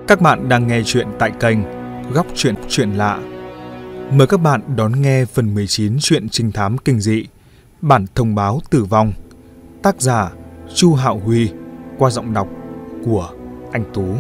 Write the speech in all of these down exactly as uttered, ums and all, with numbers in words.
Các bạn đang nghe chuyện tại kênh Góc Chuyện Chuyện Lạ. Mời các bạn đón nghe phần mười chín chuyện trinh thám kinh dị Bản thông báo tử vong. Tác giả Chu Hạo Huy qua giọng đọc của anh Tú.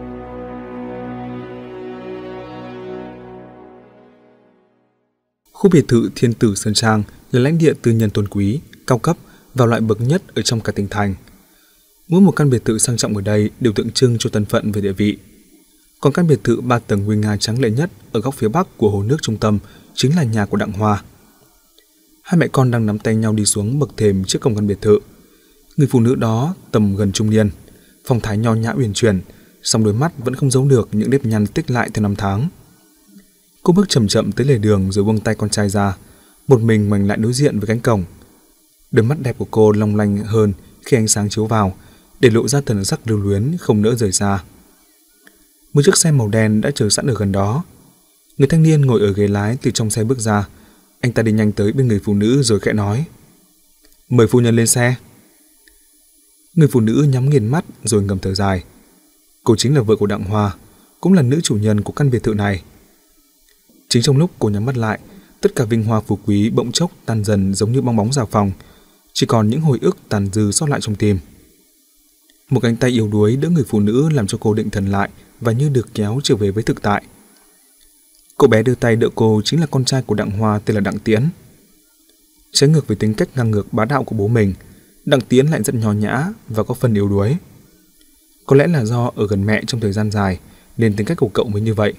Khu biệt thự Thiên Tử Sơn Trang là lãnh địa tư nhân tôn quý, cao cấp và loại bậc nhất ở trong cả tỉnh thành. Mỗi một căn biệt thự sang trọng ở đây đều tượng trưng cho thân phận và địa vị. Còn căn biệt thự ba tầng nguy nga tráng lệ nhất ở góc phía bắc của hồ nước trung tâm chính là nhà của Đặng Hoa. Hai mẹ con đang nắm tay nhau đi xuống bậc thềm trước cổng căn biệt thự. Người phụ nữ đó tầm gần trung niên, phong thái nho nhã uyển chuyển, song đôi mắt vẫn không giấu được những nếp nhăn tích lại theo năm tháng. Cô bước chậm chậm tới lề đường rồi buông tay con trai ra, một mình ngoảnh lại đối diện với cánh cổng. Đôi mắt đẹp của cô long lanh hơn khi ánh sáng chiếu vào, để lộ ra thần sắc lưu luyến không nỡ rời xa. Một chiếc xe màu đen đã chờ sẵn ở gần đó. Người thanh niên ngồi ở ghế lái từ trong xe bước ra. Anh ta đi nhanh tới bên người phụ nữ rồi khẽ nói: "Mời phu nhân lên xe." Người phụ nữ nhắm nghiền mắt rồi ngầm thở dài. Cô chính là vợ của Đặng Hoa, cũng là nữ chủ nhân của căn biệt thự này. Chính trong lúc cô nhắm mắt lại, tất cả vinh hoa phú quý bỗng chốc tan dần giống như bong bóng rào phòng, chỉ còn những hồi ức tàn dư sót lại trong tim. Một cánh tay yếu đuối đỡ người phụ nữ làm cho cô định thần lại và như được kéo trở về với thực tại. Cậu bé đưa tay đỡ cô chính là con trai của Đặng Hoa tên là Đặng Tiến. Trái ngược với tính cách ngang ngược bá đạo của bố mình, Đặng Tiến lại rất nho nhã và có phần yếu đuối. Có lẽ là do ở gần mẹ trong thời gian dài nên tính cách của cậu mới như vậy.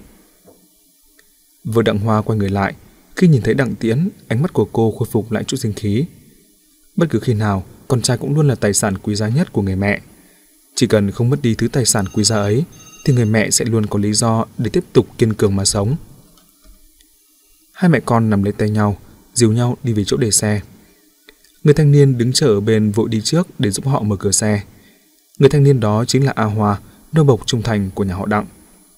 Vợ Đặng Hoa quay người lại, khi nhìn thấy Đặng Tiến, ánh mắt của cô khôi phục lại chút sinh khí. Bất cứ khi nào, con trai cũng luôn là tài sản quý giá nhất của người mẹ. Chỉ cần không mất đi thứ tài sản quý giá ấy, thì người mẹ sẽ luôn có lý do để tiếp tục kiên cường mà sống. Hai mẹ con nắm lấy tay nhau, dìu nhau đi về chỗ để xe. Người thanh niên đứng chờ ở bên vội đi trước để giúp họ mở cửa xe. Người thanh niên đó chính là A Hoa, nô bộc trung thành của nhà họ Đặng.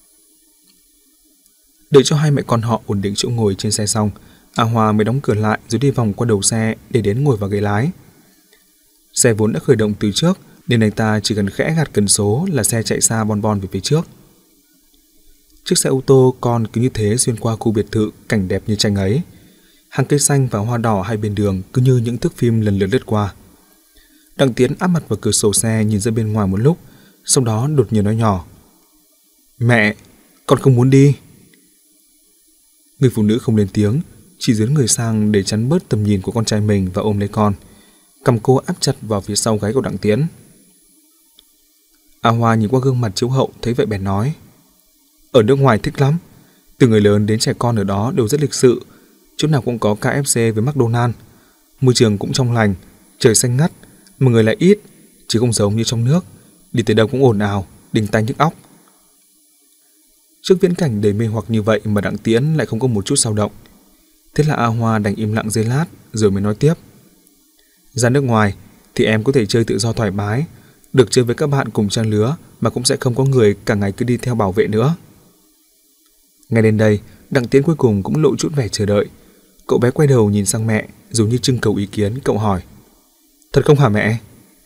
Đợi cho hai mẹ con họ ổn định chỗ ngồi trên xe xong, A Hoa mới đóng cửa lại rồi đi vòng qua đầu xe để đến ngồi vào ghế lái. Xe vốn đã khởi động từ trước, nên anh ta chỉ cần khẽ gạt cần số là xe chạy xa bon bon về phía trước. Chiếc xe ô tô con cứ như thế xuyên qua khu biệt thự cảnh đẹp như tranh ấy. Hàng cây xanh và hoa đỏ hai bên đường cứ như những thước phim lần lượt lướt qua. Đặng Tiến áp mặt vào cửa sổ xe nhìn ra bên ngoài một lúc, sau đó đột nhiên nói nhỏ: "Mẹ, con không muốn đi." Người phụ nữ không lên tiếng, chỉ dướn người sang để chắn bớt tầm nhìn của con trai mình và ôm lấy con, cầm cô áp chặt vào phía sau gáy của Đặng Tiến. A Hoa nhìn qua gương mặt chiếu hậu thấy vậy bèn nói: "Ở nước ngoài thích lắm, từ người lớn đến trẻ con ở đó đều rất lịch sự, chỗ nào cũng có ca ép xê với McDonald's, môi trường cũng trong lành, trời xanh ngắt, mà người lại ít, chứ không giống như trong nước, đi tới đâu cũng ồn ào, đinh tai nhức óc." Trước viễn cảnh đầy mê hoặc như vậy mà Đặng Tiến lại không có một chút dao động. Thế là A Hoa đành im lặng giây lát rồi mới nói tiếp: "Ra nước ngoài thì em có thể chơi tự do thoải mái, được chơi với các bạn cùng trang lứa mà cũng sẽ không có người cả ngày cứ đi theo bảo vệ nữa." Ngay đến đây, Đặng Tiến cuối cùng cũng lộ chút vẻ chờ đợi. Cậu bé quay đầu nhìn sang mẹ rồi như trưng cầu ý kiến, cậu hỏi: "Thật không hả mẹ?"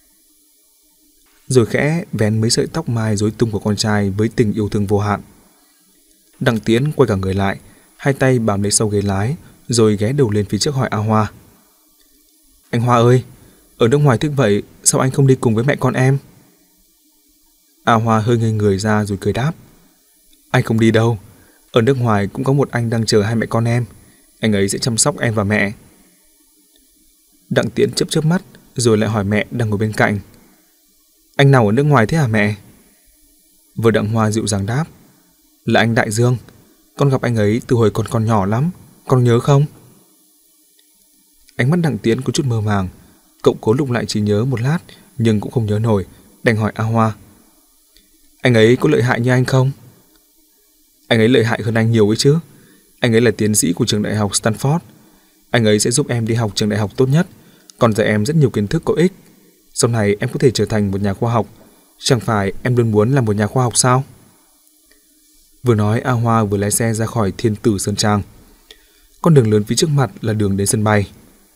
Rồi khẽ vén mấy sợi tóc mai rối tung của con trai với tình yêu thương vô hạn. Đặng Tiến quay cả người lại, hai tay bám lấy sau ghế lái rồi ghé đầu lên phía trước hỏi A Hoa: "Anh Hoa ơi, ở nước ngoài thích vậy, sao anh không đi cùng với mẹ con em?" A Hoa hơi ngây người ra rồi cười đáp: "Anh không đi đâu, ở nước ngoài cũng có một anh đang chờ hai mẹ con em, anh ấy sẽ chăm sóc em và mẹ." Đặng Tiến chớp chớp mắt rồi lại hỏi mẹ đang ngồi bên cạnh: "Anh nào ở nước ngoài thế hả mẹ?" Vợ Đặng Hoa dịu dàng đáp: "Là anh Đại Dương, con gặp anh ấy từ hồi còn còn nhỏ lắm, con nhớ không?" Ánh mắt Đặng Tiến có chút mơ màng, cậu cố lục lại trí nhớ một lát nhưng cũng không nhớ nổi, đành hỏi A Hoa: "Anh ấy có lợi hại như anh không?" "Anh ấy lợi hại hơn anh nhiều ấy chứ. Anh ấy là tiến sĩ của trường đại học Stanford. Anh ấy sẽ giúp em đi học trường đại học tốt nhất, còn dạy em rất nhiều kiến thức có ích. Sau này em có thể trở thành một nhà khoa học. Chẳng phải em luôn muốn làm một nhà khoa học sao?" Vừa nói, A Hoa vừa lái xe ra khỏi Thiên Tử Sơn Trang. Con đường lớn phía trước mặt là đường đến sân bay.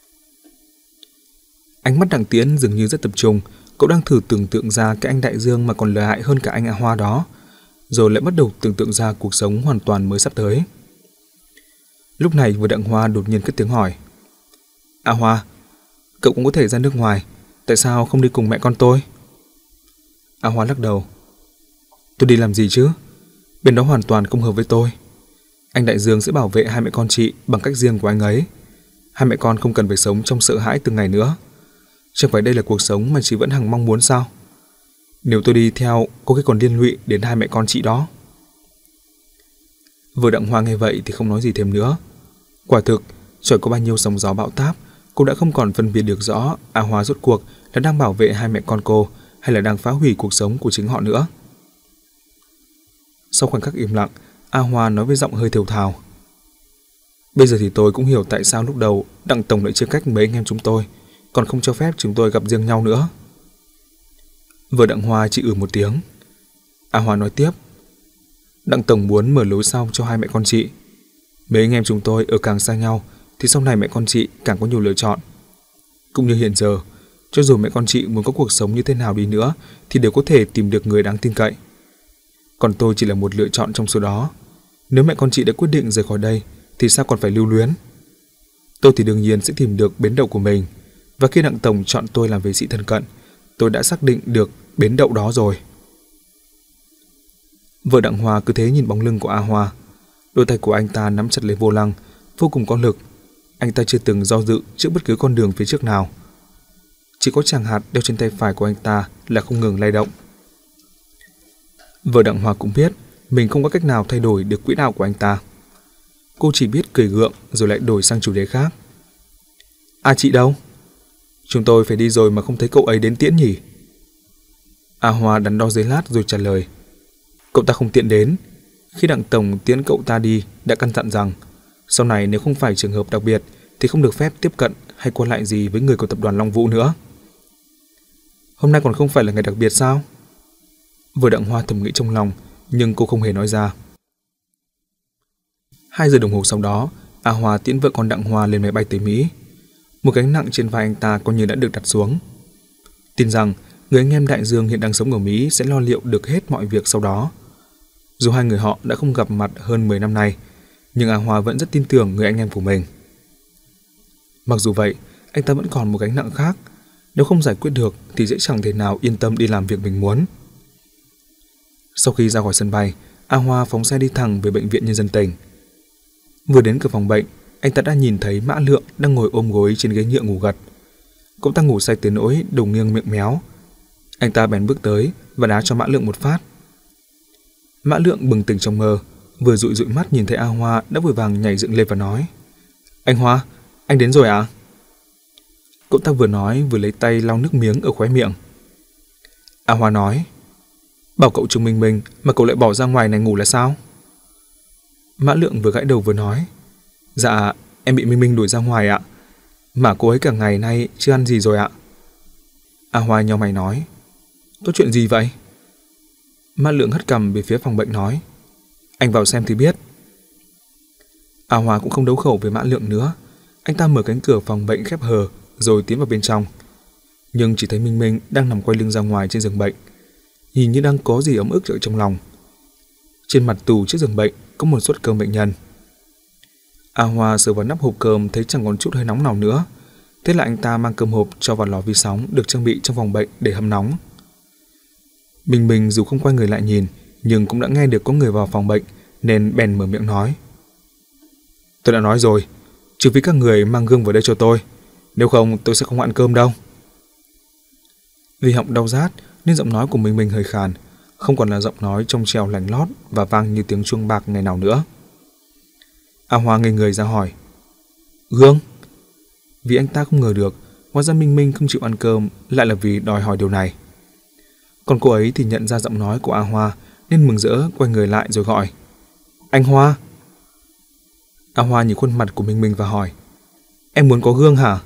Ánh mắt Đặng Tiến dường như rất tập trung, cậu đang thử tưởng tượng ra cái anh Đại Dương mà còn lợi hại hơn cả anh A Hoa đó. rồi lại bắt đầu tưởng tượng ra cuộc sống hoàn toàn mới sắp tới. Lúc này Vừa Đặng Hoa đột nhiên cất tiếng hỏi: "A Hoa, cậu cũng có thể ra nước ngoài, tại sao không đi cùng mẹ con tôi?" A Hoa lắc đầu: "Tôi đi làm gì chứ? Bên đó hoàn toàn không hợp với tôi. Anh Đại Dương sẽ bảo vệ hai mẹ con chị bằng cách riêng của anh ấy. Hai mẹ con không cần phải sống trong sợ hãi từng ngày nữa. Chẳng phải đây là cuộc sống mà chị vẫn hằng mong muốn sao? Nếu tôi đi theo, có cái còn liên lụy đến hai mẹ con chị đó." Vừa Đặng Hoa nghe vậy thì không nói gì thêm nữa. Quả thực, trải qua bao nhiêu sóng gió bão táp, cô đã không còn phân biệt được rõ A Hoa rốt cuộc là đang bảo vệ hai mẹ con cô hay là đang phá hủy cuộc sống của chính họ nữa. Sau khoảnh khắc im lặng, A Hoa nói với giọng hơi thều thào: "Bây giờ thì tôi cũng hiểu tại sao lúc đầu Đặng Tổng lại chia cách mấy anh em chúng tôi, còn không cho phép chúng tôi gặp riêng nhau nữa." Vừa Đặng Hoa chỉ ừ một tiếng. A Hoa nói tiếp: "Đặng Tổng muốn mở lối sau cho hai mẹ con chị. Mấy anh em chúng tôi ở càng xa nhau thì sau này mẹ con chị càng có nhiều lựa chọn. Cũng như hiện giờ, cho dù mẹ con chị muốn có cuộc sống như thế nào đi nữa thì đều có thể tìm được người đáng tin cậy. Còn tôi chỉ là một lựa chọn trong số đó. Nếu mẹ con chị đã quyết định rời khỏi đây thì sao còn phải lưu luyến? Tôi thì đương nhiên sẽ tìm được bến đậu của mình, và khi Đặng Tổng chọn tôi làm vệ sĩ thân cận, tôi đã xác định được bến đậu đó rồi." Vợ Đặng Hoa cứ thế nhìn bóng lưng của A Hoa. Đôi tay của anh ta nắm chặt lấy vô lăng, vô cùng có lực. Anh ta chưa từng do dự trước bất cứ con đường phía trước nào. Chỉ có tràng hạt đeo trên tay phải của anh ta là không ngừng lay động. Vợ Đặng Hoa cũng biết mình không có cách nào thay đổi được quỹ đạo của anh ta. Cô chỉ biết cười gượng rồi lại đổi sang chủ đề khác. "A chị đâu? Chúng tôi phải đi rồi mà không thấy cậu ấy đến tiễn nhỉ?" A Hoa đắn đo giây lát rồi trả lời: "Cậu ta không tiện đến. Khi Đặng Tổng tiễn cậu ta đi đã căn dặn rằng sau này nếu không phải trường hợp đặc biệt thì không được phép tiếp cận hay qua lại gì với người của tập đoàn Long Vũ nữa." "Hôm nay còn không phải là ngày đặc biệt sao?" Vừa Đặng Hoa thầm nghĩ trong lòng, nhưng cô không hề nói ra. Hai giờ đồng hồ sau đó, A Hoa tiễn vợ con Đặng Hoa lên máy bay tới Mỹ. Một gánh nặng trên vai anh ta coi như đã được đặt xuống. Tin rằng người anh em Đại Dương hiện đang sống ở Mỹ sẽ lo liệu được hết mọi việc sau đó. Dù hai người họ đã không gặp mặt hơn mười năm nay, nhưng A Hoa vẫn rất tin tưởng người anh em của mình. Mặc dù vậy, anh ta vẫn còn một gánh nặng khác. Nếu không giải quyết được thì sẽ chẳng thể nào yên tâm đi làm việc mình muốn. Sau khi ra khỏi sân bay, A Hoa phóng xe đi thẳng về Bệnh viện Nhân dân tỉnh. Vừa đến cửa phòng bệnh, anh ta đã nhìn thấy Mã Lượng đang ngồi ôm gối trên ghế nhựa ngủ gật. Cậu ta ngủ say tới nỗi đầu nghiêng miệng méo. Anh ta bèn bước tới và đá cho Mã Lượng một phát. Mã Lượng bừng tỉnh trong mơ, vừa dụi dụi mắt nhìn thấy A Hoa đã vội vàng nhảy dựng lên và nói: "Anh Hoa, anh đến rồi à?" Cậu ta vừa nói vừa lấy tay lau nước miếng ở khóe miệng. A Hoa nói: "Bảo cậu Trương Minh Minh mà cậu lại bỏ ra ngoài này ngủ là sao?" Mã Lượng vừa gãi đầu vừa nói: "Dạ, em bị Minh Minh đuổi ra ngoài ạ. Mà cô ấy cả ngày nay chưa ăn gì rồi ạ." A Hoa nhíu mày nói: "Có chuyện gì vậy?" Mã Lượng hất cằm về phía phòng bệnh nói: "Anh vào xem thì biết." A Hoa cũng không đấu khẩu với Mã Lượng nữa. Anh ta mở cánh cửa phòng bệnh khép hờ rồi tiến vào bên trong. Nhưng chỉ thấy Minh Minh đang nằm quay lưng ra ngoài trên giường bệnh, nhìn như đang có gì ấm ức ở trong lòng. Trên mặt tủ chiếc giường bệnh có một suất cơm bệnh nhân. A Hoa sờ vào nắp hộp cơm thấy chẳng còn chút hơi nóng nào nữa. Thế là anh ta mang cơm hộp cho vào lò vi sóng được trang bị trong phòng bệnh để hâm nóng. Minh Minh dù không quay người lại nhìn, nhưng cũng đã nghe được có người vào phòng bệnh nên bèn mở miệng nói: "Tôi đã nói rồi, trừ phi các người mang gương vào đây cho tôi, nếu không tôi sẽ không ăn cơm đâu." Vì họng đau rát nên giọng nói của Minh Minh hơi khàn, không còn là giọng nói trong trèo lành lót và vang như tiếng chuông bạc ngày nào nữa. A Hoa ngây người ra hỏi: "Gương?" Vì anh ta không ngờ được, hóa ra Minh Minh không chịu ăn cơm lại là vì đòi hỏi điều này. Còn cô ấy thì nhận ra giọng nói của A Hoa nên mừng rỡ quay người lại rồi gọi: "Anh Hoa." A Hoa nhìn khuôn mặt của Minh Minh và hỏi: "Em muốn có gương hả?"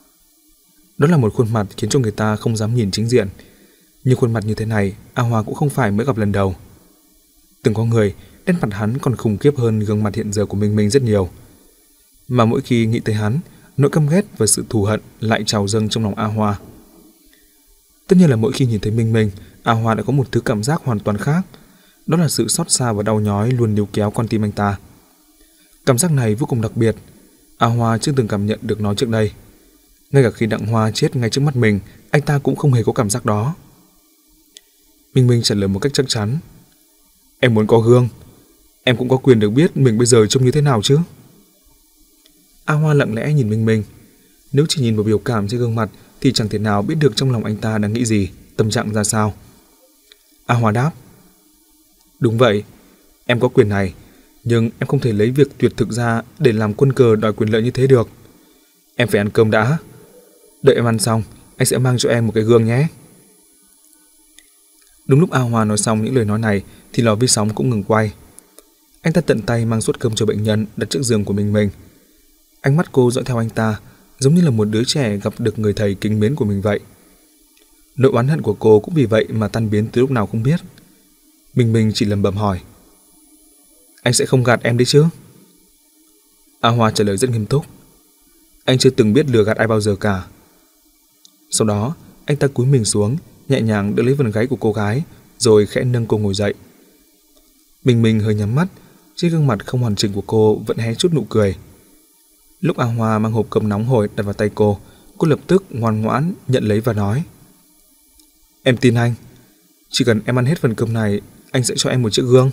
Đó là một khuôn mặt khiến cho người ta không dám nhìn chính diện. Nhưng khuôn mặt như thế này A Hoa cũng không phải mới gặp lần đầu. Từng có người nét mặt hắn còn khủng khiếp hơn gương mặt hiện giờ của Minh Minh rất nhiều. Mà mỗi khi nghĩ tới hắn, nỗi căm ghét và sự thù hận lại trào dâng trong lòng A Hoa. Tất nhiên là mỗi khi nhìn thấy Minh Minh, A Hoa đã có một thứ cảm giác hoàn toàn khác. Đó là sự xót xa và đau nhói luôn níu kéo con tim anh ta. Cảm giác này vô cùng đặc biệt. A Hoa chưa từng cảm nhận được nó trước đây. Ngay cả khi Đặng Hoa chết ngay trước mắt mình, anh ta cũng không hề có cảm giác đó. Minh Minh trả lời một cách chắc chắn. Em muốn có gương. Em cũng có quyền được biết mình bây giờ trông như thế nào chứ. A Hoa lặng lẽ nhìn Minh Minh. Nếu chỉ nhìn vào biểu cảm trên gương mặt thì chẳng thể nào biết được trong lòng anh ta đang nghĩ gì, tâm trạng ra sao. A Hoa đáp. Đúng vậy, em có quyền này, nhưng em không thể lấy việc tuyệt thực ra để làm quân cờ đòi quyền lợi như thế được. Em phải ăn cơm đã. Đợi em ăn xong, anh sẽ mang cho em một cái gương nhé. Đúng lúc A Hoa nói xong những lời nói này thì lò vi sóng cũng ngừng quay. Anh ta tận tay mang suất cơm cho bệnh nhân đặt trước giường của mình mình. Ánh mắt cô dõi theo anh ta, giống như là một đứa trẻ gặp được người thầy kính mến của mình vậy. Nỗi oán hận của cô cũng vì vậy mà tan biến từ lúc nào không biết. Mình mình chỉ lẩm bẩm hỏi. Anh sẽ không gạt em đấy chứ? A Hoa trả lời rất nghiêm túc. Anh chưa từng biết lừa gạt ai bao giờ cả. Sau đó, anh ta cúi mình xuống, nhẹ nhàng đỡ lấy vần gáy của cô gái, rồi khẽ nâng cô ngồi dậy. Mình mình hơi nhắm mắt, trên gương mặt không hoàn chỉnh của cô vẫn hé chút nụ cười. Lúc A Hoa mang hộp cơm nóng hổi đặt vào tay cô, cô lập tức ngoan ngoãn nhận lấy và nói. Em tin anh. Chỉ cần em ăn hết phần cơm này, anh sẽ cho em một chiếc gương.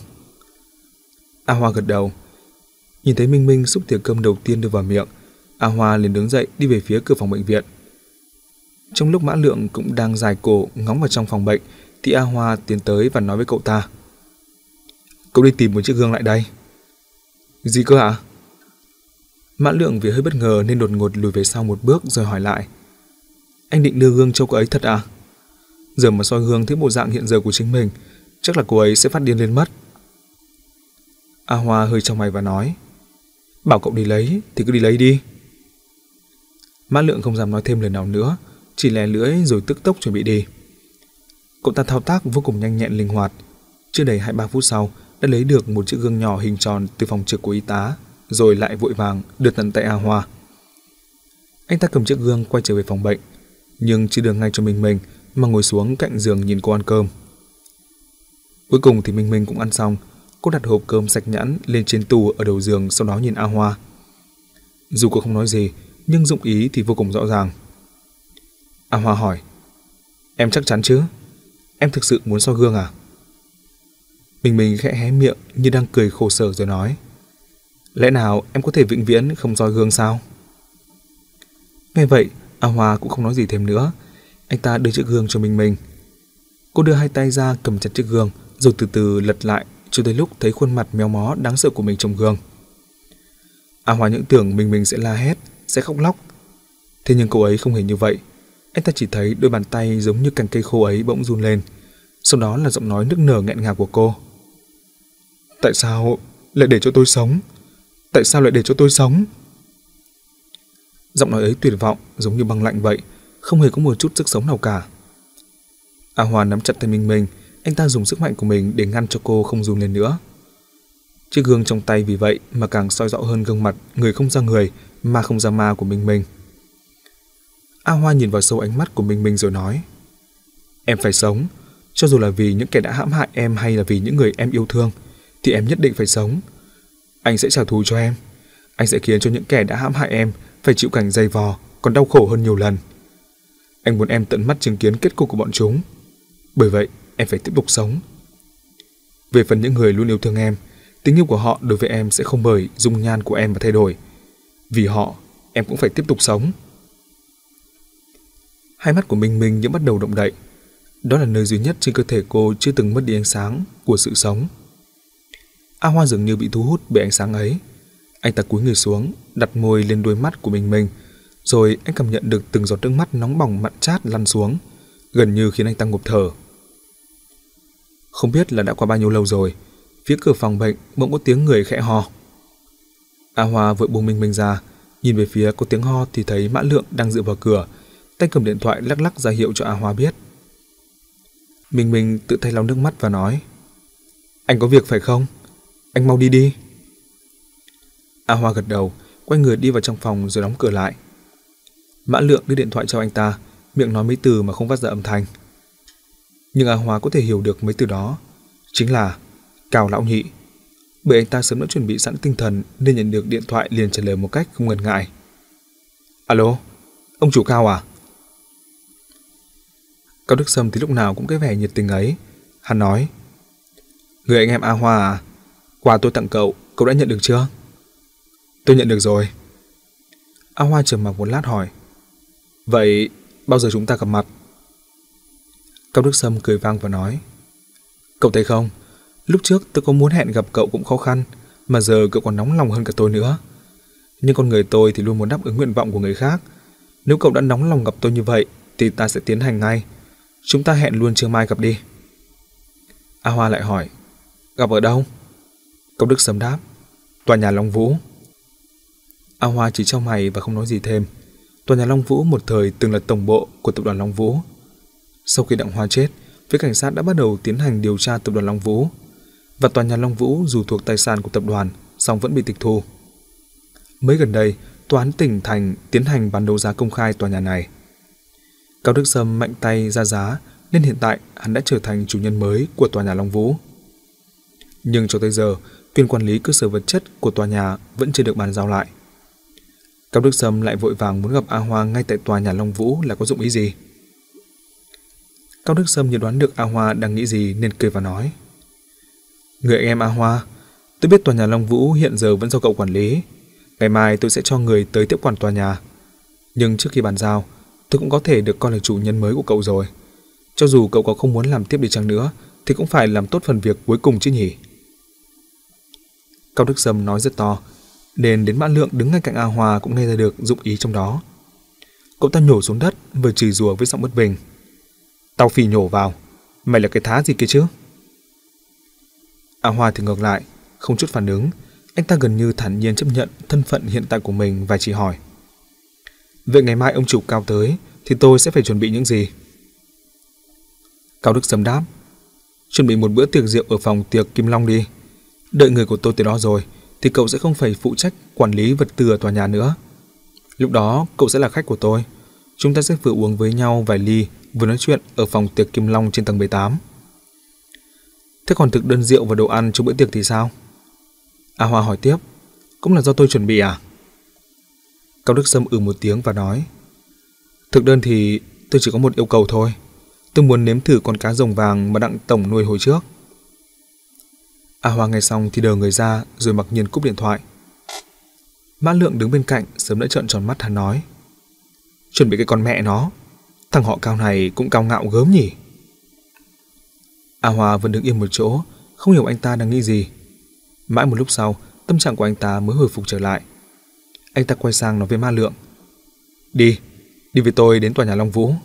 A Hoa gật đầu. Nhìn thấy Minh Minh xúc thìa cơm đầu tiên đưa vào miệng, A Hoa liền đứng dậy đi về phía cửa phòng bệnh viện. Trong lúc Mã Lượng cũng đang dài cổ ngóng vào trong phòng bệnh thì A Hoa tiến tới và nói với cậu ta. Cậu đi tìm một chiếc gương lại đây. Gì cơ ạ? Mã Lượng vì hơi bất ngờ nên đột ngột lùi về sau một bước rồi hỏi lại. Anh định đưa gương cho cô ấy thật à? Giờ mà soi gương thấy bộ dạng hiện giờ của chính mình, chắc là cô ấy sẽ phát điên lên mất. A Hoa hơi chau mày và nói. Bảo cậu đi lấy thì cứ đi lấy đi. Mã Lượng không dám nói thêm lời nào nữa, chỉ lè lưỡi rồi tức tốc chuẩn bị đi. Cậu ta thao tác vô cùng nhanh nhẹn linh hoạt. Chưa đầy hai ba phút sau đã lấy được một chiếc gương nhỏ hình tròn từ phòng trực của y tá, rồi lại vội vàng đưa tận tay A Hoa. Anh ta cầm chiếc gương quay trở về phòng bệnh, nhưng chưa đưa ngay cho Minh Minh mà ngồi xuống cạnh giường nhìn cô ăn cơm. Cuối cùng thì Minh Minh cũng ăn xong. Cô đặt hộp cơm sạch nhẵn lên trên tủ ở đầu giường, sau đó nhìn A Hoa. Dù cô không nói gì, nhưng dụng ý thì vô cùng rõ ràng. A Hoa hỏi. Em chắc chắn chứ? Em thực sự muốn soi gương à? Minh Minh khẽ hé miệng như đang cười khổ sở rồi nói. Lẽ nào em có thể vĩnh viễn không soi gương sao? Nghe vậy, A Hoa cũng không nói gì thêm nữa. Anh ta đưa chiếc gương cho Minh Minh. Cô đưa hai tay ra cầm chặt chiếc gương, rồi từ từ lật lại cho tới lúc thấy khuôn mặt méo mó đáng sợ của mình trong gương. A Hoa những tưởng Minh Minh sẽ la hét, sẽ khóc lóc. Thế nhưng cô ấy không hề như vậy. Anh ta chỉ thấy đôi bàn tay giống như cành cây khô ấy bỗng run lên. Sau đó là giọng nói nức nở nghẹn ngào của cô. Tại sao lại để cho tôi sống? Tại sao lại để cho tôi sống? Giọng nói ấy tuyệt vọng, giống như băng lạnh vậy, không hề có một chút sức sống nào cả. A Hoa nắm chặt tay Minh Minh, anh ta dùng sức mạnh của mình để ngăn cho cô không run lên nữa. Chiếc gương trong tay vì vậy mà càng soi rõ hơn gương mặt người không ra người, ma không ra ma của Minh Minh. A Hoa nhìn vào sâu ánh mắt của Minh Minh rồi nói. Em phải sống, cho dù là vì những kẻ đã hãm hại em hay là vì những người em yêu thương, thì em nhất định phải sống. Anh sẽ trả thù cho em. Anh sẽ khiến cho những kẻ đã hãm hại em phải chịu cảnh dày vò, còn đau khổ hơn nhiều lần. Anh muốn em tận mắt chứng kiến kết cục của bọn chúng. Bởi vậy, em phải tiếp tục sống. Về phần những người luôn yêu thương em, tình yêu của họ đối với em sẽ không bởi dung nhan của em mà thay đổi. Vì họ, em cũng phải tiếp tục sống. Hai mắt của Minh Minh những bắt đầu động đậy. Đó là nơi duy nhất trên cơ thể cô chưa từng mất đi ánh sáng của sự sống. A Hoa dường như bị thu hút bởi ánh sáng ấy. Anh ta cúi người xuống, đặt môi lên đôi mắt của Minh Minh, rồi anh cảm nhận được từng giọt nước mắt nóng bỏng mặn chát lăn xuống, gần như khiến anh ta ngộp thở. Không biết là đã qua bao nhiêu lâu rồi, phía cửa phòng bệnh bỗng có tiếng người khẽ ho. A Hoa vội buông Minh Minh ra, nhìn về phía có tiếng ho thì thấy Mã Lượng đang dựa vào cửa, tay cầm điện thoại lắc lắc ra hiệu cho A Hoa biết. Minh Minh tự tay lau nước mắt và nói. Anh có việc phải không? Anh mau đi đi. A Hoa gật đầu, quay người đi vào trong phòng rồi đóng cửa lại. Mã Lượng đưa điện thoại cho anh ta, miệng nói mấy từ mà không phát ra âm thanh. Nhưng A Hoa có thể hiểu được mấy từ đó, chính là Cao lão nhị. Bởi anh ta sớm đã chuẩn bị sẵn tinh thần nên nhận được điện thoại liền trả lời một cách không ngần ngại. Alo, ông chủ Cao à? Cao Đức Sâm thì lúc nào cũng cái vẻ nhiệt tình ấy. Hắn nói, người anh em A Hoa à? Quà tôi tặng cậu, cậu đã nhận được chưa? Tôi nhận được rồi. A Hoa trầm mặc một lát hỏi, vậy bao giờ chúng ta gặp mặt? Cao Đức Sâm cười vang và nói, cậu thấy không, lúc trước tôi có muốn hẹn gặp cậu cũng khó khăn, mà giờ cậu còn nóng lòng hơn cả tôi nữa. Nhưng con người tôi thì luôn muốn đáp ứng nguyện vọng của người khác. Nếu cậu đã nóng lòng gặp tôi như vậy thì ta sẽ tiến hành ngay. Chúng ta hẹn luôn trưa mai gặp đi. A Hoa lại hỏi, gặp ở đâu? Cao Đức Sâm đáp, tòa nhà Long Vũ. A Hoa chỉ chau mày và không nói gì thêm. Tòa nhà Long Vũ một thời từng là tổng bộ của tập đoàn Long Vũ. Sau khi Đặng Hoa chết, phía cảnh sát đã bắt đầu tiến hành điều tra tập đoàn Long Vũ. Và tòa nhà Long Vũ dù thuộc tài sản của tập đoàn, song vẫn bị tịch thu. Mới gần đây, tòa án tỉnh thành tiến hành bán đấu giá công khai tòa nhà này. Cao Đức Sâm mạnh tay ra giá nên hiện tại hắn đã trở thành chủ nhân mới của tòa nhà Long Vũ. Nhưng cho tới giờ, quyền quản lý cơ sở vật chất của tòa nhà vẫn chưa được bàn giao lại. Cao Đức Sâm lại vội vàng muốn gặp A Hoa ngay tại tòa nhà Long Vũ là có dụng ý gì? Cao Đức Sâm như đoán được A Hoa đang nghĩ gì nên cười và nói, người anh em A Hoa, tôi biết tòa nhà Long Vũ hiện giờ vẫn do cậu quản lý. Ngày mai tôi sẽ cho người tới tiếp quản tòa nhà. Nhưng trước khi bàn giao, tôi cũng có thể được coi là chủ nhân mới của cậu rồi. Cho dù cậu có không muốn làm tiếp đi chăng nữa thì cũng phải làm tốt phần việc cuối cùng chứ nhỉ? Cao Đức Sâm nói rất to, nên đến Mã Lượng đứng ngay cạnh A Hoa cũng nghe ra được dụng ý trong đó. Cậu ta nhổ xuống đất vừa chửi rủa với giọng bất bình, tao phì nhổ vào, mày là cái thá gì kia chứ? A Hoa thì ngược lại, không chút phản ứng. Anh ta gần như thản nhiên chấp nhận thân phận hiện tại của mình và chỉ hỏi, vậy ngày mai ông chủ Cao tới thì tôi sẽ phải chuẩn bị những gì? Cao Đức Sâm đáp, chuẩn bị một bữa tiệc rượu ở phòng tiệc Kim Long đi. Đợi người của tôi tới đó rồi thì cậu sẽ không phải phụ trách quản lý vật tư ở tòa nhà nữa. Lúc đó cậu sẽ là khách của tôi. Chúng ta sẽ vừa uống với nhau vài ly, vừa nói chuyện ở phòng tiệc Kim Long trên tầng mười tám. Thế còn thực đơn rượu và đồ ăn cho bữa tiệc thì sao? A Hoa hỏi tiếp, cũng là do tôi chuẩn bị à? Cao Đức Sâm ừ một tiếng và nói, thực đơn thì tôi chỉ có một yêu cầu thôi. Tôi muốn nếm thử con cá rồng vàng mà Đặng tổng nuôi hồi trước. A Hoa nghe xong thì đờ người ra rồi mặc nhiên cúp điện thoại. Mã Lượng đứng bên cạnh sớm đã trợn tròn mắt, hắn nói, chuẩn bị cái con mẹ nó, thằng họ Cao này cũng cao ngạo gớm nhỉ. A Hoa vẫn đứng yên một chỗ, không hiểu anh ta đang nghĩ gì. Mãi một lúc sau, tâm trạng của anh ta mới hồi phục trở lại. Anh ta quay sang nói với Mã Lượng, đi, đi với tôi đến tòa nhà Long Vũ.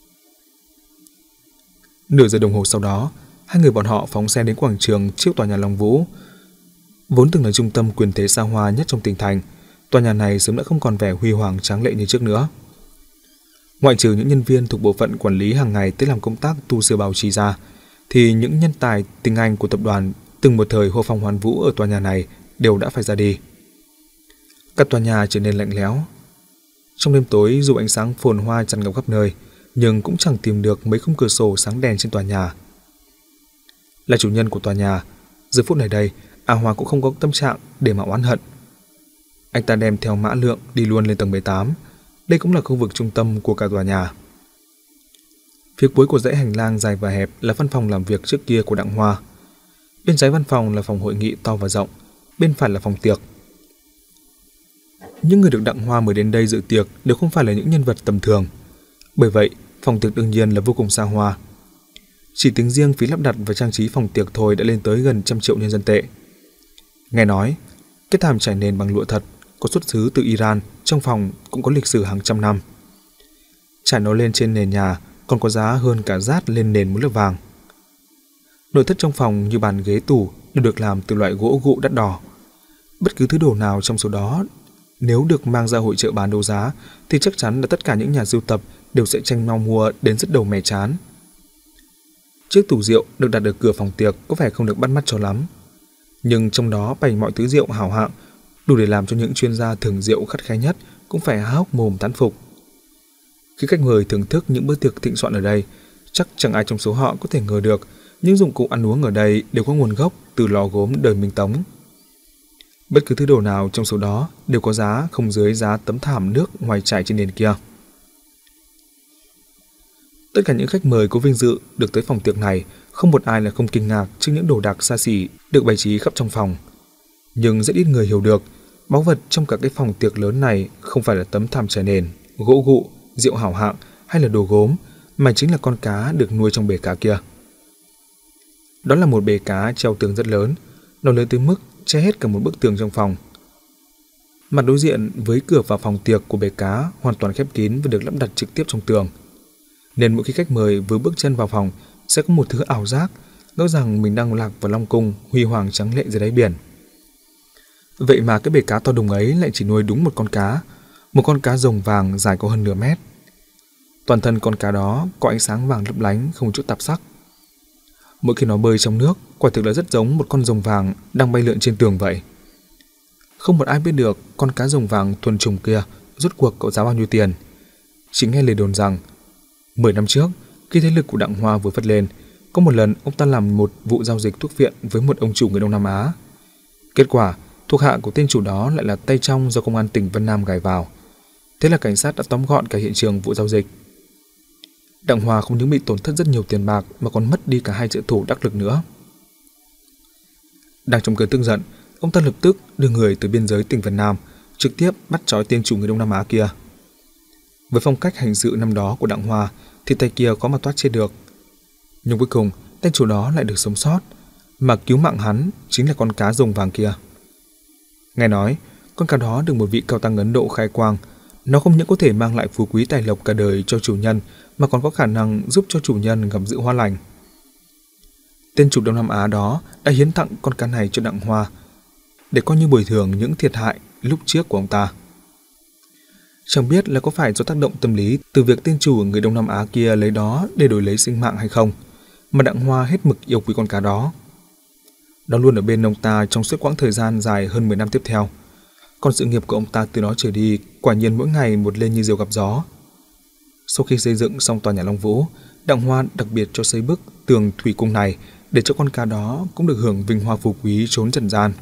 Nửa giờ đồng hồ sau đó, hai người bọn họ phóng xe đến quảng trường trước tòa nhà Long Vũ. Vốn từng là trung tâm quyền thế xa hoa nhất trong tỉnh thành, tòa nhà này sớm đã không còn vẻ huy hoàng tráng lệ như trước nữa. Ngoại trừ những nhân viên thuộc bộ phận quản lý hàng ngày tới làm công tác tu sửa bảo trì ra, thì những nhân tài tinh anh của tập đoàn từng một thời hô phong hoán vũ ở tòa nhà này đều đã phải ra đi. Các tòa nhà trở nên lạnh lẽo. Trong đêm tối, dù ánh sáng phồn hoa tràn ngập khắp nơi, nhưng cũng chẳng tìm được mấy khung cửa sổ sáng đèn trên tòa nhà. Là chủ nhân của tòa nhà, giờ phút này đây, A Hoa cũng không có tâm trạng để mà oán hận. Anh ta đem theo Mã Lượng đi luôn lên tầng mười tám. Đây cũng là khu vực trung tâm của cả tòa nhà. Phía cuối của dãy hành lang dài và hẹp là văn phòng làm việc trước kia của Đặng Hoa. Bên trái văn phòng là phòng hội nghị to và rộng, bên phải là phòng tiệc. Những người được Đặng Hoa mời đến đây dự tiệc đều không phải là những nhân vật tầm thường. Bởi vậy, phòng tiệc đương nhiên là vô cùng xa hoa. Chỉ tính riêng phí lắp đặt và trang trí phòng tiệc thôi đã lên tới gần trăm triệu nhân dân tệ. Nghe nói, cái thảm trải nền bằng lụa thật có xuất xứ từ Iran, trong phòng cũng có lịch sử hàng trăm năm. Trải nó lên trên nền nhà còn có giá hơn cả rát lên nền một lớp vàng. Nội thất trong phòng như bàn ghế tủ đều được làm từ loại gỗ gụ đắt đỏ. Bất cứ thứ đồ nào trong số đó nếu được mang ra hội chợ bán đấu giá thì chắc chắn là tất cả những nhà sưu tập đều sẽ tranh nhau mua đến rất đầu mẻ chán. Chiếc tủ rượu được đặt ở cửa phòng tiệc có vẻ không được bắt mắt cho lắm, nhưng trong đó bày mọi thứ rượu hảo hạng, đủ để làm cho những chuyên gia thưởng rượu khắt khe nhất cũng phải há hốc mồm thán phục. Khi khách mời thưởng thức những bữa tiệc thịnh soạn ở đây, chắc chẳng ai trong số họ có thể ngờ được Những dụng cụ ăn uống ở đây đều có nguồn gốc từ lò gốm đời Minh Tống. Bất cứ thứ đồ nào trong số đó đều có giá không dưới giá tấm thảm nước ngoài trải trên nền kia. Tất cả những khách mời có vinh dự được tới phòng tiệc này, không một ai là không kinh ngạc trước những đồ đạc xa xỉ được bày trí khắp trong phòng. Nhưng rất ít người hiểu được, báu vật trong cả cái phòng tiệc lớn này không phải là tấm thảm trải nền, gỗ gụ, rượu hảo hạng hay là đồ gốm, mà chính là con cá được nuôi trong bể cá kia. Đó là một bể cá treo tường rất lớn, nó lớn tới mức che hết cả một bức tường trong phòng. Mặt đối diện với cửa vào phòng tiệc của bể cá hoàn toàn khép kín và được lắp đặt trực tiếp trong tường. Nên mỗi khi khách mời vừa bước chân vào phòng sẽ có một thứ ảo giác, ngỡ rằng mình đang lạc vào Long Cung huy hoàng trắng lệ dưới đáy biển. Vậy mà cái bể cá to đùng ấy lại chỉ nuôi đúng một con cá, một con cá rồng vàng dài có hơn nửa mét. Toàn thân con cá đó có ánh sáng vàng lấp lánh không chút tạp sắc. Mỗi khi nó bơi trong nước, quả thực là rất giống một con rồng vàng đang bay lượn trên tường vậy. Không một ai biết được con cá rồng vàng thuần chủng kia rốt cuộc có giá bao nhiêu tiền. Chỉ nghe lời đồn rằng mười năm trước, khi thế lực của Đặng Hoa vừa phất lên, có một lần ông ta làm một vụ giao dịch thuốc viện với một ông chủ người Đông Nam Á. Kết quả, thuộc hạ của tên chủ đó lại là tay trong do công an tỉnh Vân Nam gài vào. Thế là cảnh sát đã tóm gọn cả hiện trường vụ giao dịch. Đặng Hoa không những bị tổn thất rất nhiều tiền bạc mà còn mất đi cả hai trợ thủ đắc lực nữa. Đang trong cơn tức giận, ông ta lập tức đưa người từ biên giới tỉnh Vân Nam trực tiếp bắt trói tên chủ người Đông Nam Á kia. Với phong cách hành sự năm đó của Đặng Hoa thì tay kia có mà thoát chết được. Nhưng cuối cùng tên chủ đó lại được sống sót, mà cứu mạng hắn chính là con cá rồng vàng kia. Nghe nói con cá đó được một vị cao tăng Ấn Độ khai quang, nó không những có thể mang lại phú quý tài lộc cả đời cho chủ nhân mà còn có khả năng giúp cho chủ nhân gặp dự hoa lành. Tên chủ Đông Nam Á đó đã hiến tặng con cá này cho Đặng Hoa để coi như bồi thường những thiệt hại lúc trước của ông ta. Chẳng biết là có phải do tác động tâm lý từ việc tên chủ người Đông Nam Á kia lấy đó để đổi lấy sinh mạng hay không, mà Đặng Hoa hết mực yêu quý con cá đó. Nó luôn ở bên ông ta trong suốt quãng thời gian dài hơn mười năm tiếp theo. Còn sự nghiệp của ông ta từ đó trở đi quả nhiên mỗi ngày một lên như diều gặp gió. Sau khi xây dựng xong tòa nhà Long Vũ, Đặng Hoa đặc biệt cho xây bức tường thủy cung này để cho con cá đó cũng được hưởng vinh hoa phú quý trốn trần gian.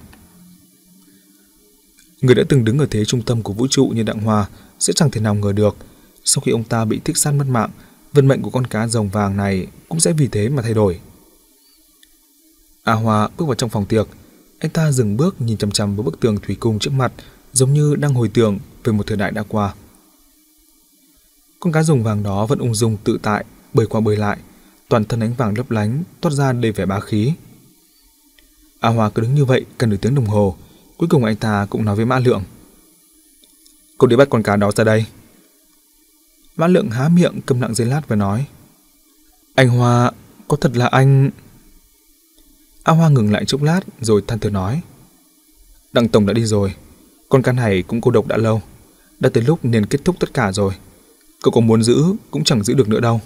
Người đã từng đứng ở thế trung tâm của vũ trụ như Đặng Hoa sẽ chẳng thể nào ngờ được, sau khi ông ta bị thích sát mất mạng, vận mệnh của con cá rồng vàng này cũng sẽ vì thế mà thay đổi. A Hoa bước vào trong phòng tiệc, anh ta dừng bước nhìn chằm chằm vào bức tường thủy cung trước mặt, giống như đang hồi tưởng về một thời đại đã qua. Con cá rồng vàng đó vẫn ung dung tự tại bơi qua bơi lại, toàn thân ánh vàng lấp lánh, toát ra đầy vẻ bá khí. A Hoa cứ đứng như vậy cả nửa tiếng đồng hồ, cuối cùng anh ta cũng nói với Mã Lượng: "Cậu đi bắt con cá đó ra đây." Mã Lượng há miệng câm lặng giây lát và nói: "Anh Hoa, có thật là anh..." A Hoa ngừng lại chốc lát rồi than thở nói: "Đặng tổng đã đi rồi, con cá này cũng cô độc đã lâu, đã tới lúc nên kết thúc tất cả rồi. Cậu có muốn giữ cũng chẳng giữ được nữa đâu."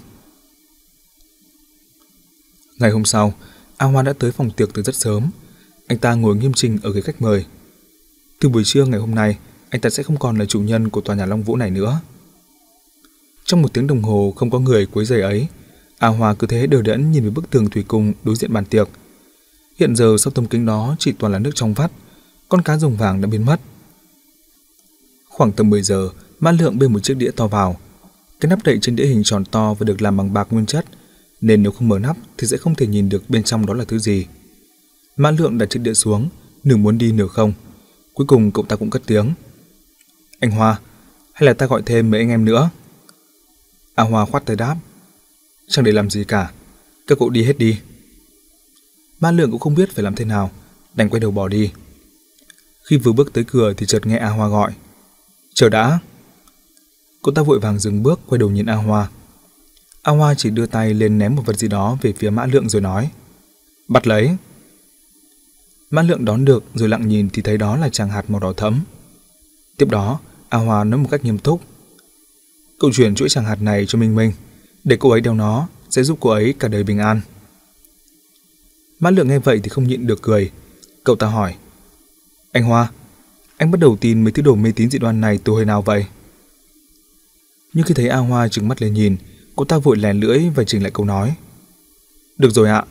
Ngày hôm sau, A Hoa đã tới phòng tiệc từ rất sớm. Anh ta ngồi nghiêm chỉnh ở ghế khách mời. Từ buổi trưa ngày hôm nay, anh ta sẽ không còn là chủ nhân của tòa nhà Long Vũ này nữa. Trong một tiếng đồng hồ không có người quấy rầy ấy, A Hoa cứ thế đờ đẫn nhìn về bức tường thủy cung đối diện bàn tiệc. Hiện giờ sau tấm kính đó chỉ toàn là nước trong vắt, con cá rồng vàng đã biến mất. Khoảng tầm mười giờ, Mã Lượng bê một chiếc đĩa to vào. Cái nắp đậy trên đĩa hình tròn to và được làm bằng bạc nguyên chất, nên nếu không mở nắp thì sẽ không thể nhìn được bên trong đó là thứ gì. Mã Lượng đặt chiếc đĩa xuống, nửa muốn đi nửa không. Cuối cùng cậu ta cũng cất tiếng: "Anh Hoa, hay là ta gọi thêm mấy anh em nữa?" A Hoa khoát tay đáp: "Chẳng để làm gì cả, các cậu đi hết đi." Mã Lượng cũng không biết phải làm thế nào, đành quay đầu bỏ đi. Khi vừa bước tới cửa thì chợt nghe A Hoa gọi: "Chờ đã." Cậu ta vội vàng dừng bước, quay đầu nhìn A Hoa. A Hoa chỉ đưa tay lên ném một vật gì đó về phía Mã Lượng rồi nói: "Bắt lấy." Mã Lượng đón được rồi lặng nhìn thì thấy đó là tràng hạt màu đỏ thẫm. Tiếp đó, A Hoa nói một cách nghiêm túc: "Cậu chuyển chuỗi tràng hạt này cho Minh Minh, để cô ấy đeo nó sẽ giúp cô ấy cả đời bình an." Mã Lượng nghe vậy thì không nhịn được cười. Cậu ta hỏi: "Anh Hoa, anh bắt đầu tin mấy thứ đồ mê tín dị đoan này từ hồi nào vậy?" Nhưng khi thấy A Hoa trừng mắt lên nhìn, cô ta vội lè lưỡi và chỉnh lại câu nói: "Được rồi ạ,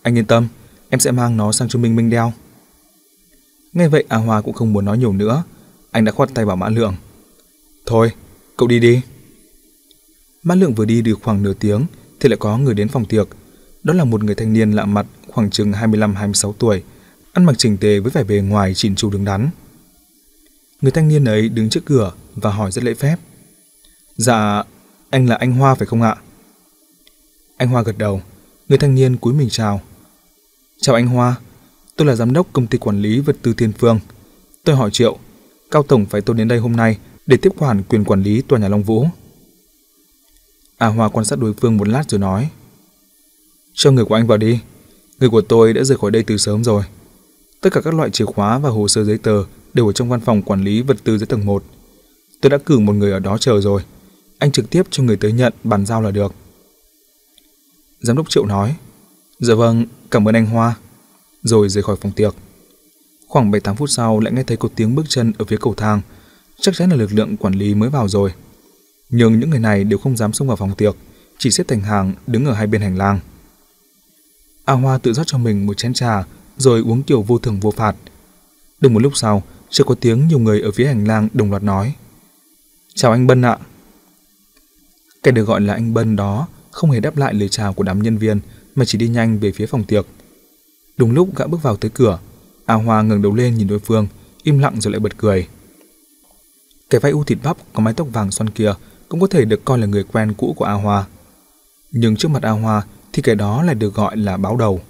Anh yên tâm, em sẽ mang nó sang cho Minh Minh đeo. Nghe vậy A Hoa cũng không muốn nói nhiều nữa. Anh đã khoát tay bảo Mã Lượng. Thôi, cậu đi đi. Mã Lượng vừa đi được khoảng nửa tiếng thì lại có người đến phòng tiệc. Đó là một người thanh niên lạ mặt, khoảng chừng hai mươi lăm hai mươi sáu tuổi, ăn mặc chỉnh tề với vẻ bề ngoài chỉn chu đứng đắn. Người thanh niên ấy đứng trước cửa và hỏi rất lễ phép. Dạ, anh là anh Hoa phải không ạ? Anh Hoa gật đầu. Người thanh niên cúi mình chào. Chào anh Hoa, tôi là giám đốc công ty quản lý vật tư Thiên Phương. Tôi hỏi Triệu, Cao Tổng phải tôi đến đây hôm nay để tiếp quản quyền quản lý tòa nhà Long Vũ. A Hoa quan sát đối phương một lát rồi nói. Cho người của anh vào đi. Người của tôi đã rời khỏi đây từ sớm rồi. Tất cả các loại chìa khóa và hồ sơ giấy tờ đều ở trong văn phòng quản lý vật tư dưới tầng một. Tôi đã cử một người ở đó chờ rồi. Anh trực tiếp cho người tới nhận bàn giao là được. Giám đốc Triệu nói. Dạ vâng, cảm ơn anh Hoa. Rồi rời khỏi phòng tiệc. Khoảng bảy tám phút sau lại nghe thấy có tiếng bước chân ở phía cầu thang. Chắc chắn là lực lượng quản lý mới vào rồi. Nhưng những người này đều không dám xông vào phòng tiệc, chỉ xếp thành hàng đứng ở hai bên hành lang. A Hoa tự rót cho mình một chén trà rồi uống kiểu vô thưởng vô phạt. Được một lúc sau, chợt có tiếng nhiều người ở phía hành lang đồng loạt nói. Chào anh Bân ạ. Kẻ được gọi là anh Bân đó không hề đáp lại lời chào của đám nhân viên mà chỉ đi nhanh về phía phòng tiệc. Đúng lúc gã bước vào tới cửa, A Hoa ngẩng đầu lên nhìn đối phương, im lặng rồi lại bật cười. Kẻ vai u thịt bắp có mái tóc vàng xoăn kia cũng có thể được coi là người quen cũ của A Hoa. Nhưng trước mặt A Hoa thì kẻ đó lại được gọi là Báo Đầu.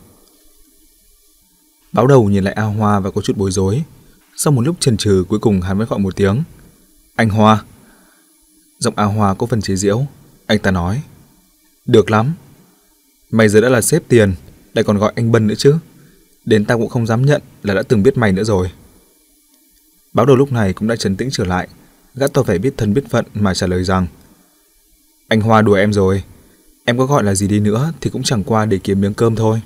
Báo Đầu nhìn lại A Hoa và có chút bối rối. Sau một lúc chần chừ cuối cùng hắn mới gọi một tiếng. Anh Hoa. Giọng A Hoa có phần chế giễu. Anh ta nói. Được lắm. Mày giờ đã là sếp tiền, lại còn gọi anh Bân nữa chứ. Đến tao cũng không dám nhận là đã từng biết mày nữa rồi. Báo Đầu lúc này cũng đã trấn tĩnh trở lại. Gã tỏ vẻ biết thân biết phận mà trả lời rằng. Anh Hoa đùa em rồi. Em có gọi là gì đi nữa thì cũng chẳng qua để kiếm miếng cơm thôi.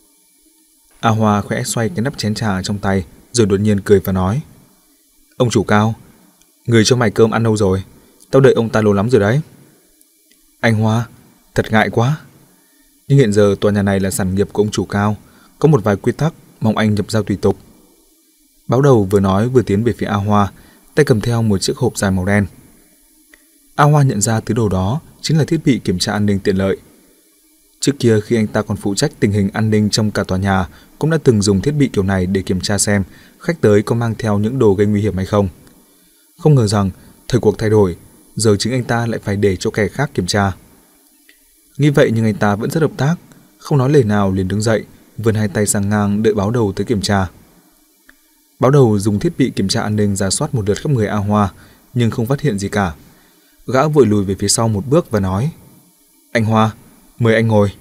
A Hoa khẽ xoay cái nắp chén trà trong tay rồi đột nhiên cười và nói. Ông chủ Cao, người cho mày cơm ăn đâu rồi? Tao đợi ông ta lâu lắm rồi đấy. Anh Hoa, thật ngại quá. Nhưng hiện giờ tòa nhà này là sản nghiệp của ông chủ Cao, có một vài quy tắc mong anh nhập giao tùy tục. Báo Đầu vừa nói vừa tiến về phía A Hoa, tay cầm theo một chiếc hộp dài màu đen. A Hoa nhận ra thứ đồ đó chính là thiết bị kiểm tra an ninh tiện lợi. Trước kia khi anh ta còn phụ trách tình hình an ninh trong cả tòa nhà, cũng đã từng dùng thiết bị kiểu này để kiểm tra xem khách tới có mang theo những đồ gây nguy hiểm hay không. Không ngờ rằng thời cuộc thay đổi, giờ chính anh ta lại phải để cho kẻ khác kiểm tra. Nghĩ vậy nhưng anh ta vẫn rất hợp tác, không nói lời nào liền đứng dậy, vươn hai tay sang ngang đợi Báo Đầu tới kiểm tra. Báo Đầu dùng thiết bị kiểm tra an ninh rà soát một lượt khắp người A Hoa, nhưng không phát hiện gì cả. Gã vội lùi về phía sau một bước và nói. Anh Hoa, mời anh ngồi.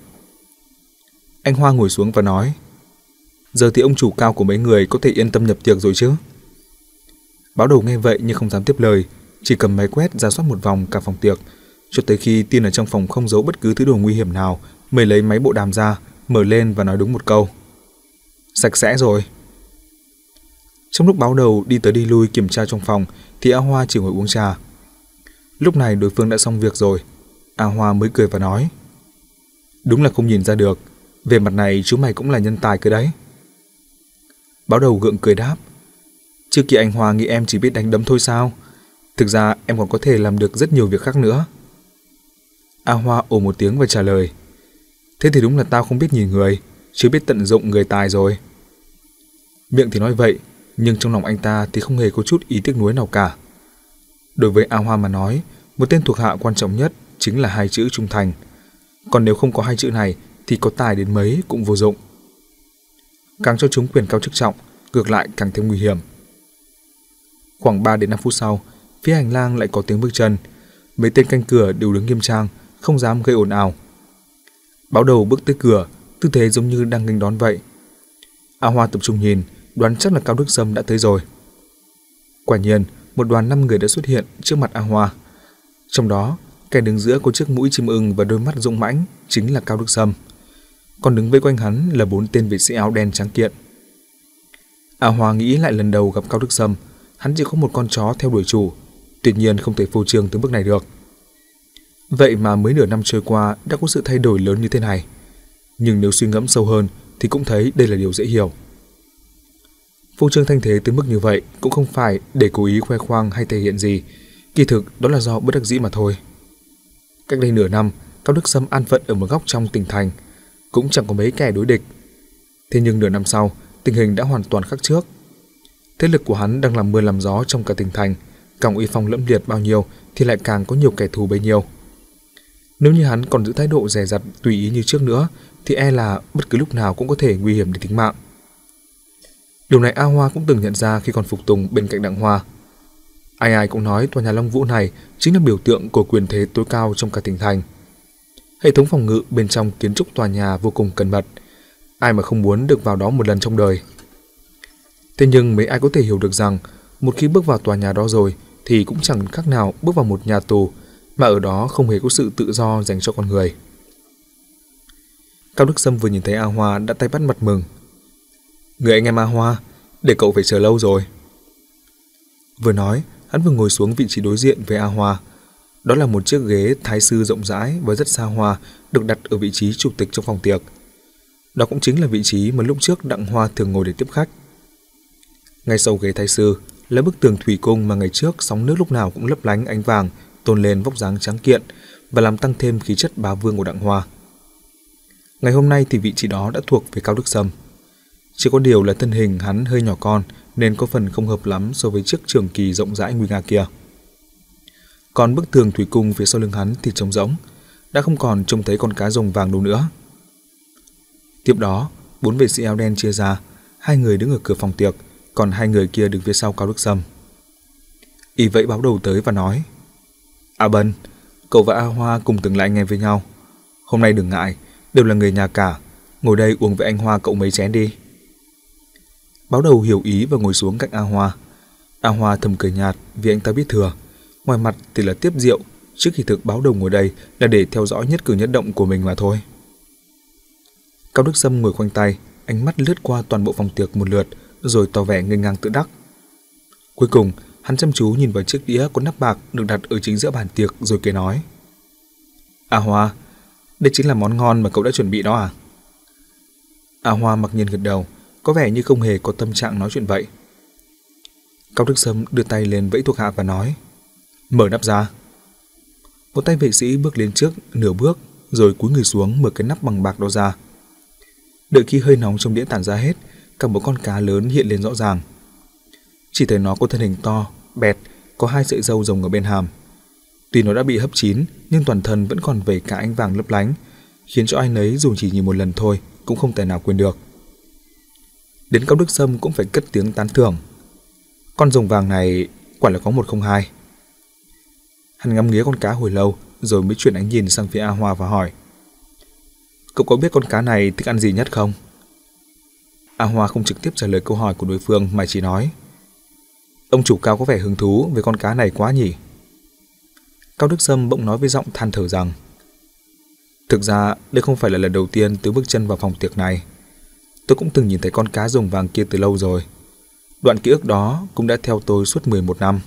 Anh Hoa ngồi xuống và nói. Giờ thì ông chủ Cao của mấy người có thể yên tâm nhập tiệc rồi chứ? Báo Đầu nghe vậy nhưng không dám tiếp lời, chỉ cầm máy quét rà soát một vòng cả phòng tiệc, cho tới khi tin ở trong phòng không giấu bất cứ thứ đồ nguy hiểm nào, mới lấy máy bộ đàm ra, mở lên và nói đúng một câu. Sạch sẽ rồi. Trong lúc Báo Đầu đi tới đi lui kiểm tra trong phòng thì A Hoa chỉ ngồi uống trà. Lúc này đối phương đã xong việc rồi. A Hoa mới cười và nói. Đúng là không nhìn ra được, về mặt này chú mày cũng là nhân tài cơ đấy. Báo Đầu gượng cười đáp. Trước kia anh Hoa nghĩ em chỉ biết đánh đấm thôi sao? Thực ra em còn có thể làm được rất nhiều việc khác nữa. A Hoa ồ một tiếng và trả lời. Thế thì đúng là tao không biết nhìn người, chứ biết tận dụng người tài rồi. Miệng thì nói vậy, nhưng trong lòng anh ta thì không hề có chút ý tiếc nuối nào cả. Đối với A Hoa mà nói, một tên thuộc hạ quan trọng nhất chính là hai chữ trung thành. Còn nếu không có hai chữ này thì có tài đến mấy cũng vô dụng. Càng cho chúng quyền cao chức trọng, ngược lại càng thêm nguy hiểm. Khoảng ba đến năm phút sau, phía hành lang lại có tiếng bước chân. Mấy tên canh cửa đều đứng nghiêm trang, không dám gây ồn ào. Báo Đầu bước tới cửa, tư thế giống như đang nghênh đón vậy. A Hoa tập trung nhìn, đoán chắc là Cao Đức Sâm đã tới rồi. Quả nhiên, một đoàn năm người đã xuất hiện trước mặt A Hoa. Trong đó, kẻ đứng giữa có chiếc mũi chim ưng và đôi mắt dũng mãnh chính là Cao Đức Sâm. Còn đứng vây quanh hắn là bốn tên vệ sĩ áo đen trắng kiện. A Hoa nghĩ lại lần đầu gặp Cao Đức Sâm, hắn chỉ có một con chó theo đuổi chủ, tuyệt nhiên không thể phô trương tới mức này được. Vậy mà mới nửa năm trôi qua đã có sự thay đổi lớn như thế này. Nhưng nếu suy ngẫm sâu hơn thì cũng thấy đây là điều dễ hiểu. Phô trương thanh thế tới mức như vậy cũng không phải để cố ý khoe khoang hay thể hiện gì, kỳ thực đó là do bất đắc dĩ mà thôi. Cách đây nửa năm, Cao Đức Sâm an phận ở một góc trong tỉnh thành, cũng chẳng có mấy kẻ đối địch. Thế nhưng nửa năm sau, tình hình đã hoàn toàn khác trước. Thế lực của hắn đang làm mưa làm gió trong cả tỉnh thành, càng uy phong lẫm liệt bao nhiêu thì lại càng có nhiều kẻ thù bấy nhiêu. Nếu như hắn còn giữ thái độ dè dặt tùy ý như trước nữa thì e là bất cứ lúc nào cũng có thể nguy hiểm đến tính mạng. Điều này A Hoa cũng từng nhận ra khi còn phục tùng bên cạnh Đặng Hoa. Ai ai cũng nói tòa nhà Long Vũ này chính là biểu tượng của quyền thế tối cao trong cả tỉnh thành. Hệ thống phòng ngự bên trong kiến trúc tòa nhà vô cùng cẩn mật, ai mà không muốn được vào đó một lần trong đời. Thế nhưng mấy ai có thể hiểu được rằng một khi bước vào tòa nhà đó rồi thì cũng chẳng khác nào bước vào một nhà tù, mà ở đó không hề có sự tự do dành cho con người. Cao Đức Sâm vừa nhìn thấy A Hoa đã tay bắt mặt mừng. Người anh em A Hoa, để cậu phải chờ lâu rồi. Vừa nói, hắn vừa ngồi xuống vị trí đối diện với A Hoa. Đó là một chiếc ghế thái sư rộng rãi và rất xa hoa, được đặt ở vị trí chủ tịch trong phòng tiệc. Đó cũng chính là vị trí mà lúc trước Đặng Hoa thường ngồi để tiếp khách. Ngay sau ghế thái sư là bức tường thủy cung mà ngày trước sóng nước lúc nào cũng lấp lánh ánh vàng, tôn lên vóc dáng tráng kiện và làm tăng thêm khí chất bá vương của Đặng Hoa. Ngày hôm nay thì vị trí đó đã thuộc về Cao Đức Sâm. Chỉ có điều là thân hình hắn hơi nhỏ con nên có phần không hợp lắm so với chiếc trường kỳ rộng rãi nguy nga kia. Còn bức tường thủy cung phía sau lưng hắn thì trống rỗng, đã không còn trông thấy con cá rồng vàng đâu nữa. Tiếp đó, bốn vệ sĩ áo đen chia ra, hai người đứng ở cửa phòng tiệc, còn hai người kia đứng phía sau Cao Đức Sâm. Y vẫy báo đầu tới và nói: A Bân, cậu và A Hoa cùng từng là anh em với nhau. Hôm nay đừng ngại, đều là người nhà cả, ngồi đây uống với anh Hoa cậu mấy chén đi. Báo đầu hiểu ý và ngồi xuống cạnh A Hoa. A Hoa thầm cười nhạt vì anh ta biết thừa, ngoài mặt thì là tiếp rượu, trước khi thực báo đầu ngồi đây là để theo dõi nhất cử nhất động của mình mà thôi. Cao Đức Sâm ngồi khoanh tay, ánh mắt lướt qua toàn bộ phòng tiệc một lượt, rồi tỏ vẻ ngây ngang tự đắc. Cuối cùng, hắn chăm chú nhìn vào chiếc đĩa có nắp bạc được đặt ở chính giữa bàn tiệc rồi cười nói: A Hoa, đây chính là món ngon mà cậu đã chuẩn bị đó à? A Hoa mặc nhiên gật đầu, có vẻ như không hề có tâm trạng nói chuyện vậy. Cao Đức Sâm đưa tay lên vẫy thuộc hạ và nói: Mở nắp ra. Một tay vệ sĩ bước lên trước nửa bước, rồi cúi người xuống mở cái nắp bằng bạc đó ra. Đợi khi hơi nóng trong đĩa tản ra hết, cả một con cá lớn hiện lên rõ ràng. Chỉ thấy nó có thân hình to, bẹt, có hai sợi râu rồng ở bên hàm. Tuy nó đã bị hấp chín, nhưng toàn thân vẫn còn vẩy cả ánh vàng lấp lánh, khiến cho ai nấy dù chỉ nhìn một lần thôi cũng không thể nào quên được. Đến Cao Đức Sâm cũng phải cất tiếng tán thưởng: Con rồng vàng này quả là có một không hai. Hắn ngắm nghía con cá hồi lâu, rồi mới chuyển ánh nhìn sang phía A Hoa và hỏi: Cậu có biết con cá này thích ăn gì nhất không? A Hoa không trực tiếp trả lời câu hỏi của đối phương mà chỉ nói: Ông chủ Cao có vẻ hứng thú với con cá này quá nhỉ? Cao Đức Sâm bỗng nói với giọng than thở rằng: Thực ra đây không phải là lần đầu tiên tôi bước chân vào phòng tiệc này. Tôi cũng từng nhìn thấy con cá rồng vàng kia từ lâu rồi. Đoạn ký ức đó cũng đã theo tôi suốt mười một năm.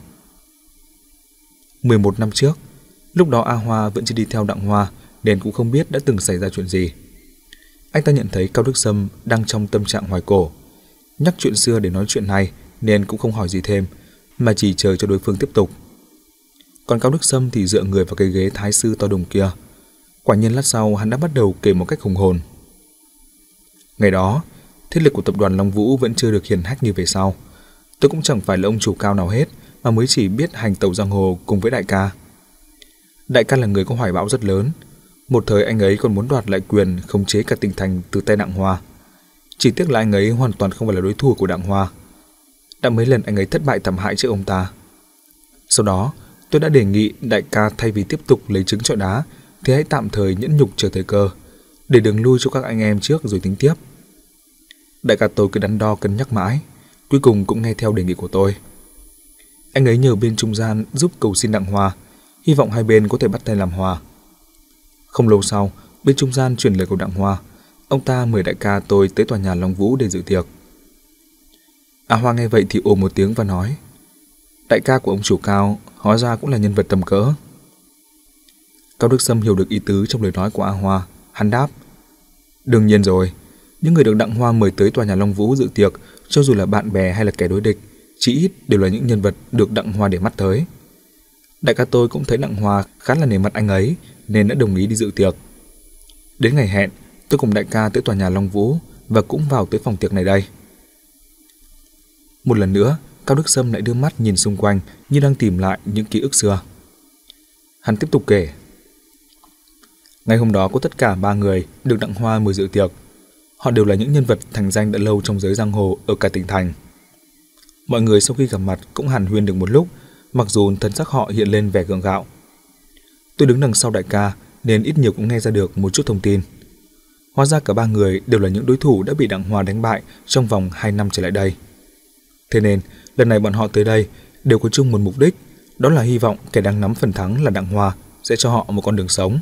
mười một năm trước, lúc đó A Hoa vẫn chưa đi theo Đặng Hoa nên cũng không biết đã từng xảy ra chuyện gì. Anh ta nhận thấy Cao Đức Sâm đang trong tâm trạng hoài cổ, nhắc chuyện xưa để nói chuyện này nên cũng không hỏi gì thêm, mà chỉ chờ cho đối phương tiếp tục. Còn Cao Đức Sâm thì dựa người vào cái ghế thái sư to đùng kia. Quả nhiên lát sau hắn đã bắt đầu kể một cách hùng hồn. Ngày đó, thế lực của tập đoàn Long Vũ vẫn chưa được hiển hách như về sau. Tôi cũng chẳng phải là ông chủ Cao nào hết, mà mới chỉ biết hành tẩu giang hồ cùng với đại ca. Đại ca là người có hoài bão rất lớn. Một thời anh ấy còn muốn đoạt lại quyền khống chế cả tỉnh thành từ tay Đặng Hoa. Chỉ tiếc là anh ấy hoàn toàn không phải là đối thủ của Đặng Hoa. Đã mấy lần anh ấy thất bại thảm hại trước ông ta. Sau đó, tôi đã đề nghị đại ca thay vì tiếp tục lấy trứng trọi đá thì hãy tạm thời nhẫn nhục chờ thời cơ, để đường lui cho các anh em trước rồi tính tiếp. Đại ca tôi cứ đắn đo cân nhắc mãi, cuối cùng cũng nghe theo đề nghị của tôi. Anh ấy nhờ bên trung gian giúp cầu xin Đặng Hoa, hy vọng hai bên có thể bắt tay làm hòa. Không lâu sau, bên trung gian chuyển lời của Đặng Hoa, ông ta mời đại ca tôi tới tòa nhà Long Vũ để dự tiệc. A Hoa nghe vậy thì ồ một tiếng và nói: Đại ca của ông chủ Cao hóa ra cũng là nhân vật tầm cỡ. Cao Đức Sâm hiểu được ý tứ trong lời nói của A Hoa, hắn đáp: Đương nhiên rồi, Những người được Đặng Hoa mời tới tòa nhà Long Vũ dự tiệc, cho dù là bạn bè hay là kẻ đối địch, chỉ ít đều là những nhân vật được Đặng Hoa để mắt tới. Đại ca tôi cũng thấy Đặng Hoa khá là nể mặt anh ấy nên đã đồng ý đi dự tiệc. Đến ngày hẹn, tôi cùng đại ca tới tòa nhà Long Vũ và cũng vào tới phòng tiệc này đây. Một lần nữa, Cao Đức Sâm lại đưa mắt nhìn xung quanh như đang tìm lại những ký ức xưa. Hắn tiếp tục kể. Ngày hôm đó có tất cả ba người được Đặng Hoa mời dự tiệc. Họ đều là những nhân vật thành danh đã lâu trong giới giang hồ ở cả tỉnh thành. Mọi người sau khi gặp mặt cũng hàn huyên được một lúc, mặc dù thân sắc họ hiện lên vẻ gượng gạo. Tôi đứng đằng sau đại ca nên ít nhiều cũng nghe ra được một chút thông tin. Hóa ra cả ba người đều là những đối thủ đã bị Đặng Hoa đánh bại trong vòng hai năm trở lại đây. Thế nên, lần này bọn họ tới đây đều có chung một mục đích, đó là hy vọng kẻ đang nắm phần thắng là Đặng Hoa sẽ cho họ một con đường sống.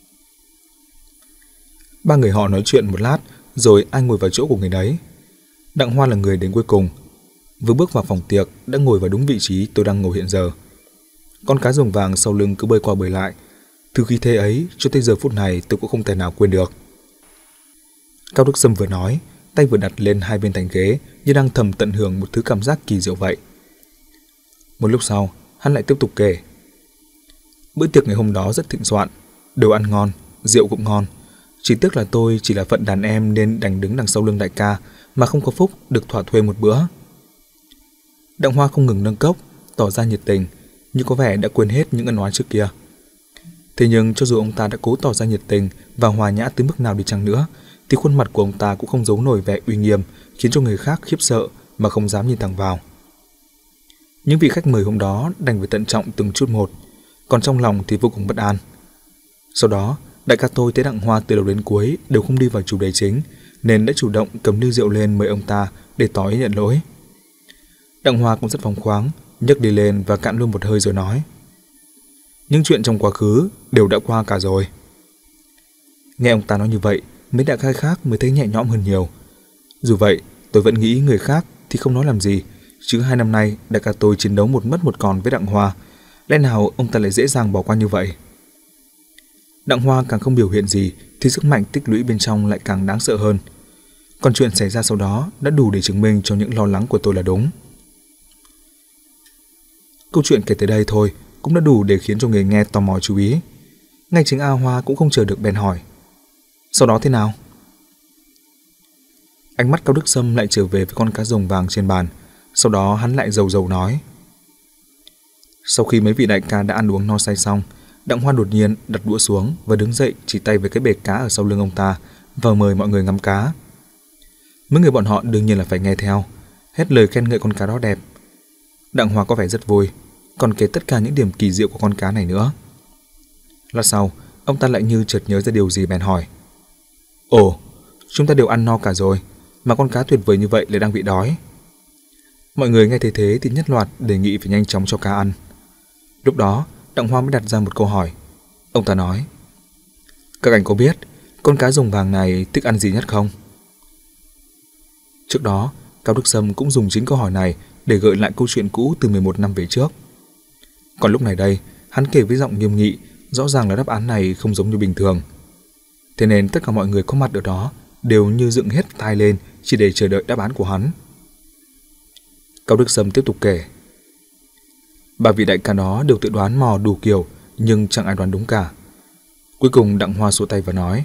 Ba người họ nói chuyện một lát, rồi ai ngồi vào chỗ của người đấy. Đặng Hoa là người đến cuối cùng. Vừa bước vào phòng tiệc đã ngồi vào đúng vị trí tôi đang ngồi hiện giờ. Con cá rồng vàng sau lưng cứ bơi qua bơi lại. Từ khi thế ấy cho tới giờ phút này tôi cũng không thể nào quên được. Cao Đức Sâm vừa nói, tay vừa đặt lên hai bên thành ghế như đang thầm tận hưởng một thứ cảm giác kỳ diệu vậy. Một lúc sau, hắn lại tiếp tục kể. Bữa tiệc ngày hôm đó rất thịnh soạn, đồ ăn ngon, rượu cũng ngon. Chỉ tiếc là tôi chỉ là phận đàn em nên đành đứng đằng sau lưng đại ca mà không có phúc được thỏa thuê một bữa. Đặng Hoa không ngừng nâng cốc, tỏ ra nhiệt tình, như có vẻ đã quên hết những ân oán trước kia. Thế nhưng cho dù ông ta đã cố tỏ ra nhiệt tình và hòa nhã tới mức nào đi chăng nữa, thì khuôn mặt của ông ta cũng không giấu nổi vẻ uy nghiêm, khiến cho người khác khiếp sợ mà không dám nhìn thẳng vào. Những vị khách mời hôm đó đành phải tận trọng từng chút một, còn trong lòng thì vô cùng bất an. Sau đó, đại ca tôi thấy Đặng Hoa từ đầu đến cuối đều không đi vào chủ đề chính, nên đã chủ động cầm ly rượu lên mời ông ta để tỏ ý nhận lỗi. Đặng Hoa cũng rất phóng khoáng, nhấc đi lên và cạn luôn một hơi rồi nói: những chuyện trong quá khứ đều đã qua cả rồi. Nghe ông ta nói như vậy, mấy đại ca khác mới thấy nhẹ nhõm hơn nhiều. Dù vậy, tôi vẫn nghĩ người khác thì không nói làm gì, chứ hai năm nay đại ca tôi chiến đấu một mất một còn với Đặng Hoa, lẽ nào ông ta lại dễ dàng bỏ qua như vậy? Đặng Hoa càng không biểu hiện gì thì sức mạnh tích lũy bên trong lại càng đáng sợ hơn. Còn chuyện xảy ra sau đó đã đủ để chứng minh cho những lo lắng của tôi là đúng. Câu chuyện kể tới đây thôi cũng đã đủ để khiến cho người nghe tò mò chú ý. Ngay chính A Hoa cũng không chờ được bèn hỏi: sau đó thế nào? Ánh mắt Cao Đức Sâm lại trở về với con cá rồng vàng trên bàn. Sau đó hắn lại rầu rầu nói: sau khi mấy vị đại ca đã ăn uống no say xong, Đặng Hoa đột nhiên đặt đũa xuống và đứng dậy chỉ tay với cái bể cá ở sau lưng ông ta và mời mọi người ngắm cá. Mấy người bọn họ đương nhiên là phải nghe theo, hết lời khen ngợi con cá đó đẹp. Đặng Hoa có vẻ rất vui, còn kể tất cả những điểm kỳ diệu của con cá này nữa. Lát sau, ông ta lại như chợt nhớ ra điều gì bèn hỏi: ồ, chúng ta đều ăn no cả rồi, mà con cá tuyệt vời như vậy lại đang bị đói. Mọi người nghe thấy thế thì nhất loạt đề nghị phải nhanh chóng cho cá ăn. Lúc đó, Đặng Hoa mới đặt ra một câu hỏi. Ông ta nói: các anh có biết con cá rồng vàng này thích ăn gì nhất không? Trước đó, Cao Đức Sâm cũng dùng chính câu hỏi này để gợi lại câu chuyện cũ từ mười một năm về trước. Còn lúc này đây, hắn kể với giọng nghiêm nghị, rõ ràng là đáp án này không giống như bình thường. Thế nên tất cả mọi người có mặt ở đó đều như dựng hết tai lên chỉ để chờ đợi đáp án của hắn. Cao Đức Sâm tiếp tục kể: ba vị đại ca đó đều tự đoán mò đủ kiểu, nhưng chẳng ai đoán đúng cả. Cuối cùng Đặng Hoa xua tay và nói: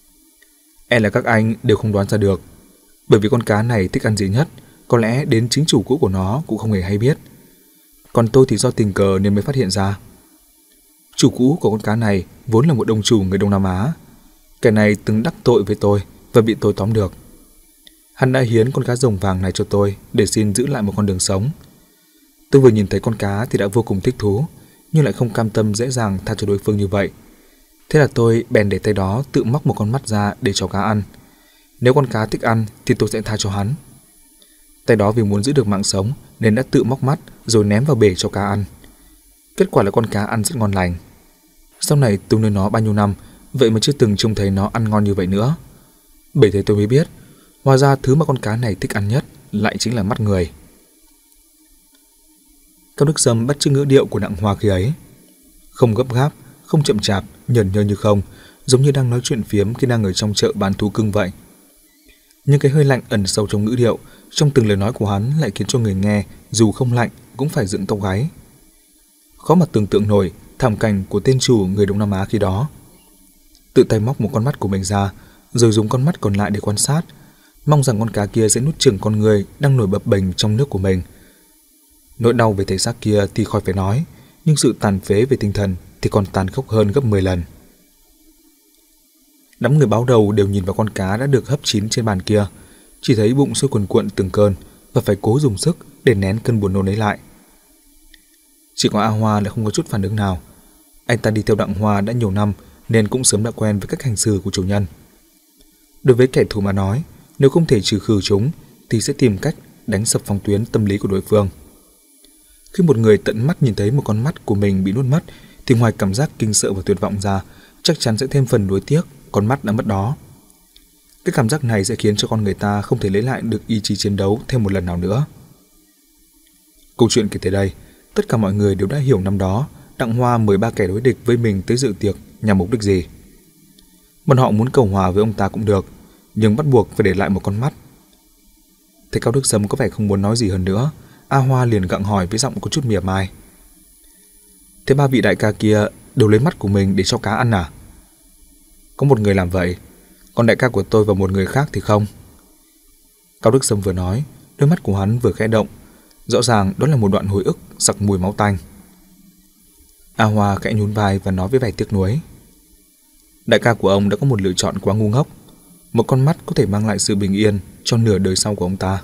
e là các anh đều không đoán ra được, bởi vì con cá này thích ăn gì nhất, có lẽ đến chính chủ cũ của nó cũng không hề hay biết. Còn tôi thì do tình cờ nên mới phát hiện ra. Chủ cũ của con cá này vốn là một ông chủ người Đông Nam Á. Kẻ này từng đắc tội với tôi và bị tôi tóm được. Hắn đã hiến con cá rồng vàng này cho tôi để xin giữ lại một con đường sống. Tôi vừa nhìn thấy con cá thì đã vô cùng thích thú, nhưng lại không cam tâm dễ dàng tha cho đối phương như vậy. Thế là tôi bèn để tay đó tự móc một con mắt ra để cho cá ăn. Nếu con cá thích ăn thì tôi sẽ tha cho hắn. Tay đó vì muốn giữ được mạng sống nên đã tự móc mắt rồi ném vào bể cho cá ăn. Kết quả là con cá ăn rất ngon lành. Sau này tôi nuôi nó bao nhiêu năm, vậy mà chưa từng trông thấy nó ăn ngon như vậy nữa. Bởi thế tôi mới biết, hóa ra thứ mà con cá này thích ăn nhất lại chính là mắt người. Cao Đức Sâm bắt chước ngữ điệu của Đặng Hoa khi ấy, không gấp gáp, không chậm chạp, nhởn nhơ như không, giống như đang nói chuyện phiếm khi đang ở trong chợ bán thú cưng vậy. Nhưng cái hơi lạnh ẩn sâu trong ngữ điệu, trong từng lời nói của hắn lại khiến cho người nghe dù không lạnh cũng phải dựng tóc gáy. Khó mà tưởng tượng nổi thảm cảnh của tên chủ người Đông Nam Á khi đó. Tự tay móc một con mắt của mình ra, rồi dùng con mắt còn lại để quan sát, mong rằng con cá kia sẽ nuốt chửng con người đang nổi bập bềnh trong nước của mình. Nỗi đau về thể xác kia thì khỏi phải nói, nhưng sự tàn phế về tinh thần thì còn tàn khốc hơn gấp mười lần. Đám người báo đầu đều nhìn vào con cá đã được hấp chín trên bàn kia, chỉ thấy bụng sôi cuồn cuộn từng cơn và phải cố dùng sức để nén cơn buồn nôn ấy lại. Chỉ có A Hoa lại không có chút phản ứng nào. Anh ta đi theo Đặng Hoa đã nhiều năm nên cũng sớm đã quen với cách hành xử của chủ nhân. Đối với kẻ thù mà nói, nếu không thể trừ khử chúng thì sẽ tìm cách đánh sập phòng tuyến tâm lý của đối phương. Khi một người tận mắt nhìn thấy một con mắt của mình bị nuốt mất thì ngoài cảm giác kinh sợ và tuyệt vọng ra, chắc chắn sẽ thêm phần nuối tiếc con mắt đã mất đó. Cái cảm giác này sẽ khiến cho con người ta không thể lấy lại được ý chí chiến đấu thêm một lần nào nữa. Câu chuyện kể tới đây, tất cả mọi người đều đã hiểu năm đó Đặng Hoa mời ba kẻ đối địch với mình tới dự tiệc nhằm mục đích gì. Bọn họ muốn cầu hòa với ông ta cũng được, nhưng bắt buộc phải để lại một con mắt. Thấy Cao Đức Sâm có vẻ không muốn nói gì hơn nữa, A Hoa liền gặng hỏi với giọng có chút mỉa mai: "Thế ba vị đại ca kia đều lấy mắt của mình để cho cá ăn à?" "Có một người làm vậy, còn đại ca của tôi và một người khác thì không." Cao Đức Sâm vừa nói, đôi mắt của hắn vừa khẽ động, rõ ràng đó là một đoạn hồi ức sặc mùi máu tanh. A Hoa khẽ nhún vai và nói với vẻ tiếc nuối: "Đại ca của ông đã có một lựa chọn quá ngu ngốc. Một con mắt có thể mang lại sự bình yên cho nửa đời sau của ông ta."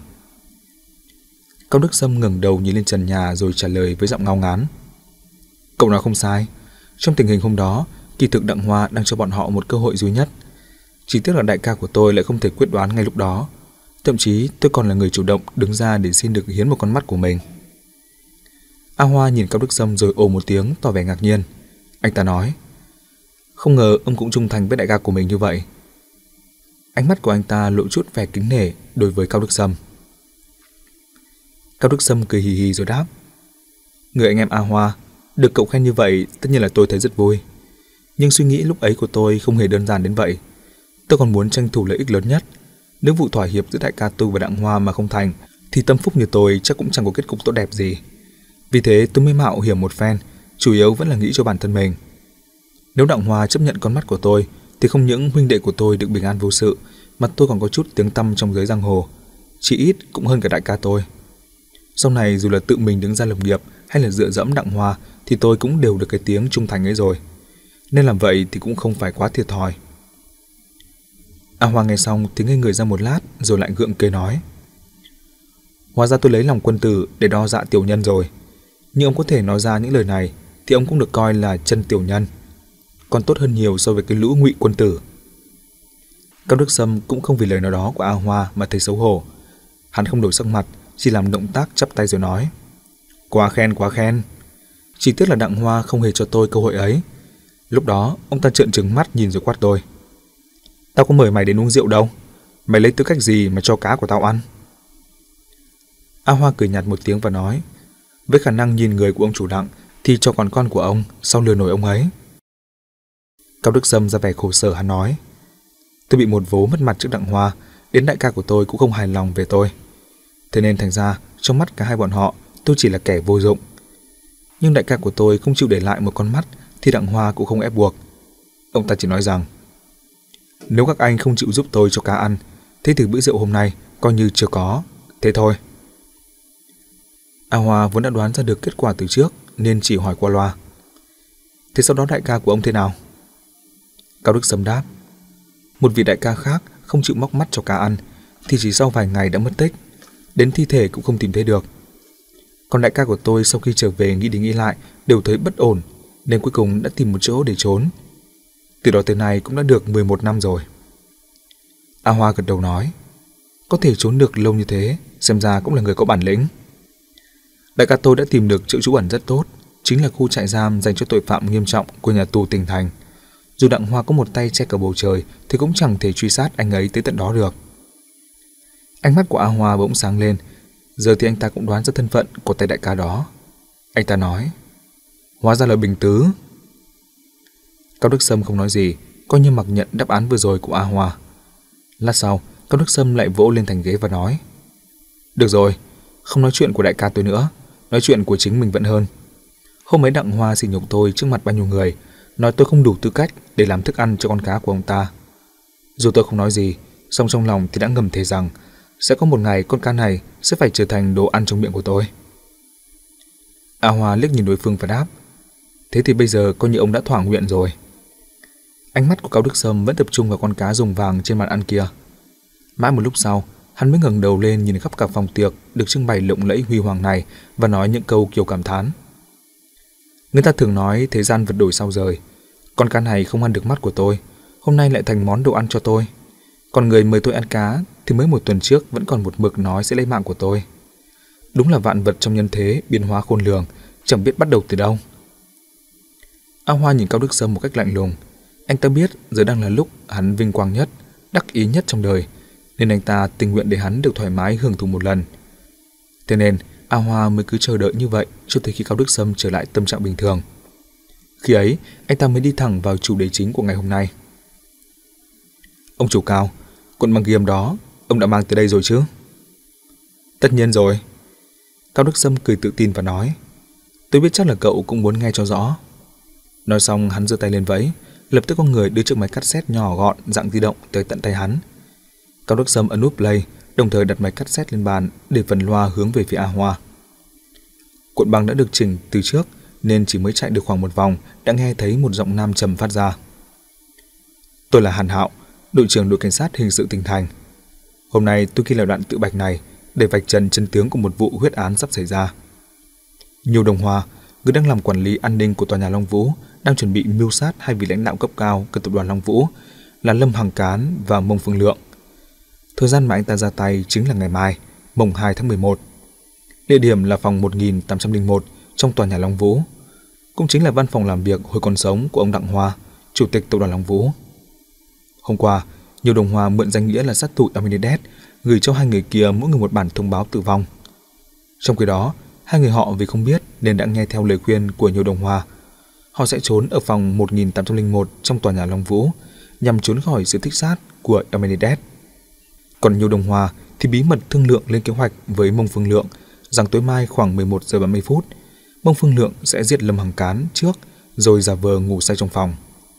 Cao Đức Sâm ngẩng đầu nhìn lên trần nhà rồi trả lời với giọng ngao ngán: "Cậu nói không sai. Trong tình hình hôm đó, kỳ thực Đặng Hoa đang cho bọn họ một cơ hội duy nhất. Chỉ tiếc là đại ca của tôi lại không thể quyết đoán ngay lúc đó. Thậm chí tôi còn là người chủ động đứng ra để xin được hiến một con mắt của mình." A Hoa nhìn Cao Đức Sâm rồi ồ một tiếng tỏ vẻ ngạc nhiên. Anh ta nói: "Không ngờ ông cũng trung thành với đại ca của mình như vậy." Ánh mắt của anh ta lộ chút vẻ kính nể đối với Cao Đức Sâm. Cao Đức Sâm cười hì hì rồi đáp: "Người anh em A Hoa, được cậu khen như vậy tất nhiên là tôi thấy rất vui. Nhưng suy nghĩ lúc ấy của tôi không hề đơn giản đến vậy. Tôi còn muốn tranh thủ lợi ích lớn nhất. Nếu vụ thỏa hiệp giữa đại ca tôi và Đặng Hoa mà không thành thì tâm phúc như tôi chắc cũng chẳng có kết cục tốt đẹp gì. Vì thế tôi mới mạo hiểm một phen, chủ yếu vẫn là nghĩ cho bản thân mình. Nếu Đặng Hoa chấp nhận con mắt của tôi thì không những huynh đệ của tôi được bình an vô sự, mà tôi còn có chút tiếng tăm trong giới giang hồ, chỉ ít cũng hơn cả đại ca tôi. Sau này dù là tự mình đứng ra lập nghiệp hay là dựa dẫm Đặng Hoa thì tôi cũng đều được cái tiếng trung thành ấy rồi. Nên làm vậy thì cũng không phải quá thiệt thòi." A Hoa nghe xong thì ngây người ra một lát rồi lại gượng cười nói: "Hóa ra tôi lấy lòng quân tử để đo dạ tiểu nhân rồi. Nhưng ông có thể nói ra những lời này thì ông cũng được coi là chân tiểu nhân, còn tốt hơn nhiều so với cái lũ ngụy quân tử." Cao Đức Sâm cũng không vì lời nói đó của A Hoa mà thấy xấu hổ. Hắn không đổi sắc mặt, chỉ làm động tác chắp tay rồi nói: "Quá khen, quá khen. Chỉ tiếc là Đặng Hoa không hề cho tôi cơ hội ấy. Lúc đó ông ta trợn trừng mắt nhìn rồi quát tôi: Tao có mời mày đến uống rượu đâu. Mày lấy tư cách gì mà cho cá của tao ăn?" A Hoa cười nhạt một tiếng và nói: "Với khả năng nhìn người của ông chủ Đặng thì cho còn con của ông sao lừa nổi ông ấy." Cao Đức Sâm ra vẻ khổ sở, hắn nói: "Tôi bị một vố mất mặt trước Đặng Hoa, đến đại ca của tôi cũng không hài lòng về tôi. Thế nên thành ra trong mắt cả hai bọn họ tôi chỉ là kẻ vô dụng. Nhưng đại ca của tôi không chịu để lại một con mắt thì Đặng Hoa cũng không ép buộc. Ông ta chỉ nói rằng: Nếu các anh không chịu giúp tôi cho cá ăn, thế thì bữa rượu hôm nay coi như chưa có, thế thôi." A Hoa vốn đã đoán ra được kết quả từ trước nên chỉ hỏi qua loa: "Thế sau đó đại ca của ông thế nào?" Cao Đức Sâm đáp: "Một vị đại ca khác không chịu móc mắt cho cá ăn thì chỉ sau vài ngày đã mất tích, đến thi thể cũng không tìm thấy được. Còn đại ca của tôi sau khi trở về nghĩ đi nghĩ lại đều thấy bất ổn nên cuối cùng đã tìm một chỗ để trốn. Từ đó tới nay cũng đã được mười một năm rồi." A Hoa gật đầu nói: "Có thể trốn được lâu như thế, xem ra cũng là người có bản lĩnh. Đại ca tôi đã tìm được chỗ trú ẩn rất tốt, chính là khu trại giam dành cho tội phạm nghiêm trọng của nhà tù Tỉnh Thành. Dù Đặng Hoa có một tay che cả bầu trời thì cũng chẳng thể truy sát anh ấy tới tận đó được." Ánh mắt của A Hoa bỗng sáng lên, giờ thì anh ta cũng đoán ra thân phận của tay đại ca đó. Anh ta nói: "Hóa ra là Bình Tứ." Cao Đức Sâm không nói gì, coi như mặc nhận đáp án vừa rồi của A Hoa. Lát sau, Cao Đức Sâm lại vỗ lên thành ghế và nói: Được rồi, không nói chuyện của đại ca tôi nữa, nói chuyện của chính mình vẫn hơn. Hôm ấy Đặng Hoa sỉ nhục tôi trước mặt bao nhiêu người, nói tôi không đủ tư cách để làm thức ăn cho con cá của ông ta. Dù tôi không nói gì, song trong lòng thì đã ngầm thề rằng sẽ có một ngày con cá này sẽ phải trở thành đồ ăn trong miệng của tôi. A Hoa liếc nhìn đối phương và đáp: Thế thì bây giờ coi như ông đã thỏa nguyện rồi. Ánh mắt của Cao Đức Sâm vẫn tập trung vào con cá rồng vàng trên bàn ăn kia. Mãi một lúc sau, hắn mới ngẩng đầu lên nhìn khắp cả phòng tiệc được trưng bày lộng lẫy huy hoàng này và nói những câu kiểu cảm thán. Người ta thường nói thế gian vật đổi sao rời. Con cá này không ăn được mắt của tôi, hôm nay lại thành món đồ ăn cho tôi. Còn người mời tôi ăn cá thì mới một tuần trước vẫn còn một mực nói sẽ lấy mạng của tôi. Đúng là vạn vật trong nhân thế biến hóa khôn lường, chẳng biết bắt đầu từ đâu. A Hoa nhìn Cao Đức Sâm một cách lạnh lùng. Anh ta biết giờ đang là lúc hắn vinh quang nhất, đắc ý nhất trong đời, nên anh ta tình nguyện để hắn được thoải mái hưởng thụ một lần. Thế nên A Hoa mới cứ chờ đợi như vậy cho tới khi Cao Đức Sâm trở lại tâm trạng bình thường. Khi ấy, anh ta mới đi thẳng vào chủ đề chính của ngày hôm nay. Ông chủ Cao, cuộn băng ghi âm đó, ông đã mang tới đây rồi chứ? Tất nhiên rồi. Cao Đức Sâm cười tự tin và nói: Tôi biết chắc là cậu cũng muốn nghe cho rõ. Nói xong hắn giơ tay lên vẫy, lập tức có người đưa chiếc máy cassette nhỏ gọn dạng di động tới tận tay hắn. Cao Đức Sâm ấn nút play, đồng thời đặt máy cassette lên bàn để phần loa hướng về phía A Hoa. Cuộn băng đã được chỉnh từ trước nên chỉ mới chạy được khoảng một vòng đã nghe thấy một giọng nam trầm phát ra: Tôi là Hàn Hạo, đội trưởng đội cảnh sát hình sự tỉnh thành. Hôm nay tôi ghi lại đoạn tự bạch này để vạch trần chân tướng của một vụ huyết án sắp xảy ra. Nhiều Đồng Hoa, người đang làm quản lý an ninh của tòa nhà Long Vũ, đang chuẩn bị mưu sát hai vị lãnh đạo cấp cao của tập đoàn Long Vũ là Lâm Hằng Cán và Mông Phương Lượng. Thời gian mà anh ta ra tay chính là ngày mai, mùng hai tháng mười một. Địa điểm là phòng một nghìn tám trăm lẻ một trong tòa nhà Long Vũ, cũng chính là văn phòng làm việc hồi còn sống của ông Đặng Hoa, chủ tịch tập đoàn Long Vũ. Hôm qua, Nhiều Đồng Hoa mượn danh nghĩa là sát thủ Amenides gửi cho hai người kia mỗi người một bản thông báo tử vong. Trong khi đó, hai người họ vì không biết nên đã nghe theo lời khuyên của Nhiều Đồng Hoa. Họ sẽ trốn ở phòng một nghìn tám trăm lẻ một trong tòa nhà Long Vũ nhằm trốn khỏi sự thích sát của Amenides. Còn Nhiều Đồng Hoa thì bí mật thương lượng lên kế hoạch với Mông Phương Lượng rằng tối mai khoảng mười một giờ ba mươi phút, Mông Phương Lượng sẽ giết Lâm Hằng Cán trước rồi giả vờ ngủ say trong phòng.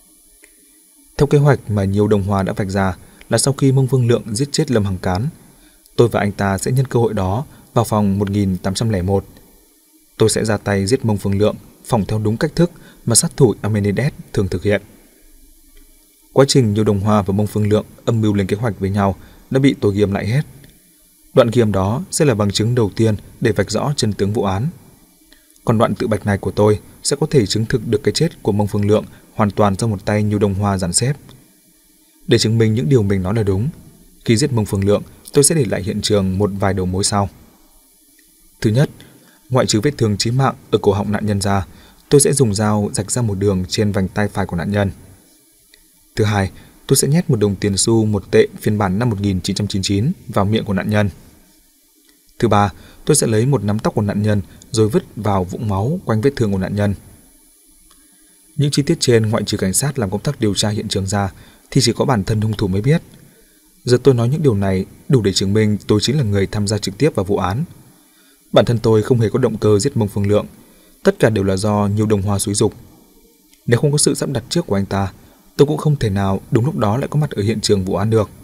Theo kế hoạch mà Nhiều Đồng Hoa đã vạch ra là sau khi Mông Phương Lượng giết chết Lâm Hằng Cán, tôi và anh ta sẽ nhân cơ hội đó vào phòng một nghìn tám trăm lẻ một. Tôi sẽ ra tay giết Mông Phương Lượng phỏng theo đúng cách thức mà sát thủ Amenides thường thực hiện. Quá trình Nhiều Đồng Hoa và Mông Phương Lượng âm mưu lên kế hoạch với nhau đã bị tôi ghi âm lại hết. Đoạn ghi âm đó sẽ là bằng chứng đầu tiên để vạch rõ chân tướng vụ án. Còn đoạn tự bạch này của tôi sẽ có thể chứng thực được cái chết của Mông Phương Lượng hoàn toàn do một tay Nhiều Đồng Hoa dàn xếp. Để chứng minh những điều mình nói là đúng, khi giết Mông Phương Lượng, tôi sẽ để lại hiện trường một vài đầu mối sau. Thứ nhất, ngoại trừ vết thương chí mạng ở cổ họng nạn nhân ra, tôi sẽ dùng dao rạch ra một đường trên vành tay phải của nạn nhân. Thứ hai, tôi sẽ nhét một đồng tiền xu một tệ phiên bản năm một nghìn chín trăm chín mươi chín vào miệng của nạn nhân. Thứ ba, tôi sẽ lấy một nắm tóc của nạn nhân rồi vứt vào vũng máu quanh vết thương của nạn nhân. Những chi tiết trên ngoại trừ cảnh sát làm công tác điều tra hiện trường ra thì chỉ có bản thân hung thủ mới biết. Giờ tôi nói những điều này đủ để chứng minh tôi chính là người tham gia trực tiếp vào vụ án. Bản thân tôi không hề có động cơ giết Mông Phương Lượng, tất cả đều là do Nhiều Đồng Hoa xúi giục. Nếu không có sự sắp đặt trước của anh ta, tôi cũng không thể nào đúng lúc đó lại có mặt ở hiện trường vụ án được.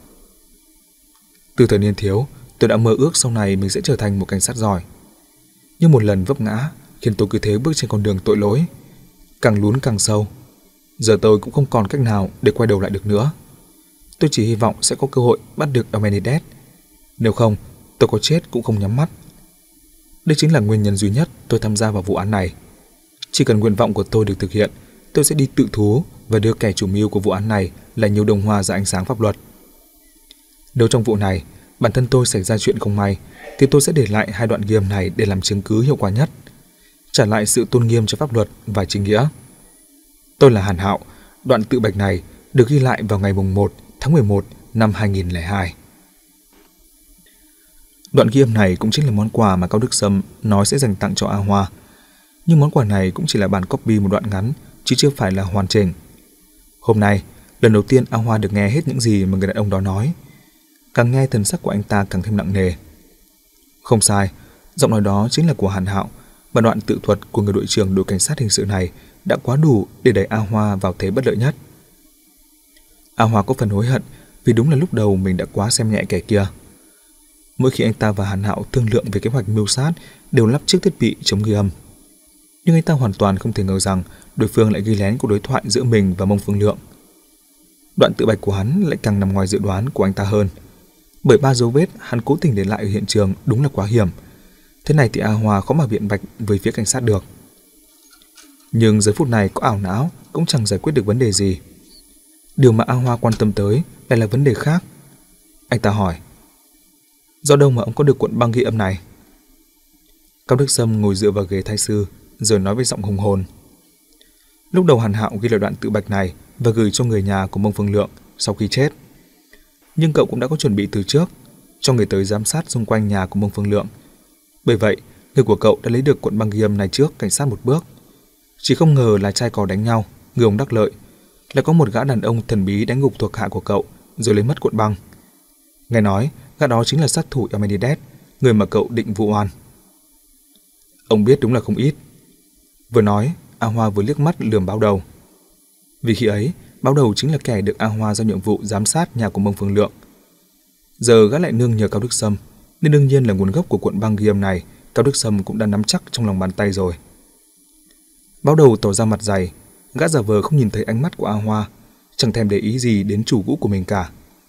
Từ thời niên thiếu, tôi đã mơ ước sau này mình sẽ trở thành một cảnh sát giỏi. Nhưng một lần vấp ngã khiến tôi cứ thế bước trên con đường tội lỗi, càng lún càng sâu. Giờ tôi cũng không còn cách nào để quay đầu lại được nữa. Tôi chỉ hy vọng sẽ có cơ hội bắt được Amenides. Nếu không, tôi có chết cũng không nhắm mắt. Đây chính là nguyên nhân duy nhất tôi tham gia vào vụ án này. Chỉ cần nguyện vọng của tôi được thực hiện, tôi sẽ đi tự thú và đưa kẻ chủ mưu của vụ án này là Nhiều Đồng Hoa ra ánh sáng pháp luật. Nếu trong vụ này bản thân tôi xảy ra chuyện không may, thì tôi sẽ để lại hai đoạn ghi âm này để làm chứng cứ hiệu quả nhất, trả lại sự tôn nghiêm cho pháp luật và chính nghĩa. Tôi là Hàn Hạo, đoạn tự bạch này được ghi lại vào ngày mùng một tháng mười một năm hai nghìn lẻ hai. Đoạn ghi âm này cũng chính là món quà mà Cao Đức Sâm nói sẽ dành tặng cho A Hoa. Nhưng món quà này cũng chỉ là bản copy một đoạn ngắn, chứ chưa phải là hoàn chỉnh. Hôm nay, lần đầu tiên A Hoa được nghe hết những gì mà người đàn ông đó nói. Càng nghe thần sắc của anh ta càng thêm nặng nề. Không sai, giọng nói đó chính là của Hàn Hạo, và đoạn tự thuật của người đội trưởng đội cảnh sát hình sự này đã quá đủ để đẩy A Hoa vào thế bất lợi nhất. A Hoa có phần hối hận vì đúng là lúc đầu mình đã quá xem nhẹ kẻ kia. Mỗi khi anh ta và Hàn Hạo thương lượng về kế hoạch mưu sát đều lắp chiếc thiết bị chống ghi âm. Nhưng anh ta hoàn toàn không thể ngờ rằng đối phương lại ghi lén cuộc đối thoại giữa mình và Mông Phương Lượng. Đoạn tự bạch của hắn lại càng nằm ngoài dự đoán của anh ta hơn, bởi ba dấu vết hắn cố tình để lại ở hiện trường đúng là quá hiểm. Thế này thì A Hoa khó mà biện bạch với phía cảnh sát được. Nhưng giờ phút này có ảo não cũng chẳng giải quyết được vấn đề gì. Điều mà A Hoa quan tâm tới lại là vấn đề khác. Anh ta hỏi: do đâu mà ông có được cuộn băng ghi âm này? Cao Đức Sâm ngồi dựa vào ghế thái sư rồi nói với giọng hùng hồn: lúc đầu Hàn Hạo ghi lại đoạn tự bạch này và gửi cho người nhà của Mông Phương Lượng sau khi chết. Nhưng cậu cũng đã có chuẩn bị từ trước, cho người tới giám sát xung quanh nhà của Mông Phương Lượng. Bởi vậy, người của cậu đã lấy được cuộn băng ghi âm này trước cảnh sát một bước. Chỉ không ngờ là trai cò đánh nhau, người ông đắc lợi, lại có một gã đàn ông thần bí đánh gục thuộc hạ của cậu rồi lấy mất cuộn băng. Nghe nói, gã đó chính là sát thủ Emmenides, người mà cậu định vụ oan. Ông biết đúng là không ít. Vừa nói, A Hoa vừa liếc mắt lườm Báo Đầu. Vì khi ấy, Báo Đầu chính là kẻ được A Hoa giao nhiệm vụ giám sát nhà của Mông Phương Lượng. Giờ gã lại nương nhờ Cao Đức Sâm, nên đương nhiên là nguồn gốc của cuộn băng ghi âm này Cao Đức Sâm cũng đã nắm chắc trong lòng bàn tay rồi. Báo Đầu tỏ ra mặt dày, gã giả vờ không nhìn thấy ánh mắt của A Hoa, chẳng thèm để ý gì đến chủ cũ của mình cả.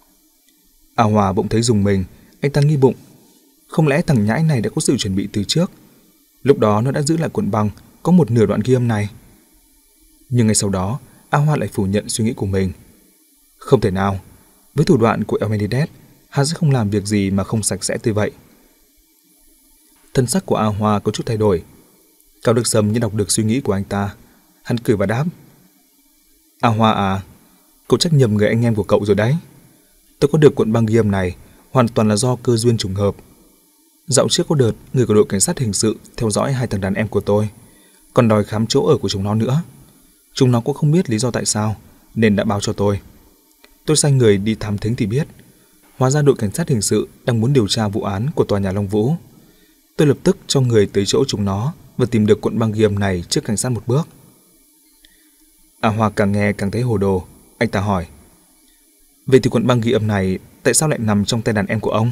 A Hoa bỗng thấy rùng mình, anh ta nghi bụng, không lẽ thằng nhãi này đã có sự chuẩn bị từ trước? Lúc đó nó đã giữ lại cuộn băng có một nửa đoạn ghi âm này. Nhưng ngay sau đó, A Hoa lại phủ nhận suy nghĩ của mình. Không thể nào, với thủ đoạn của Emmenides, hắn sẽ không làm việc gì mà không sạch sẽ như vậy. Thân sắc của A Hoa có chút thay đổi. Cao Đức Sâm như đọc được suy nghĩ của anh ta, hắn cười và đáp: A Hoa à, cậu trách nhầm người anh em của cậu rồi đấy. Tôi có được cuộn băng ghi âm này hoàn toàn là do cơ duyên trùng hợp. Dạo trước có đợt người của đội cảnh sát hình sự theo dõi hai thằng đàn em của tôi, còn đòi khám chỗ ở của chúng nó nữa. Chúng nó cũng không biết lý do tại sao nên đã báo cho tôi. Tôi sai người đi thám thính thì biết, hóa ra đội cảnh sát hình sự đang muốn điều tra vụ án của tòa nhà Long Vũ. Tôi lập tức cho người tới chỗ chúng nó và tìm được cuộn băng ghi âm này trước cảnh sát một bước. A Hoa càng nghe càng thấy hồ đồ, anh ta hỏi: vậy thì cuộn băng ghi âm này tại sao lại nằm trong tay đàn em của ông?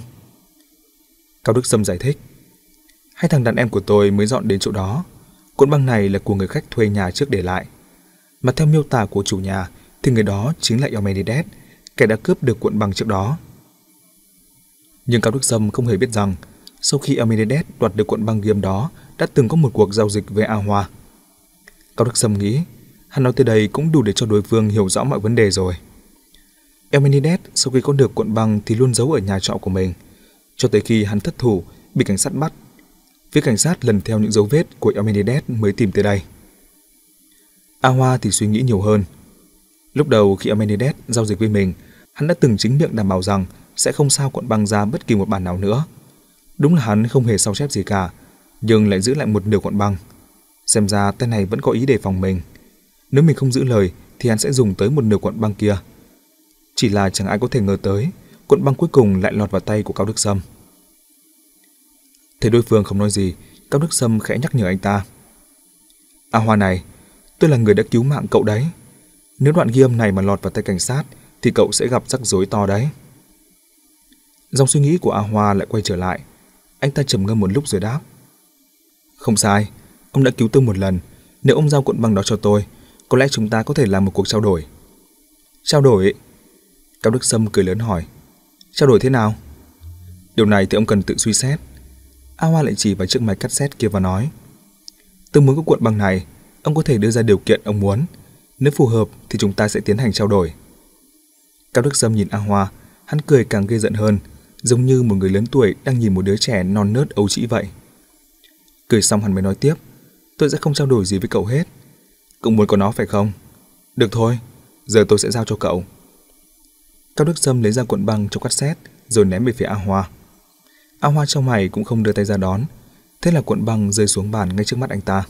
Cao Đức Sâm giải thích: hai thằng đàn em của tôi mới dọn đến chỗ đó. Cuộn băng này là của người khách thuê nhà trước để lại, mà theo miêu tả của chủ nhà thì người đó chính là Emmenides, kẻ đã cướp được cuộn băng trước đó. Nhưng Cao Đức Sâm không hề biết rằng sau khi Emmenides đoạt được cuộn băng ghi âm đó đã từng có một cuộc giao dịch với A Hoa. Cao Đức Sâm nghĩ hắn nói tới đây cũng đủ để cho đối phương hiểu rõ mọi vấn đề rồi. Emmenides sau khi có được cuộn băng thì luôn giấu ở nhà trọ của mình, cho tới khi hắn thất thủ bị cảnh sát bắt. Phía cảnh sát lần theo những dấu vết của Emmenides mới tìm tới đây. A Hoa thì suy nghĩ nhiều hơn. Lúc đầu khi Emmenides giao dịch với mình, hắn đã từng chính miệng đảm bảo rằng sẽ không sao cuộn băng ra bất kỳ một bản nào nữa. Đúng là hắn không hề sao chép gì cả, nhưng lại giữ lại một nửa cuộn băng. Xem ra tên này vẫn có ý đề phòng mình. Nếu mình không giữ lời thì hắn sẽ dùng tới một nửa cuộn băng kia. Chỉ là chẳng ai có thể ngờ tới cuộn băng cuối cùng lại lọt vào tay của Cao Đức Sâm. Thấy đối phương không nói gì, Cao Đức Sâm khẽ nhắc nhở anh ta: A Hoa này, tôi là người đã cứu mạng cậu đấy. Nếu đoạn ghi âm này mà lọt vào tay cảnh sát thì cậu sẽ gặp rắc rối to đấy. Dòng suy nghĩ của A Hoa lại quay trở lại. Anh ta trầm ngâm một lúc rồi đáp: không sai, ông đã cứu tôi một lần. Nếu ông giao cuộn băng đó cho tôi, có lẽ chúng ta có thể làm một cuộc trao đổi. Trao đổi? Cao Đức Sâm cười lớn hỏi: trao đổi thế nào? Điều này thì ông cần tự suy xét. A Hoa lại chỉ vào chiếc máy cassette kia và nói: tôi muốn có cuộn băng này, ông có thể đưa ra điều kiện ông muốn. Nếu phù hợp thì chúng ta sẽ tiến hành trao đổi. Cao Đức Sâm nhìn A Hoa, hắn cười càng ghê giận hơn, giống như một người lớn tuổi đang nhìn một đứa trẻ non nớt ấu trĩ vậy. Cười xong hắn mới nói tiếp: tôi sẽ không trao đổi gì với cậu hết. Cậu muốn có nó phải không? Được thôi, giờ tôi sẽ giao cho cậu. Cao Đức Sâm lấy ra cuộn băng trong cassette rồi ném về phía A Hoa. A Hoa trong mày cũng không đưa tay ra đón, thế là cuộn băng rơi xuống bàn ngay trước mắt anh ta.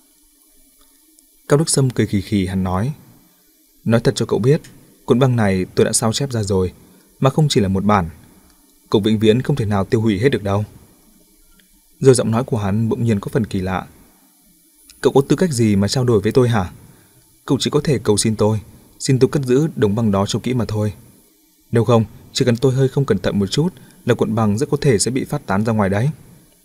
Cao Đức Sâm cười khì khì, hắn nói: nói thật cho cậu biết, cuộn băng này tôi đã sao chép ra rồi, mà không chỉ là một bản. cậu vĩnh viễn không thể nào tiêu hủy hết được đâu. Rồi giọng nói của hắn bỗng nhiên có phần kỳ lạ. Cậu có tư cách gì mà trao đổi với tôi hả? Cậu chỉ có thể cầu xin tôi, xin tôi cất giữ đống băng đó cho kỹ mà thôi. Nếu không, chỉ cần tôi hơi không cẩn thận một chút là cuộn băng rất có thể sẽ bị phát tán ra ngoài đấy.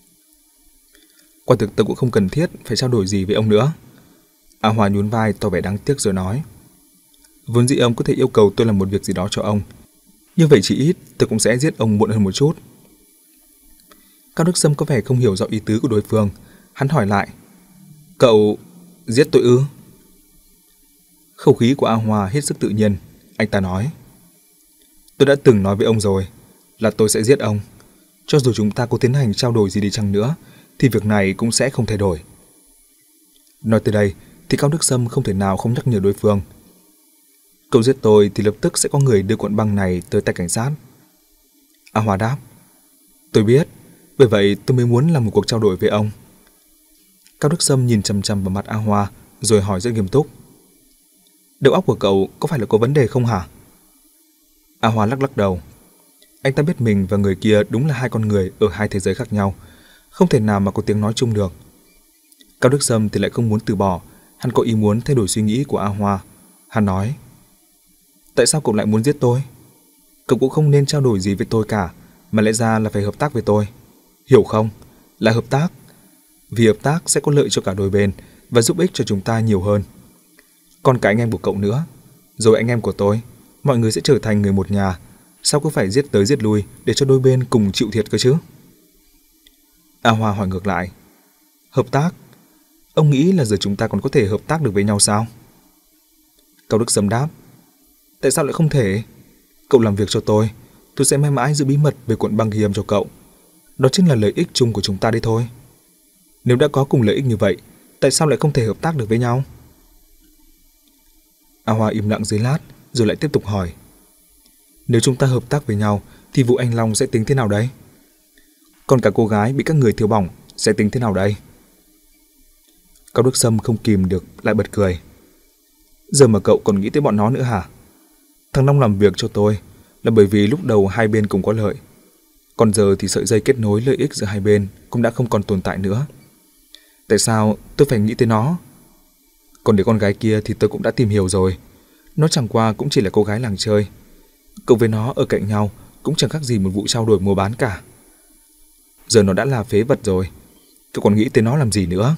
Quả thực tôi cũng không cần thiết phải trao đổi gì với ông nữa. A Hoa nhún vai tỏ vẻ đáng tiếc rồi nói. Vốn dĩ ông có thể yêu cầu tôi làm một việc gì đó cho ông. Như vậy chỉ ít tôi cũng sẽ giết ông muộn hơn một chút. Cao Đức Sâm có vẻ không hiểu rõ ý tứ của đối phương. Hắn hỏi lại. Cậu giết tôi ư? Khẩu khí của A Hoa hết sức tự nhiên. Anh ta nói. Tôi đã từng nói với ông rồi là tôi sẽ giết ông. Cho dù chúng ta có tiến hành trao đổi gì đi chăng nữa thì việc này cũng sẽ không thay đổi. Nói tới đây thì Cao Đức Sâm không thể nào không nhắc nhở đối phương. Cậu giết tôi thì lập tức sẽ có người đưa cuộn băng này tới tay cảnh sát. A Hoa đáp. Tôi biết, bởi vậy tôi mới muốn làm một cuộc trao đổi với ông. Cao Đức Sâm nhìn chằm chằm vào mặt A Hoa rồi hỏi rất nghiêm túc. Đầu óc của cậu có phải là có vấn đề không hả? A Hoa lắc lắc đầu. Anh ta biết mình và người kia đúng là hai con người ở hai thế giới khác nhau, không thể nào mà có tiếng nói chung được. Cao Đức Sâm thì lại không muốn từ bỏ, hắn có ý muốn thay đổi suy nghĩ của A Hoa. Hắn nói. Tại sao cậu lại muốn giết tôi? Cậu cũng không nên trao đổi gì với tôi cả, mà lẽ ra là phải hợp tác với tôi. Hiểu không? Là hợp tác. Vì hợp tác sẽ có lợi cho cả đôi bên và giúp ích cho chúng ta nhiều hơn. Còn cả anh em của cậu nữa, rồi anh em của tôi, mọi người sẽ trở thành người một nhà. Sao cứ phải giết tới giết lui để cho đôi bên cùng chịu thiệt cơ chứ? A Hoa hỏi ngược lại. Hợp tác? Ông nghĩ là giờ chúng ta còn có thể hợp tác được với nhau sao? Cao Đức Sâm đáp. Tại sao lại không thể? Cậu làm việc cho tôi, tôi sẽ mãi mãi giữ bí mật về cuộn băng ghi âm cho cậu. Đó chính là lợi ích chung của chúng ta đấy thôi. Nếu đã có cùng lợi ích như vậy, tại sao lại không thể hợp tác được với nhau? A Hoa im lặng dưới lát, rồi lại tiếp tục hỏi. Nếu chúng ta hợp tác với nhau, thì vụ anh Long sẽ tính thế nào đấy? Còn cả cô gái bị các người thiêu bỏng sẽ tính thế nào đây? Cao Đức Sâm không kìm được lại bật cười. Giờ mà cậu còn nghĩ tới bọn nó nữa hả? Thằng Long làm việc cho tôi là bởi vì lúc đầu hai bên cùng có lợi. Còn giờ thì sợi dây kết nối lợi ích giữa hai bên cũng đã không còn tồn tại nữa. Tại sao tôi phải nghĩ tới nó? Còn để con gái kia thì tôi cũng đã tìm hiểu rồi. Nó chẳng qua cũng chỉ là cô gái làng chơi. Cậu với nó ở cạnh nhau cũng chẳng khác gì một vụ trao đổi mua bán cả. Giờ nó đã là phế vật rồi, cậu còn nghĩ tới nó làm gì nữa?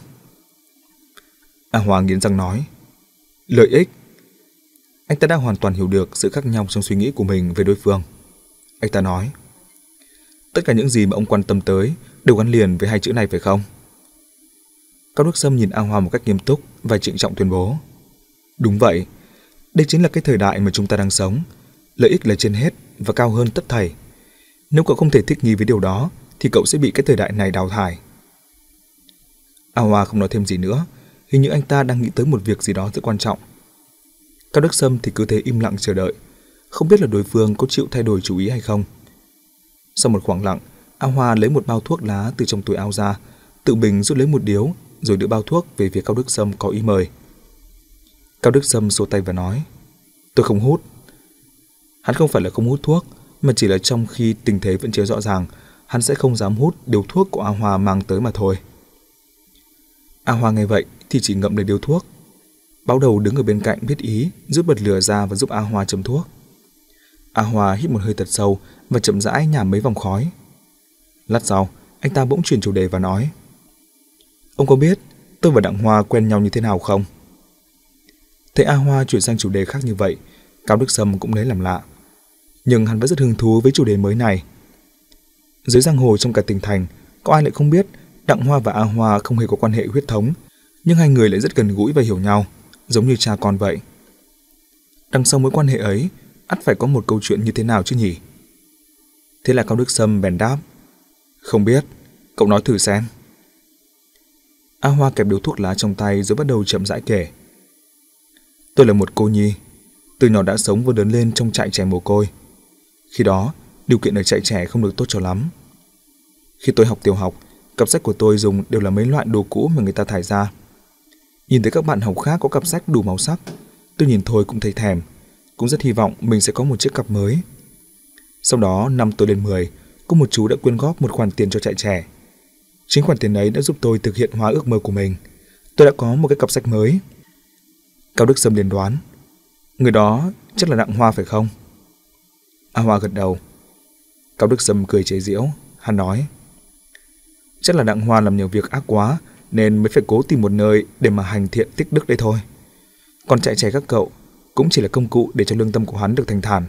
A Hoa nghiến răng nói. Lợi ích? Anh ta đã hoàn toàn hiểu được sự khác nhau trong suy nghĩ của mình về đối phương. Anh ta nói. Tất cả những gì mà ông quan tâm tới đều gắn liền với hai chữ này phải không? Cao Đức Sâm nhìn A Hoa một cách nghiêm túc và trịnh trọng tuyên bố. Đúng vậy, đây chính là cái thời đại mà chúng ta đang sống. Lợi ích là trên hết và cao hơn tất thảy. Nếu cậu không thể thích nghi với điều đó thì cậu sẽ bị cái thời đại này đào thải. A Hoa không nói thêm gì nữa, hình như anh ta đang nghĩ tới một việc gì đó rất quan trọng. Cao Đức Sâm thì cứ thế im lặng chờ đợi, không biết là đối phương có chịu thay đổi chủ ý hay không. Sau một khoảng lặng, A Hoa lấy một bao thuốc lá từ trong túi áo ra, tự mình rút lấy một điếu, rồi đưa bao thuốc về phía Cao Đức Sâm có ý mời. Cao Đức Sâm xô tay và nói. Tôi không hút. Hắn không phải là không hút thuốc, mà chỉ là trong khi tình thế vẫn chưa rõ ràng, hắn sẽ không dám hút điếu thuốc của A Hoa mang tới mà thôi. A Hoa nghe vậy thì chỉ ngậm lấy điếu thuốc. Báo Đầu đứng ở bên cạnh biết ý, rút bật lửa ra và giúp A Hoa châm thuốc. A Hoa hít một hơi thật sâu và chậm rãi nhả mấy vòng khói. Lát sau, anh ta bỗng chuyển chủ đề và nói. Ông có biết tôi và Đặng Hoa quen nhau như thế nào không? Thấy A Hoa chuyển sang chủ đề khác như vậy, Cao Đức Sâm cũng lấy làm lạ. Nhưng hắn vẫn rất hứng thú với chủ đề mới này. Dưới giang hồ trong cả tỉnh thành, có ai lại không biết Đặng Hoa và A Hoa không hề có quan hệ huyết thống, nhưng hai người lại rất gần gũi và hiểu nhau, giống như cha con vậy. Đằng sau mối quan hệ ấy, ắt phải có một câu chuyện như thế nào chứ nhỉ? Thế là Cao Đức Sâm bèn đáp. Không biết, cậu nói thử xem. A Hoa kẹp điếu thuốc lá trong tay rồi bắt đầu chậm rãi kể. Tôi là một cô nhi, từ nhỏ đã sống và lớn lên trong trại trẻ mồ côi. Khi đó, điều kiện ở trại trẻ không được tốt cho lắm. Khi tôi học tiểu học, cặp sách của tôi dùng đều là mấy loại đồ cũ mà người ta thải ra. Nhìn thấy các bạn học khác có cặp sách đủ màu sắc, tôi nhìn thôi cũng thấy thèm, cũng rất hy vọng mình sẽ có một chiếc cặp mới. Sau đó năm tôi lên mười, có một chú đã quyên góp một khoản tiền cho trại trẻ. Chính khoản tiền ấy đã giúp tôi thực hiện hóa ước mơ của mình. Tôi đã có một cái cặp sách mới. Cao Đức Sâm liền đoán, người đó chắc là Đặng Hoa phải không? A Hoa gật đầu. Cao Đức Sâm cười chế giễu, hắn nói, chắc là Đặng Hoa làm nhiều việc ác quá nên mới phải cố tìm một nơi để mà hành thiện tích đức đây thôi. Còn trại trẻ các cậu cũng chỉ là công cụ để cho lương tâm của hắn được thanh thản.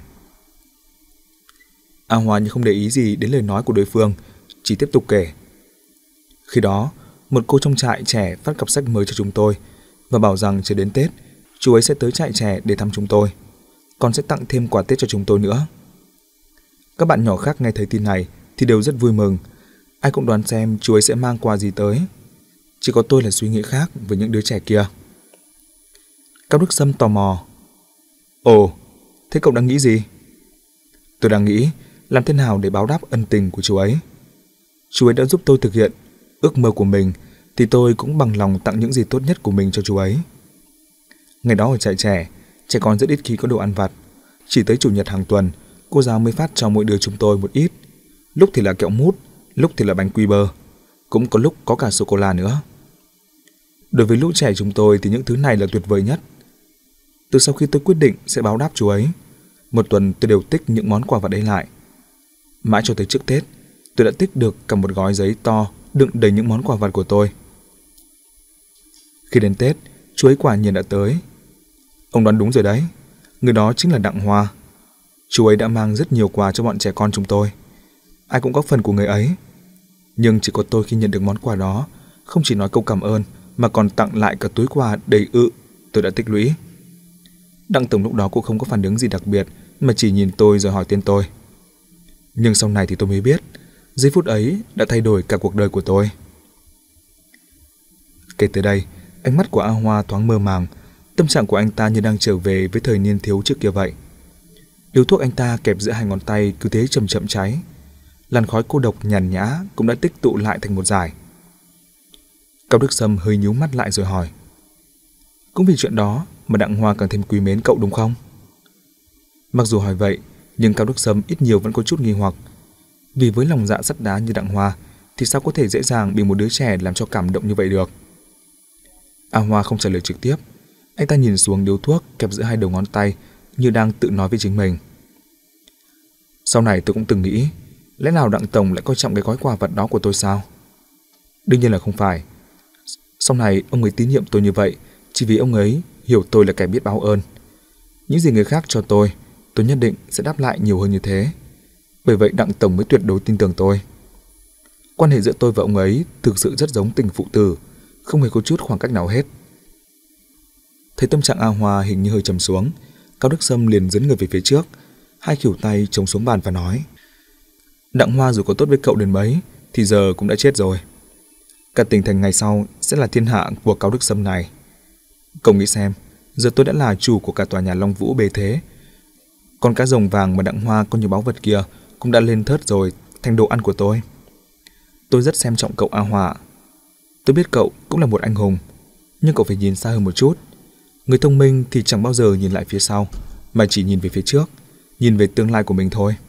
A Hoa như không để ý gì đến lời nói của đối phương, chỉ tiếp tục kể. Khi đó, một cô trong trại trẻ phát cặp sách mới cho chúng tôi và bảo rằng chưa đến Tết, chú ấy sẽ tới trại trẻ để thăm chúng tôi, còn sẽ tặng thêm quà Tết cho chúng tôi nữa. Các bạn nhỏ khác nghe thấy tin này thì đều rất vui mừng. Ai cũng đoán xem chú ấy sẽ mang quà gì tới. Chỉ có tôi là suy nghĩ khác với những đứa trẻ kia. Cao Đức Sâm tò mò. Ồ, thế cậu đang nghĩ gì? Tôi đang nghĩ làm thế nào để báo đáp ân tình của chú ấy. Chú ấy đã giúp tôi thực hiện ước mơ của mình thì tôi cũng bằng lòng tặng những gì tốt nhất của mình cho chú ấy. Ngày đó ở trại trẻ, trẻ con rất ít khi có đồ ăn vặt. Chỉ tới chủ nhật hàng tuần, cô giáo mới phát cho mỗi đứa chúng tôi một ít. Lúc thì là kẹo mút, lúc thì là bánh quy bơ, cũng có lúc có cả sô-cô-la nữa. Đối với lũ trẻ chúng tôi thì những thứ này là tuyệt vời nhất. Từ sau khi tôi quyết định sẽ báo đáp chú ấy, một tuần tôi đều tích những món quà vặt ấy lại. Mãi cho tới trước Tết, tôi đã tích được cả một gói giấy to đựng đầy những món quà vặt của tôi. Khi đến Tết, chú ấy quả nhiên đã tới. Ông đoán đúng rồi đấy, người đó chính là Đặng Hoa. Chú ấy đã mang rất nhiều quà cho bọn trẻ con chúng tôi. Ai cũng có phần của người ấy. Nhưng chỉ có tôi khi nhận được món quà đó, không chỉ nói câu cảm ơn mà còn tặng lại cả túi quà đầy ự tôi đã tích lũy. Đặng Tổng lúc đó cũng không có phản ứng gì đặc biệt mà chỉ nhìn tôi rồi hỏi tên tôi. Nhưng sau này thì tôi mới biết, giây phút ấy đã thay đổi cả cuộc đời của tôi. Kể từ đây, ánh mắt của A Hoa thoáng mơ màng, tâm trạng của anh ta như đang trở về với thời niên thiếu trước kia vậy. Điếu thuốc anh ta kẹp giữa hai ngón tay cứ thế chậm chậm cháy. Làn khói cô độc nhàn nhã cũng đã tích tụ lại thành một dải. Cao Đức Sâm hơi nhíu mắt lại rồi hỏi, cũng vì chuyện đó mà Đặng Hoa càng thêm quý mến cậu đúng không? Mặc dù hỏi vậy, nhưng Cao Đức Sâm ít nhiều vẫn có chút nghi hoặc. Vì với lòng dạ sắt đá như Đặng Hoa thì sao có thể dễ dàng bị một đứa trẻ làm cho cảm động như vậy được? A Hoa không trả lời trực tiếp. Anh ta nhìn xuống điếu thuốc kẹp giữa hai đầu ngón tay như đang tự nói với chính mình. Sau này tôi cũng từng nghĩ, lẽ nào Đặng Tổng lại coi trọng cái gói quà vật đó của tôi sao? Đương nhiên là không phải. Sau này ông ấy tín nhiệm tôi như vậy chỉ vì ông ấy hiểu tôi là kẻ biết báo ơn. Những gì người khác cho tôi, tôi nhất định sẽ đáp lại nhiều hơn như thế. Bởi vậy Đặng Tổng mới tuyệt đối tin tưởng tôi. Quan hệ giữa tôi và ông ấy thực sự rất giống tình phụ tử, không hề có chút khoảng cách nào hết. Thấy tâm trạng A Hoa hình như hơi trầm xuống, Cao Đức Sâm liền dẫn người về phía trước, hai khuỷu tay chống xuống bàn và nói, Đặng Hoa dù có tốt với cậu đến mấy thì giờ cũng đã chết rồi. Cả tỉnh thành ngày sau sẽ là thiên hạ của Cao Đức Sâm này. Cậu nghĩ xem, giờ tôi đã là chủ của cả tòa nhà Long Vũ bề thế. Còn cá rồng vàng mà Đặng Hoa có nhiều báu vật kia cũng đã lên thớt rồi, thành đồ ăn của tôi. Tôi rất xem trọng cậu A Hoa. Tôi biết cậu cũng là một anh hùng, nhưng cậu phải nhìn xa hơn một chút. Người thông minh thì chẳng bao giờ nhìn lại phía sau, mà chỉ nhìn về phía trước, nhìn về tương lai của mình thôi.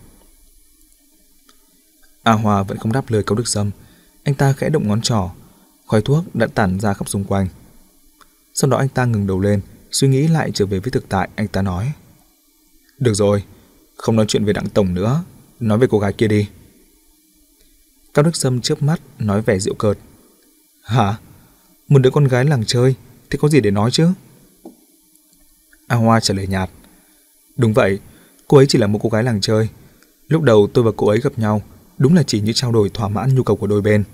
A Hoa vẫn không đáp lời Cao Đức Sâm. Anh ta khẽ động ngón trỏ, khói thuốc đã tản ra khắp xung quanh. Sau đó anh ta ngừng đầu lên, suy nghĩ lại trở về với thực tại. Anh ta nói, được rồi, không nói chuyện về Đặng Tổng nữa, nói về cô gái kia đi. Cao Đức Sâm chớp mắt nói vẻ giễu cợt, hả? Một đứa con gái làng chơi thì có gì để nói chứ? A Hoa trả lời nhạt, đúng vậy, cô ấy chỉ là một cô gái làng chơi. Lúc đầu tôi và cô ấy gặp nhau đúng là chỉ như trao đổi thỏa mãn nhu cầu của đôi bên.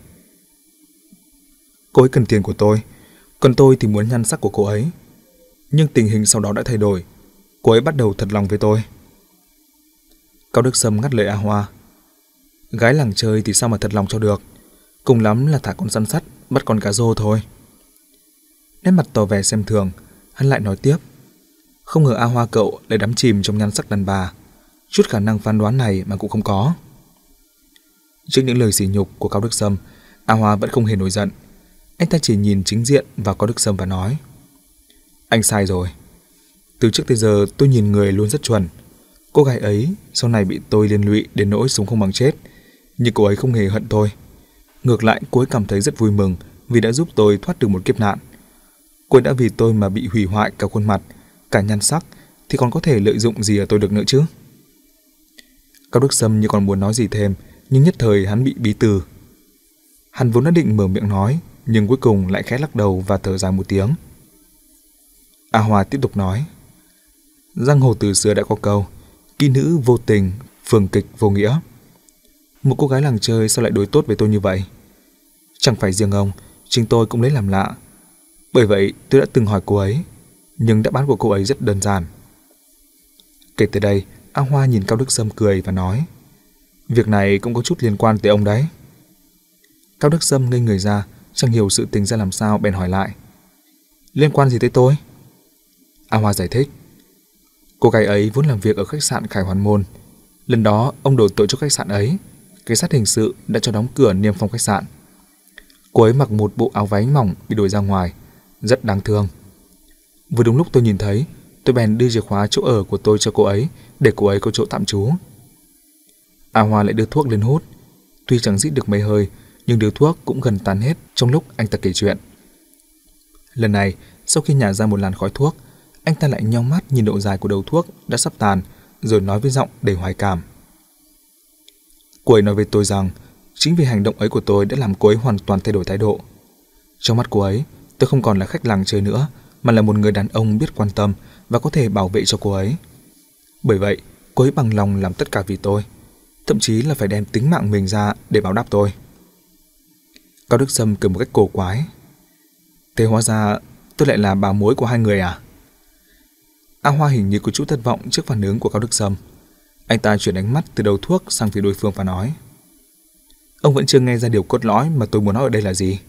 Cô ấy cần tiền của tôi, còn tôi thì muốn nhan sắc của cô ấy. Nhưng tình hình sau đó đã thay đổi, cô ấy bắt đầu thật lòng với tôi. Cao Đức Sâm ngắt lời A Hoa, gái làng chơi thì sao mà thật lòng cho được, cùng lắm là thả con săn sắt bắt con cá rô thôi. Nét mặt tỏ vẻ xem thường, hắn lại nói tiếp, không ngờ A Hoa cậu lại đắm chìm trong nhan sắc đàn bà, chút khả năng phán đoán này mà cũng không có. Trước những lời sỉ nhục của Cao Đức Sâm, A Hoa vẫn không hề nổi giận. Anh ta chỉ nhìn chính diện vào Cao Đức Sâm và nói, anh sai rồi. Từ trước tới giờ tôi nhìn người luôn rất chuẩn. Cô gái ấy sau này bị tôi liên lụy đến nỗi sống không bằng chết, Nhưng cô ấy không hề hận tôi. Ngược lại, cô ấy cảm thấy rất vui mừng vì đã giúp tôi thoát được một kiếp nạn. Cô ấy đã vì tôi mà bị hủy hoại cả khuôn mặt, cả nhan sắc, thì còn có thể lợi dụng gì ở tôi được nữa chứ? Cao Đức Sâm như còn muốn nói gì thêm, nhưng nhất thời hắn bị bí từ. Hắn vốn đã định mở miệng nói, nhưng cuối cùng lại khẽ lắc đầu và thở dài một tiếng. A Hoa tiếp tục nói: Giang hồ từ xưa đã có câu, kỹ nữ vô tình, phường kịch vô nghĩa. Một cô gái làng chơi sao lại đối tốt với tôi như vậy? Chẳng phải riêng ông, chính tôi cũng lấy làm lạ. Bởi vậy tôi đã từng hỏi cô ấy, nhưng đáp án của cô ấy rất đơn giản. Kể từ đây, A Hoa nhìn Cao Đức Sâm cười và nói: Việc này cũng có chút liên quan tới ông đấy. Cao Đức Sâm ngây người ra, chẳng hiểu sự tình ra làm sao, bèn hỏi lại: Liên quan gì tới tôi? A Hoa giải thích: Cô gái ấy vốn làm việc ở khách sạn Khải Hoàn Môn. Lần đó ông đổ tội cho khách sạn ấy, cảnh sát hình sự đã cho đóng cửa niêm phong khách sạn. Cô ấy mặc một bộ áo váy mỏng bị đuổi ra ngoài, rất đáng thương. Vừa đúng lúc tôi nhìn thấy, tôi bèn đưa chìa khóa chỗ ở của tôi cho cô ấy để cô ấy có chỗ tạm trú. A Hoa lại đưa thuốc lên hút. Tuy chẳng rít được mấy hơi, nhưng điếu thuốc cũng gần tàn hết trong lúc anh ta kể chuyện. Lần này, sau khi nhả ra một làn khói thuốc, anh ta lại nheo mắt nhìn độ dài của đầu thuốc đã sắp tàn, rồi nói với giọng đầy hoài cảm: Cô ấy nói với tôi rằng chính vì hành động ấy của tôi đã làm cô ấy hoàn toàn thay đổi thái độ. Trong mắt cô ấy, tôi không còn là khách làng chơi nữa, mà là một người đàn ông biết quan tâm và có thể bảo vệ cho cô ấy. Bởi vậy, cô ấy bằng lòng làm tất cả vì tôi, thậm chí là phải đem tính mạng mình ra để báo đáp tôi. Cao Đức Sâm cười một cách cổ quái: Thế hóa ra tôi lại là bà mối của hai người à? A Hoa hình như có chút thất vọng trước phản ứng của Cao Đức Sâm. Anh ta chuyển ánh mắt từ đầu thuốc sang phía đối phương và nói: Ông vẫn chưa nghe ra điều cốt lõi mà tôi muốn nói ở đây là gì?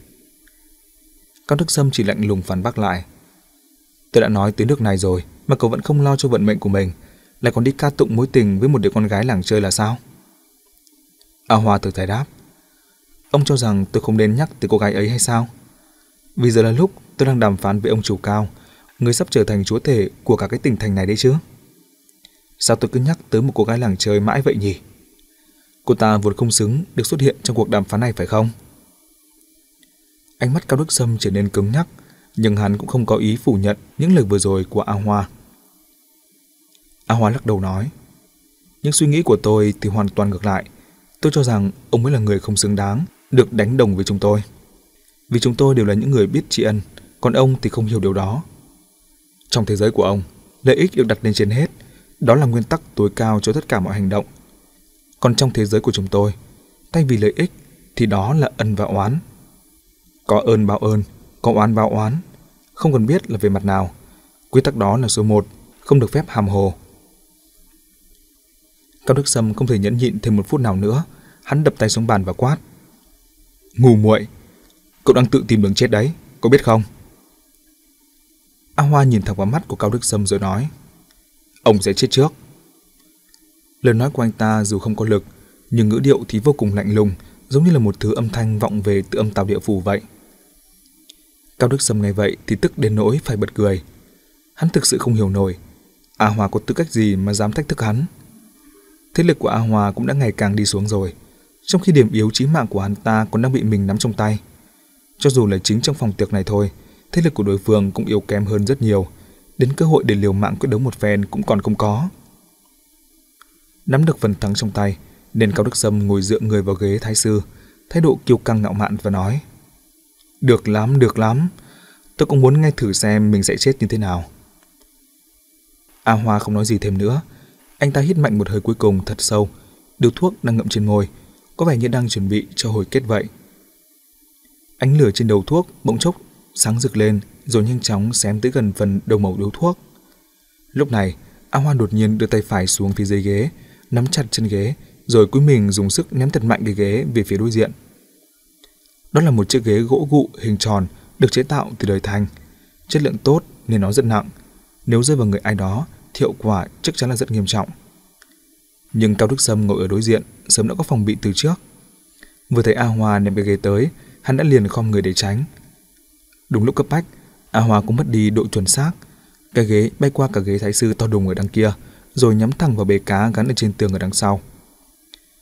Cao Đức Sâm chỉ lạnh lùng phản bác lại: Tôi đã nói tới nước này rồi mà cậu vẫn không lo cho vận mệnh của mình, lại còn đi ca tụng mối tình với một đứa con gái làng chơi là sao? A Hoa thở dài đáp: Ông cho rằng tôi không nên nhắc tới cô gái ấy hay sao? Vì giờ là lúc tôi đang đàm phán với ông chủ Cao, người sắp trở thành chúa tể của cả cái tỉnh thành này đấy chứ. Sao tôi cứ nhắc tới một cô gái làng chơi mãi vậy nhỉ? Cô ta vốn không xứng được xuất hiện trong cuộc đàm phán này phải không? Ánh mắt Cao Đức Sâm trở nên cứng nhắc, nhưng hắn cũng không có ý phủ nhận những lời vừa rồi của A Hoa. A Hoa lắc đầu nói: Những suy nghĩ của tôi thì hoàn toàn ngược lại. Tôi cho rằng ông mới là người không xứng đáng được đánh đồng với chúng tôi. Vì chúng tôi đều là những người biết tri ân, còn ông thì không hiểu điều đó. Trong thế giới của ông, lợi ích được đặt lên trên hết, đó là nguyên tắc tối cao cho tất cả mọi hành động. Còn trong thế giới của chúng tôi, thay vì lợi ích thì đó là ân và oán. Có ơn báo ơn, có oán báo oán, không cần biết là về mặt nào. Quy tắc đó là số một, không được phép hàm hồ. Cao Đức Sâm không thể nhẫn nhịn thêm một phút nào nữa, hắn đập tay xuống bàn và quát: Ngu muội, cậu đang tự tìm đường chết đấy, có biết không? A Hoa nhìn thẳng vào mắt của Cao Đức Sâm rồi nói: Ông sẽ chết trước. Lời nói của anh ta dù không có lực, nhưng ngữ điệu thì vô cùng lạnh lùng, giống như là một thứ âm thanh vọng về từ âm tào địa phủ vậy. Cao Đức Sâm nghe vậy thì tức đến nỗi phải bật cười. Hắn thực sự không hiểu nổi A Hoa có tư cách gì mà dám thách thức hắn. Thế lực của A Hoa cũng đã ngày càng đi xuống rồi, trong khi điểm yếu chí mạng của hắn ta còn đang bị mình nắm trong tay. Cho dù là chính trong phòng tiệc này thôi, thế lực của đối phương cũng yếu kém hơn rất nhiều, đến cơ hội để liều mạng quyết đấu một phen cũng còn không có. Nắm được phần thắng trong tay, nên Cao Đức Sâm ngồi dựa người vào ghế thái sư, thái độ kiêu căng ngạo mạn và nói: Được lắm, được lắm, tôi cũng muốn nghe thử xem mình sẽ chết như thế nào. A Hoa không nói gì thêm nữa. Anh ta hít mạnh một hơi cuối cùng thật sâu, điếu thuốc đang ngậm trên môi, có vẻ như đang chuẩn bị cho hồi kết vậy. Ánh lửa trên đầu thuốc bỗng chốc sáng rực lên, rồi nhanh chóng xém tới gần phần đầu mẩu điếu thuốc. Lúc này, A Hoa đột nhiên đưa tay phải xuống phía dưới ghế, nắm chặt chân ghế, rồi cúi mình dùng sức ném thật mạnh cái ghế về phía đối diện. Đó là một chiếc ghế gỗ gụ hình tròn được chế tạo từ đời Thanh, chất lượng tốt nên nó rất nặng. Nếu rơi vào người ai đó thì hậu quả chắc chắn là rất nghiêm trọng. Nhưng Cao Đức Sâm ngồi ở đối diện sớm đã có phòng bị từ trước. Vừa thấy A Hoa ném cái ghế tới, hắn đã liền khom người để tránh. Đúng lúc cấp bách, A Hoa cũng mất đi độ chuẩn xác. Cái ghế bay qua cả ghế thái sư to đùng ở đằng kia, rồi nhắm thẳng vào bể cá gắn ở trên tường ở đằng sau.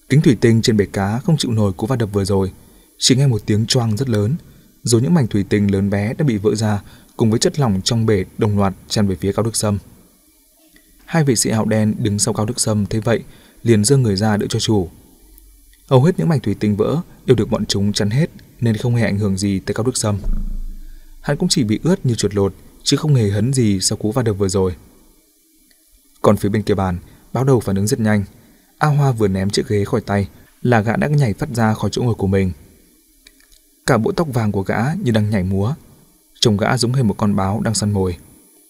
Kính thủy tinh trên bể cá không chịu nổi cú va đập vừa rồi, chỉ nghe một tiếng choang rất lớn, rồi những mảnh thủy tinh lớn bé đã bị vỡ ra, cùng với chất lỏng trong bể đồng loạt tràn về phía Cao Đức Sâm. Hai vệ sĩ áo đen đứng sau Cao Đức Sâm thấy vậy, liền giơ người ra đỡ cho chủ. Hầu hết những mảnh thủy tinh vỡ đều được bọn chúng chắn hết, nên không hề ảnh hưởng gì tới Cao Đức Sâm. Hắn cũng chỉ bị ướt như chuột lột, chứ không hề hấn gì sau cú va đập vừa rồi. Còn phía bên kia bàn, Báo Đầu phản ứng rất nhanh. A Hoa vừa ném chiếc ghế khỏi tay là gã đã nhảy phát ra khỏi chỗ ngồi của mình. Cả bộ tóc vàng của gã như đang nhảy múa, trông gã giống hệt một con báo đang săn mồi.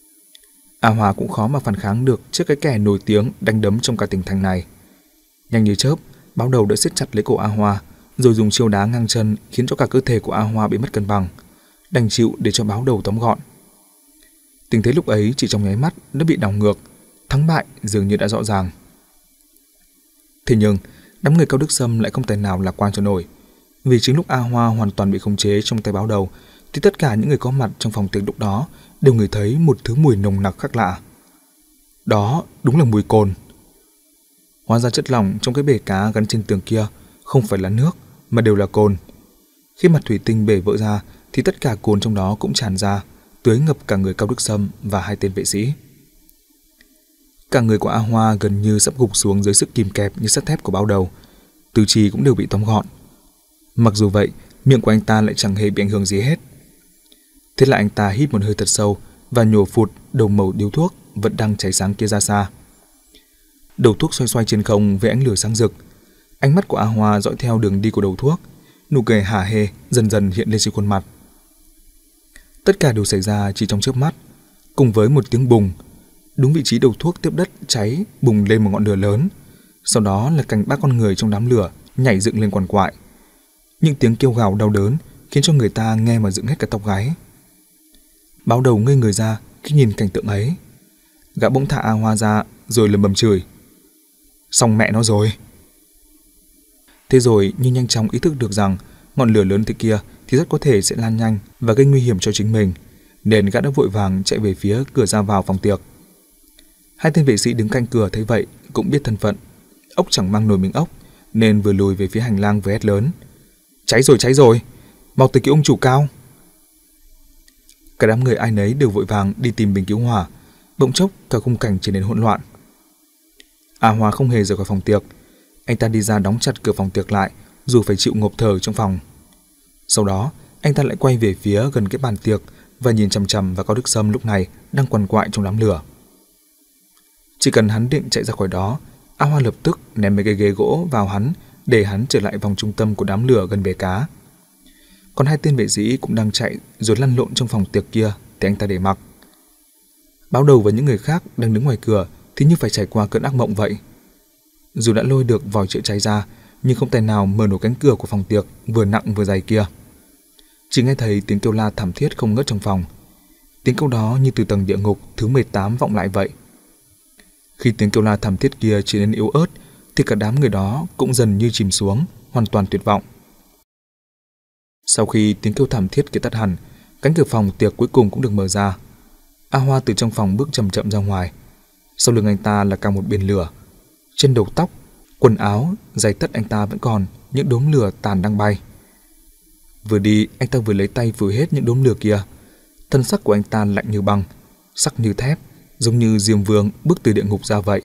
A Hoa cũng khó mà phản kháng được trước cái kẻ nổi tiếng đánh đấm trong cả tỉnh thành này. Nhanh như chớp, Báo Đầu đã siết chặt lấy cổ A Hoa, rồi dùng chiêu đá ngang chân khiến cho cả cơ thể của A Hoa bị mất cân bằng, đành chịu để cho Báo Đầu tóm gọn. Tình thế lúc ấy chỉ trong nháy mắt đã bị đảo ngược, thắng bại dường như đã rõ ràng. Thế nhưng đám người Cao Đức Sâm lại không thể nào lạc quan cho nổi, vì chính lúc A Hoa hoàn toàn bị khống chế trong tay Báo Đầu thì tất cả những người có mặt trong phòng tiệc lúc đó đều ngửi thấy một thứ mùi nồng nặc khác lạ. Đó đúng là mùi cồn. Hóa ra chất lỏng trong cái bể cá gắn trên tường kia không phải là nước mà đều là cồn. Khi mặt thủy tinh bể vỡ ra thì tất cả cồn trong đó cũng tràn ra, tưới ngập cả người Cao Đức Sâm và hai tên vệ sĩ. Cả người của A Hoa gần như sắp gục xuống dưới sức kìm kẹp như sắt thép của Báo Đầu, tứ chi cũng đều bị tóm gọn. Mặc dù vậy, miệng của anh ta lại chẳng hề bị ảnh hưởng gì hết. Thế là anh ta hít một hơi thật sâu và nhổ phụt đầu mẩu điếu thuốc vẫn đang cháy sáng kia ra xa. Đầu thuốc xoay xoay trên không với ánh lửa sáng rực. Ánh mắt của A Hoa dõi theo đường đi của đầu thuốc, nụ cười hả hê dần dần hiện lên trên khuôn mặt. Tất cả đều xảy ra chỉ trong chớp mắt, cùng với một tiếng bùng. Đúng vị trí đầu thuốc tiếp đất cháy bùng lên một ngọn lửa lớn. Sau đó là cảnh ba con người trong đám lửa nhảy dựng lên quằn quại. Những tiếng kêu gào đau đớn khiến cho người ta nghe mà dựng hết cả tóc gáy. Báo Đầu ngây người ra khi nhìn cảnh tượng ấy. Gã bỗng thả A Hoa ra rồi lầm bầm chửi: "Xong mẹ nó rồi!" Thế rồi nhưng nhanh chóng ý thức được rằng ngọn lửa lớn thế kia thì rất có thể sẽ lan nhanh và gây nguy hiểm cho chính mình, nên gã đã vội vàng chạy về phía cửa ra vào phòng tiệc. Hai tên vệ sĩ đứng cạnh cửa thấy vậy cũng biết thân phận, ốc chẳng mang nổi mình ốc, nên vừa lùi về phía hành lang với hét lớn: "Cháy rồi, cháy rồi! Mau tới cứu ông chủ Cao!" Cả đám người ai nấy đều vội vàng đi tìm bình cứu hỏa. Bỗng chốc cả khung cảnh trở nên hỗn loạn. A Hoa không hề rời khỏi phòng tiệc. Anh ta đi ra đóng chặt cửa phòng tiệc lại, dù phải chịu ngộp thở trong phòng. Sau đó anh ta lại quay về phía gần cái bàn tiệc và nhìn chằm chằm vào Cao Đức Sâm lúc này đang quằn quại trong đám lửa. Chỉ cần hắn định chạy ra khỏi đó, A Hoa lập tức ném mấy cái ghế gỗ vào hắn để hắn trở lại vòng trung tâm của đám lửa gần bể cá. Còn hai tên vệ sĩ cũng đang chạy rồi lăn lộn trong phòng tiệc kia thì anh ta để mặc. Báo Đầu và những người khác đang đứng ngoài cửa thì như phải trải qua cơn ác mộng vậy. Dù đã lôi được vòi chữa cháy ra, nhưng không thể nào mở nổi cánh cửa của phòng tiệc vừa nặng vừa dày kia. Chỉ nghe thấy tiếng kêu la thảm thiết không ngớt trong phòng. Tiếng kêu đó như từ tầng địa ngục thứ mười tám vọng lại vậy. Khi tiếng kêu la thảm thiết kia trở nên yếu ớt thì cả đám người đó cũng dần như chìm xuống, hoàn toàn tuyệt vọng. Sau khi tiếng kêu thảm thiết kia tắt hẳn, cánh cửa phòng tiệc cuối cùng cũng được mở ra. A Hoa từ trong phòng bước chậm chậm ra ngoài. Sau lưng anh ta là cả một biển lửa. Trên đầu tóc, quần áo, giày tất anh ta vẫn còn những đốm lửa tàn đang bay. Vừa đi, anh ta vừa lấy tay vùi hết những đốm lửa kia. Thân sắc của anh ta lạnh như băng, sắc như thép, giống như Diêm Vương bước từ địa ngục ra vậy.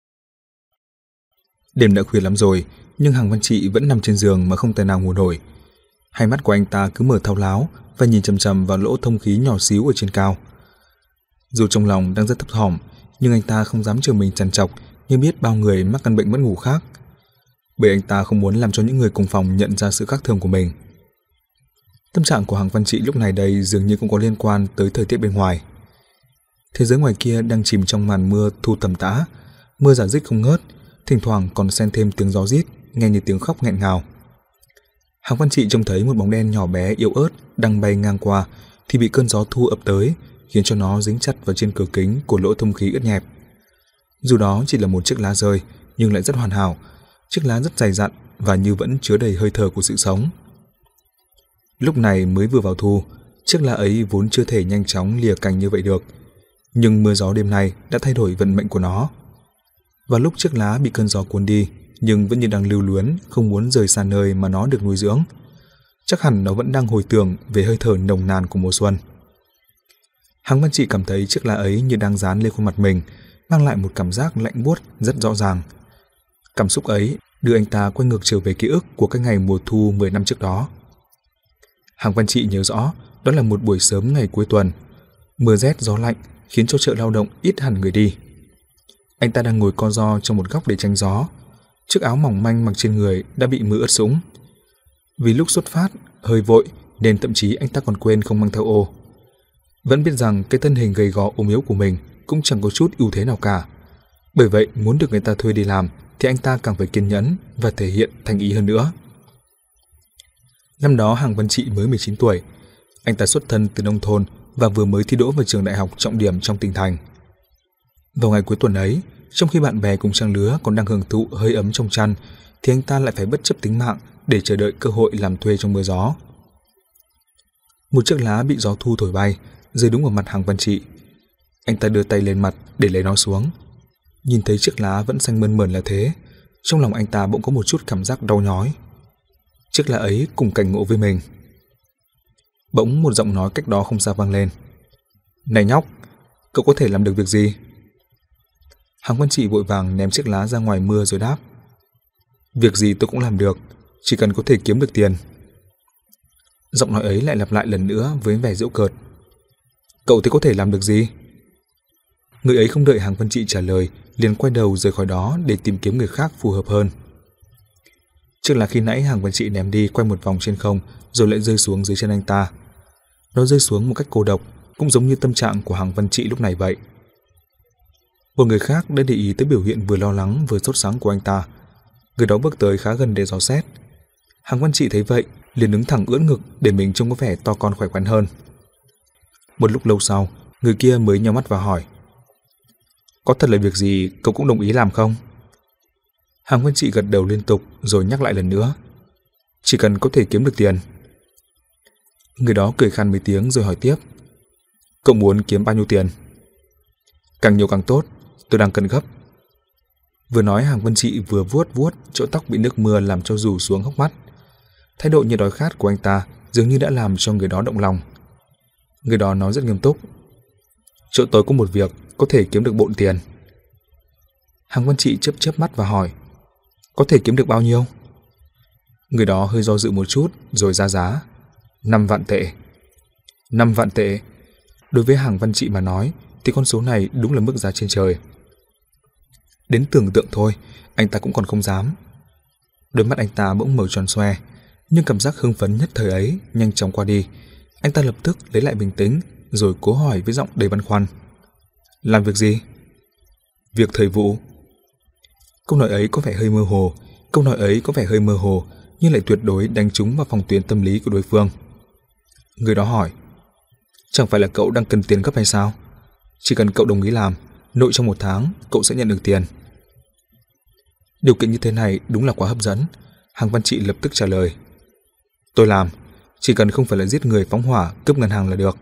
Đêm đã khuya lắm rồi, nhưng Hằng Văn Trị vẫn nằm trên giường mà không thể nào ngủ nổi. Hai mắt của anh ta cứ mở thao láo và nhìn chằm chằm vào lỗ thông khí nhỏ xíu ở trên cao. Dù trong lòng đang rất thấp thỏm, nhưng anh ta không dám chờ mình trằn trọc như biết bao người mắc căn bệnh mất ngủ khác, bởi anh ta không muốn làm cho những người cùng phòng nhận ra sự khác thường của mình. Tâm trạng của Hằng Văn Trị lúc này đây dường như cũng có liên quan tới thời tiết bên ngoài. Thế giới ngoài kia đang chìm trong màn mưa thu tầm tã, mưa rả rích không ngớt, thỉnh thoảng còn xen thêm tiếng gió rít, nghe như tiếng khóc nghẹn ngào. Hằng Văn Trị trông thấy một bóng đen nhỏ bé yếu ớt đang bay ngang qua thì bị cơn gió thu ập tới, khiến cho nó dính chặt vào trên cửa kính của lỗ thông khí ướt nhẹp. Dù đó chỉ là một chiếc lá rơi, nhưng lại rất hoàn hảo. Chiếc lá rất dày dặn và như vẫn chứa đầy hơi thở của sự sống. Lúc này mới vừa vào thu, chiếc lá ấy vốn chưa thể nhanh chóng lìa cành như vậy được, nhưng mưa gió đêm nay đã thay đổi vận mệnh của nó. Và lúc chiếc lá bị cơn gió cuốn đi, nhưng vẫn như đang lưu luyến, không muốn rời xa nơi mà nó được nuôi dưỡng. Chắc hẳn nó vẫn đang hồi tưởng về hơi thở nồng nàn của mùa xuân. Hàng Văn Trị cảm thấy chiếc lá ấy như đang dán lên khuôn mặt mình, mang lại một cảm giác lạnh buốt rất rõ ràng. Cảm xúc ấy đưa anh ta quay ngược trở về ký ức của cái ngày mùa thu mười năm trước đó. Hàng Văn Trị nhớ rõ, đó là một buổi sớm ngày cuối tuần. Mưa rét gió lạnh khiến cho chợ lao động ít hẳn người đi. Anh ta đang ngồi co ro trong một góc để tránh gió. Chiếc áo mỏng manh mặc trên người đã bị mưa ướt sũng. Vì lúc xuất phát hơi vội nên thậm chí anh ta còn quên không mang theo ô. Vẫn biết rằng cái thân hình gầy gò ốm yếu của mình cũng chẳng có chút ưu thế nào cả. Bởi vậy muốn được người ta thuê đi làm thì anh ta càng phải kiên nhẫn và thể hiện thành ý hơn nữa. Năm đó Hàng Văn Trị mới mười chín tuổi. Anh ta xuất thân từ nông thôn và vừa mới thi đỗ vào trường đại học trọng điểm trong tỉnh thành. Vào ngày cuối tuần ấy, trong khi bạn bè cùng trang lứa còn đang hưởng thụ hơi ấm trong chăn, thì anh ta lại phải bất chấp tính mạng để chờ đợi cơ hội làm thuê trong mưa gió. Một chiếc lá bị gió thu thổi bay, rơi đúng vào mặt Hàng Văn Trị. Anh ta đưa tay lên mặt để lấy nó xuống. Nhìn thấy chiếc lá vẫn xanh mơn mởn là thế, trong lòng anh ta bỗng có một chút cảm giác đau nhói. Chiếc lá ấy cùng cảnh ngộ với mình. Bỗng một giọng nói cách đó không xa vang lên. Này nhóc, cậu có thể làm được việc gì? Hàng Văn Trị vội vàng ném chiếc lá ra ngoài mưa rồi đáp. Việc gì tôi cũng làm được, chỉ cần có thể kiếm được tiền. Giọng nói ấy lại lặp lại lần nữa với vẻ giễu cợt. Cậu thì có thể làm được gì? Người ấy không đợi Hàng Văn Trị trả lời, liền quay đầu rời khỏi đó để tìm kiếm người khác phù hợp hơn. Chiếc lá khi nãy Hàng Văn Trị ném đi quay một vòng trên không rồi lại rơi xuống dưới chân anh ta. Nó rơi xuống một cách cô độc, cũng giống như tâm trạng của Hàng Văn Trị lúc này vậy. Một người khác đã để ý tới biểu hiện vừa lo lắng vừa sốt sắng của anh ta. Người đó bước tới khá gần để dò xét. Hàng Văn Trị thấy vậy, liền đứng thẳng ưỡn ngực để mình trông có vẻ to con khỏe khoắn hơn. Một lúc lâu sau, người kia mới nhíu mắt và hỏi. Có thật là việc gì cậu cũng đồng ý làm không? Hàng Văn Trị gật đầu liên tục rồi nhắc lại lần nữa. Chỉ cần có thể kiếm được tiền. Người đó cười khan mấy tiếng rồi hỏi tiếp. Cậu muốn kiếm bao nhiêu tiền? Càng nhiều càng tốt, tôi đang cần gấp. Vừa nói Hàng Văn Trị vừa vuốt vuốt chỗ tóc bị nước mưa làm cho rủ xuống hốc mắt. Thái độ như đói khát của anh ta dường như đã làm cho người đó động lòng. Người đó nói rất nghiêm túc. Chỗ tôi có một việc có thể kiếm được bộn tiền. Hàng Văn Trị chớp chớp mắt và hỏi. Có thể kiếm được bao nhiêu? Người đó hơi do dự một chút rồi ra giá. Năm vạn tệ. Năm vạn tệ. Đối với Hàng Văn Trị mà nói thì con số này đúng là mức giá trên trời. Đến tưởng tượng thôi, anh ta cũng còn không dám. Đôi mắt anh ta bỗng mở tròn xoe, nhưng cảm giác hưng phấn nhất thời ấy nhanh chóng qua đi. Anh ta lập tức lấy lại bình tĩnh rồi cố hỏi với giọng đầy băn khoăn. Làm việc gì? Việc thời vụ. Câu nói ấy có vẻ hơi mơ hồ, câu nói ấy có vẻ hơi mơ hồ, nhưng lại tuyệt đối đánh trúng vào phòng tuyến tâm lý của đối phương. Người đó hỏi. Chẳng phải là cậu đang cần tiền gấp hay sao? Chỉ cần cậu đồng ý làm, nội trong một tháng cậu sẽ nhận được tiền. Điều kiện như thế này đúng là quá hấp dẫn. Hàng Văn Trị lập tức trả lời. Tôi làm, chỉ cần không phải là giết người phóng hỏa cướp ngân hàng là được.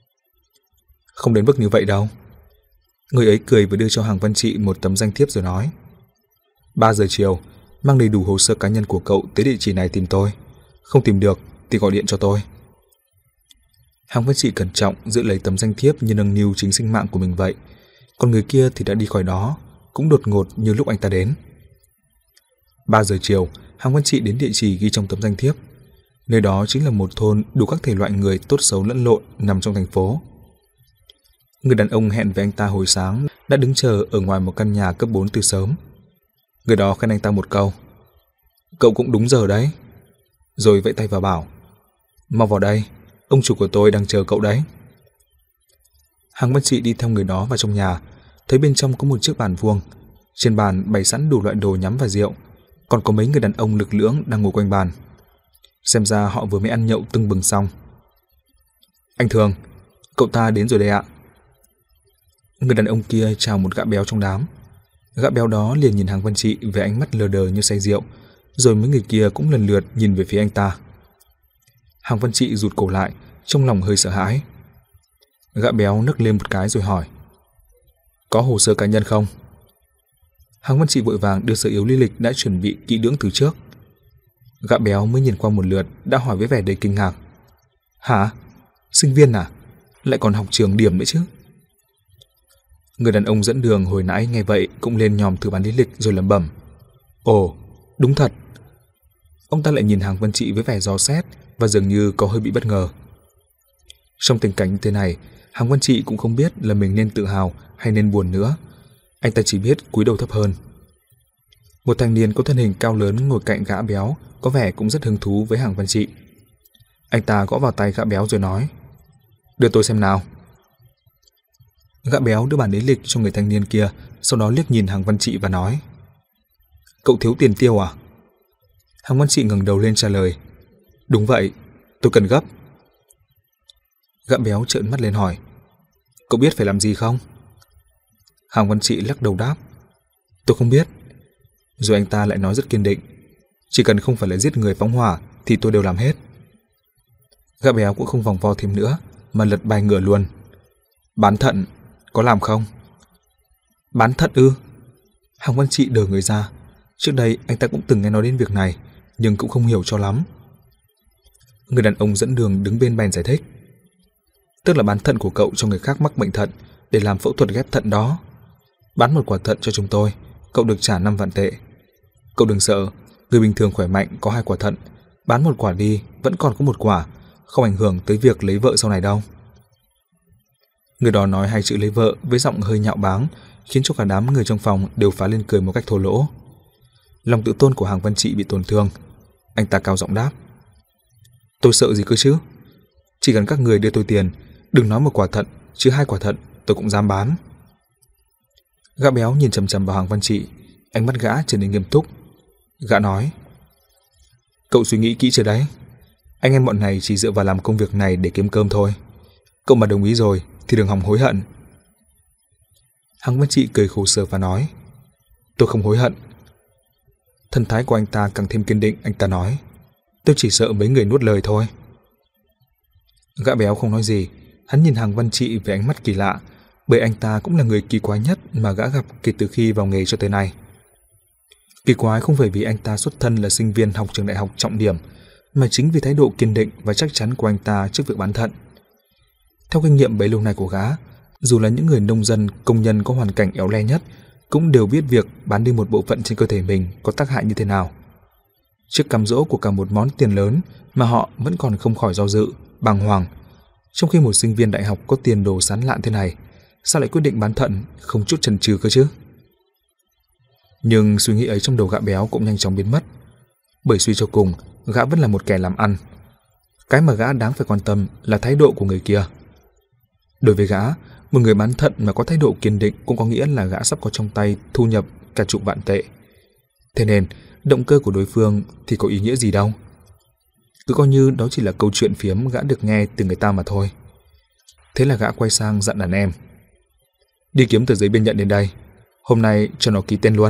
Không đến mức như vậy đâu. Người ấy cười và đưa cho Hàng Văn Trị một tấm danh thiếp rồi nói. Ba giờ chiều, mang đầy đủ hồ sơ cá nhân của cậu tới địa chỉ này tìm tôi. Không tìm được thì gọi điện cho tôi. Hàng Văn Trị cẩn trọng giữ lấy tấm danh thiếp như nâng niu chính sinh mạng của mình vậy. Còn người kia thì đã đi khỏi đó, cũng đột ngột như lúc anh ta đến. Ba giờ chiều, Hàng Văn Trị đến địa chỉ ghi trong tấm danh thiếp. Nơi đó chính là một thôn đủ các thể loại người tốt xấu lẫn lộn nằm trong thành phố. Người đàn ông hẹn với anh ta hồi sáng đã đứng chờ ở ngoài một căn nhà cấp bốn từ sớm. Người đó khen anh ta một câu. Cậu cũng đúng giờ đấy. Rồi vẫy tay vào bảo. Mau vào đây, ông chủ của tôi đang chờ cậu đấy. Hàng Văn Trị đi theo người đó vào trong nhà, thấy bên trong có một chiếc bàn vuông. Trên bàn bày sẵn đủ loại đồ nhắm và rượu, còn có mấy người đàn ông lực lưỡng đang ngồi quanh bàn. Xem ra họ vừa mới ăn nhậu tưng bừng xong. Anh Thường, cậu ta đến rồi đây ạ. Người đàn ông kia chào một gã béo trong đám. Gã béo đó liền nhìn Hàng Văn Trị với ánh mắt lờ đờ như say rượu, rồi mấy người kia cũng lần lượt nhìn về phía anh ta. Hàng Văn Trị rụt cổ lại, trong lòng hơi sợ hãi. Gã béo nấc lên một cái rồi hỏi. Có hồ sơ cá nhân không? Hàng Văn Trị vội vàng đưa sơ yếu lý lịch đã chuẩn bị kỹ lưỡng từ trước. Gã béo mới nhìn qua một lượt đã hỏi với vẻ đầy kinh ngạc: "Hả? Sinh viên à? Lại còn học trường điểm nữa chứ?" Người đàn ông dẫn đường hồi nãy nghe vậy cũng lên nhòm thử bản lý lịch rồi lẩm bẩm: "Ồ, đúng thật." Ông ta lại nhìn Hàng Văn Trị với vẻ dò xét và dường như có hơi bị bất ngờ. Trong tình cảnh như thế này, Hàng Văn Trị cũng không biết là mình nên tự hào hay nên buồn nữa. Anh ta chỉ biết cúi đầu thấp hơn. Một thanh niên có thân hình cao lớn ngồi cạnh gã béo, có vẻ cũng rất hứng thú với Hàng Văn Trị. Anh ta gõ vào tay gã béo rồi nói: "Đưa tôi xem nào." Gã béo đưa bản lý lịch cho người thanh niên kia, sau đó liếc nhìn Hàng Văn Trị và nói: "Cậu thiếu tiền tiêu à?" Hàng Văn Trị ngẩng đầu lên trả lời: "Đúng vậy, tôi cần gấp." Gã béo trợn mắt lên hỏi: "Cậu biết phải làm gì không?" Hàng Văn Trị lắc đầu đáp: "Tôi không biết." Rồi anh ta lại nói rất kiên định: "Chỉ cần không phải là giết người phóng hỏa thì tôi đều làm hết." Gã béo cũng không vòng vo thêm nữa mà lật bài ngửa luôn: "Bán thận, có làm không?" "Bán thận ư?" Hàng Văn Trị đờ người ra. Trước đây anh ta cũng từng nghe nói đến việc này, nhưng cũng không hiểu cho lắm. Người đàn ông dẫn đường đứng bên bèn giải thích: "Tức là bán thận của cậu cho người khác mắc bệnh thận để làm phẫu thuật ghép thận đó. Bán một quả thận cho chúng tôi, cậu được trả năm vạn tệ. Cậu đừng sợ, người bình thường khỏe mạnh có hai quả thận, bán một quả đi vẫn còn có một quả, không ảnh hưởng tới việc lấy vợ sau này đâu." Người đó nói hai chữ lấy vợ với giọng hơi nhạo báng, khiến cho cả đám người trong phòng đều phá lên cười một cách thô lỗ. Lòng tự tôn của Hàng Văn Trị bị tổn thương. Anh ta cao giọng đáp: "Tôi sợ gì cơ chứ? Chỉ cần các người đưa tôi tiền, đừng nói một quả thận, chứ hai quả thận tôi cũng dám bán." Gã béo nhìn chằm chằm vào Hàng Văn Trị, ánh mắt gã trở nên nghiêm túc. Gã nói: "Cậu suy nghĩ kỹ chưa đấy? Anh em bọn này chỉ dựa vào làm công việc này để kiếm cơm thôi. Cậu mà đồng ý rồi thì đừng hòng hối hận." Hàng Văn Trị cười khổ sở và nói: "Tôi không hối hận." Thần thái của anh ta càng thêm kiên định. Anh ta nói: "Tôi chỉ sợ mấy người nuốt lời thôi." Gã béo không nói gì. Hắn nhìn Hàng Văn Trị với ánh mắt kỳ lạ, bởi anh ta cũng là người kỳ quái nhất mà gã gặp kể từ khi vào nghề cho tới nay. Kỳ quái không phải vì anh ta xuất thân là sinh viên học trường đại học trọng điểm, mà chính vì thái độ kiên định và chắc chắn của anh ta trước việc bán thận. Theo kinh nghiệm bấy lâu nay của gã, dù là những người nông dân, công nhân có hoàn cảnh éo le nhất, cũng đều biết việc bán đi một bộ phận trên cơ thể mình có tác hại như thế nào. Trước cám dỗ của cả một món tiền lớn mà họ vẫn còn không khỏi do dự, bàng hoàng. Trong khi một sinh viên đại học có tiền đồ sán lạn thế này, sao lại quyết định bán thận không chút chần chừ cơ chứ? Nhưng suy nghĩ ấy trong đầu gã béo cũng nhanh chóng biến mất, bởi suy cho cùng gã vẫn là một kẻ làm ăn. Cái mà gã đáng phải quan tâm là thái độ của người kia. Đối với gã, một người bán thận mà có thái độ kiên định cũng có nghĩa là gã sắp có trong tay thu nhập cả chục vạn tệ. Thế nên động cơ của đối phương thì có ý nghĩa gì đâu. Cứ coi như đó chỉ là câu chuyện phiếm gã được nghe từ người ta mà thôi. Thế là gã quay sang dặn đàn em: "Đi kiếm tờ giấy biên nhận đến đây, hôm nay cho nó ký tên luôn."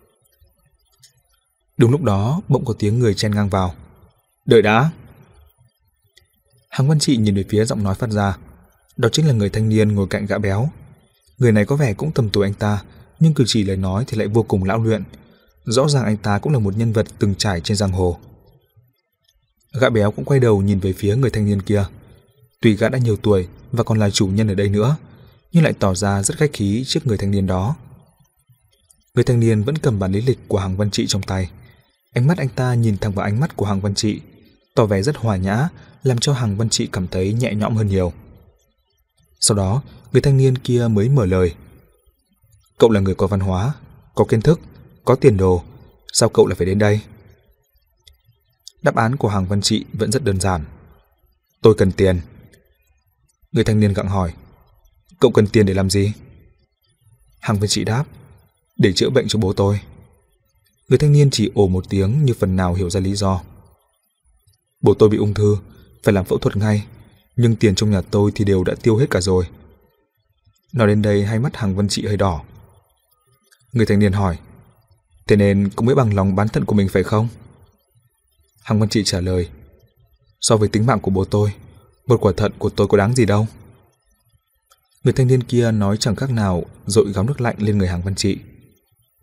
Đúng lúc đó bỗng có tiếng người chen ngang vào: "Đợi đã." Hàng Văn Trị nhìn về phía giọng nói phát ra. Đó chính là người thanh niên ngồi cạnh gã béo. Người này có vẻ cũng tầm tuổi anh ta, nhưng cử chỉ lời nói thì lại vô cùng lão luyện. Rõ ràng anh ta cũng là một nhân vật từng trải trên giang hồ. Gã béo cũng quay đầu nhìn về phía người thanh niên kia. Tuy gã đã nhiều tuổi và còn là chủ nhân ở đây nữa, nhưng lại tỏ ra rất khách khí trước người thanh niên đó. Người thanh niên vẫn cầm bản lý lịch của Hàng Văn Trị trong tay. Ánh mắt anh ta nhìn thẳng vào ánh mắt của Hàng Văn Trị, tỏ vẻ rất hòa nhã, làm cho Hàng Văn Trị cảm thấy nhẹ nhõm hơn nhiều. Sau đó, người thanh niên kia mới mở lời: "Cậu là người có văn hóa, có kiến thức, có tiền đồ, sao cậu lại phải đến đây?" Đáp án của Hàng Văn Trị vẫn rất đơn giản: "Tôi cần tiền." Người thanh niên gặng hỏi: "Cậu cần tiền để làm gì?" Hàng Văn Trị đáp: "Để chữa bệnh cho bố tôi." Người thanh niên chỉ ồ một tiếng như phần nào hiểu ra lý do. "Bố tôi bị ung thư, phải làm phẫu thuật ngay, nhưng tiền trong nhà tôi thì đều đã tiêu hết cả rồi." Nói đến đây hai mắt Hàng Văn Trị hơi đỏ. Người thanh niên hỏi: "Thế nên cũng mới bằng lòng bán thận của mình phải không?" Hàng Văn Trị trả lời: "So với tính mạng của bố tôi, một quả thận của tôi có đáng gì đâu." Người thanh niên kia nói chẳng khác nào dội gáo nước lạnh lên người Hàng Văn Trị.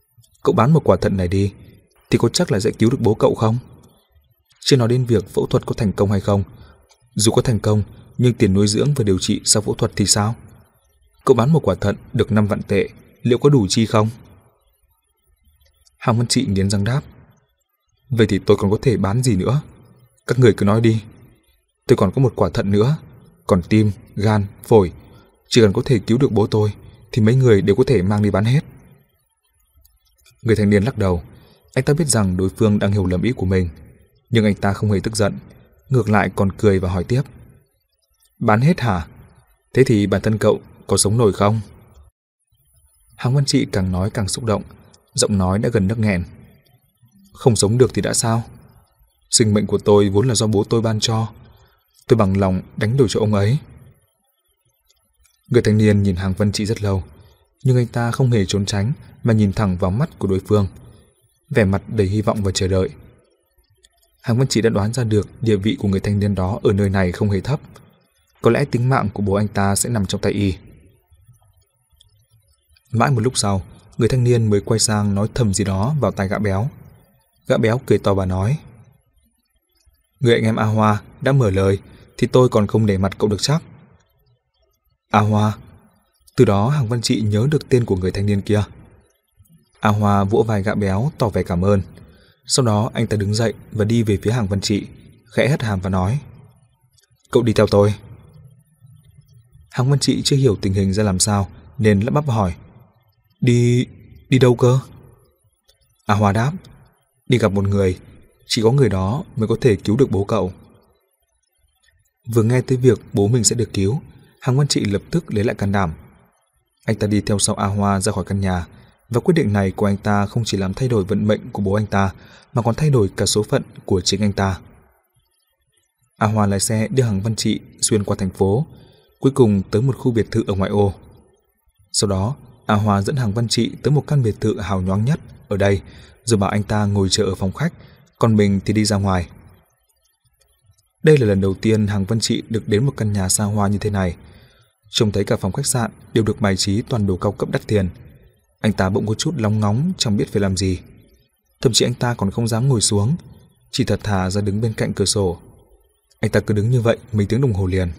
Cậu bán một quả thận này đi, thì có chắc là sẽ cứu được bố cậu không? Chưa nói đến việc phẫu thuật có thành công hay không. Dù có thành công, nhưng tiền nuôi dưỡng và điều trị sau phẫu thuật thì sao? Cậu bán một quả thận được năm vạn tệ, liệu có đủ chi không? Hàng Văn Trị nghiến răng đáp. Vậy thì tôi còn có thể bán gì nữa? Các người cứ nói đi. Tôi còn có một quả thận nữa, còn tim, gan, phổi. Chỉ cần có thể cứu được bố tôi, thì mấy người đều có thể mang đi bán hết. Người thanh niên lắc đầu. Anh ta biết rằng đối phương đang hiểu lầm ý của mình, nhưng anh ta không hề tức giận, ngược lại còn cười và hỏi tiếp. Bán hết hả? Thế thì bản thân cậu có sống nổi không? Hàng Văn Trị càng nói càng xúc động, giọng nói đã gần nấc nghẹn. Không sống được thì đã sao? Sinh mệnh của tôi vốn là do bố tôi ban cho. Tôi bằng lòng đánh đổi cho ông ấy. Người thanh niên nhìn Hàng Văn Trị rất lâu, nhưng anh ta không hề trốn tránh mà nhìn thẳng vào mắt của đối phương, vẻ mặt đầy hy vọng và chờ đợi. Hàng Văn Trị đã đoán ra được địa vị của người thanh niên đó ở nơi này không hề thấp. Có lẽ tính mạng của bố anh ta sẽ nằm trong tay y. Mãi một lúc sau, người thanh niên mới quay sang nói thầm gì đó vào tai gã béo. Gã béo cười to và nói. Người anh em A Hoa đã mở lời thì tôi còn không để mặt cậu được chắc. A Hoa. Từ đó Hàng Văn Trị nhớ được tên của người thanh niên kia. A Hoa vỗ vai gã béo tỏ vẻ cảm ơn. Sau đó anh ta đứng dậy và đi về phía Hàng Văn Trị, khẽ hất hàm và nói. Cậu đi theo tôi. Hàng Văn Trị chưa hiểu tình hình ra làm sao nên lắp bắp hỏi. Đi... đi đâu cơ? A Hoa đáp. Đi gặp một người, chỉ có người đó mới có thể cứu được bố cậu. Vừa nghe tới việc bố mình sẽ được cứu, Hàng Văn Trị lập tức lấy lại can đảm. Anh ta đi theo sau A Hoa ra khỏi căn nhà, và quyết định này của anh ta không chỉ làm thay đổi vận mệnh của bố anh ta, mà còn thay đổi cả số phận của chính anh ta. A Hoa lái xe đưa Hàng Văn Trị xuyên qua thành phố, cuối cùng tới một khu biệt thự ở ngoại ô. Sau đó, A Hoa dẫn Hàng Văn Trị tới một căn biệt thự hào nhoáng nhất ở đây, rồi bảo anh ta ngồi chờ ở phòng khách, còn mình thì đi ra ngoài. Đây là lần đầu tiên Hàng Văn Trị được đến một căn nhà xa hoa như thế này. Trông thấy cả phòng khách sạn đều được bài trí toàn đồ cao cấp đắt tiền. Anh ta bỗng có chút lóng ngóng chẳng biết phải làm gì. Thậm chí anh ta còn không dám ngồi xuống, chỉ thật thà ra đứng bên cạnh cửa sổ. Anh ta cứ đứng như vậy mấy tiếng đồng hồ liền.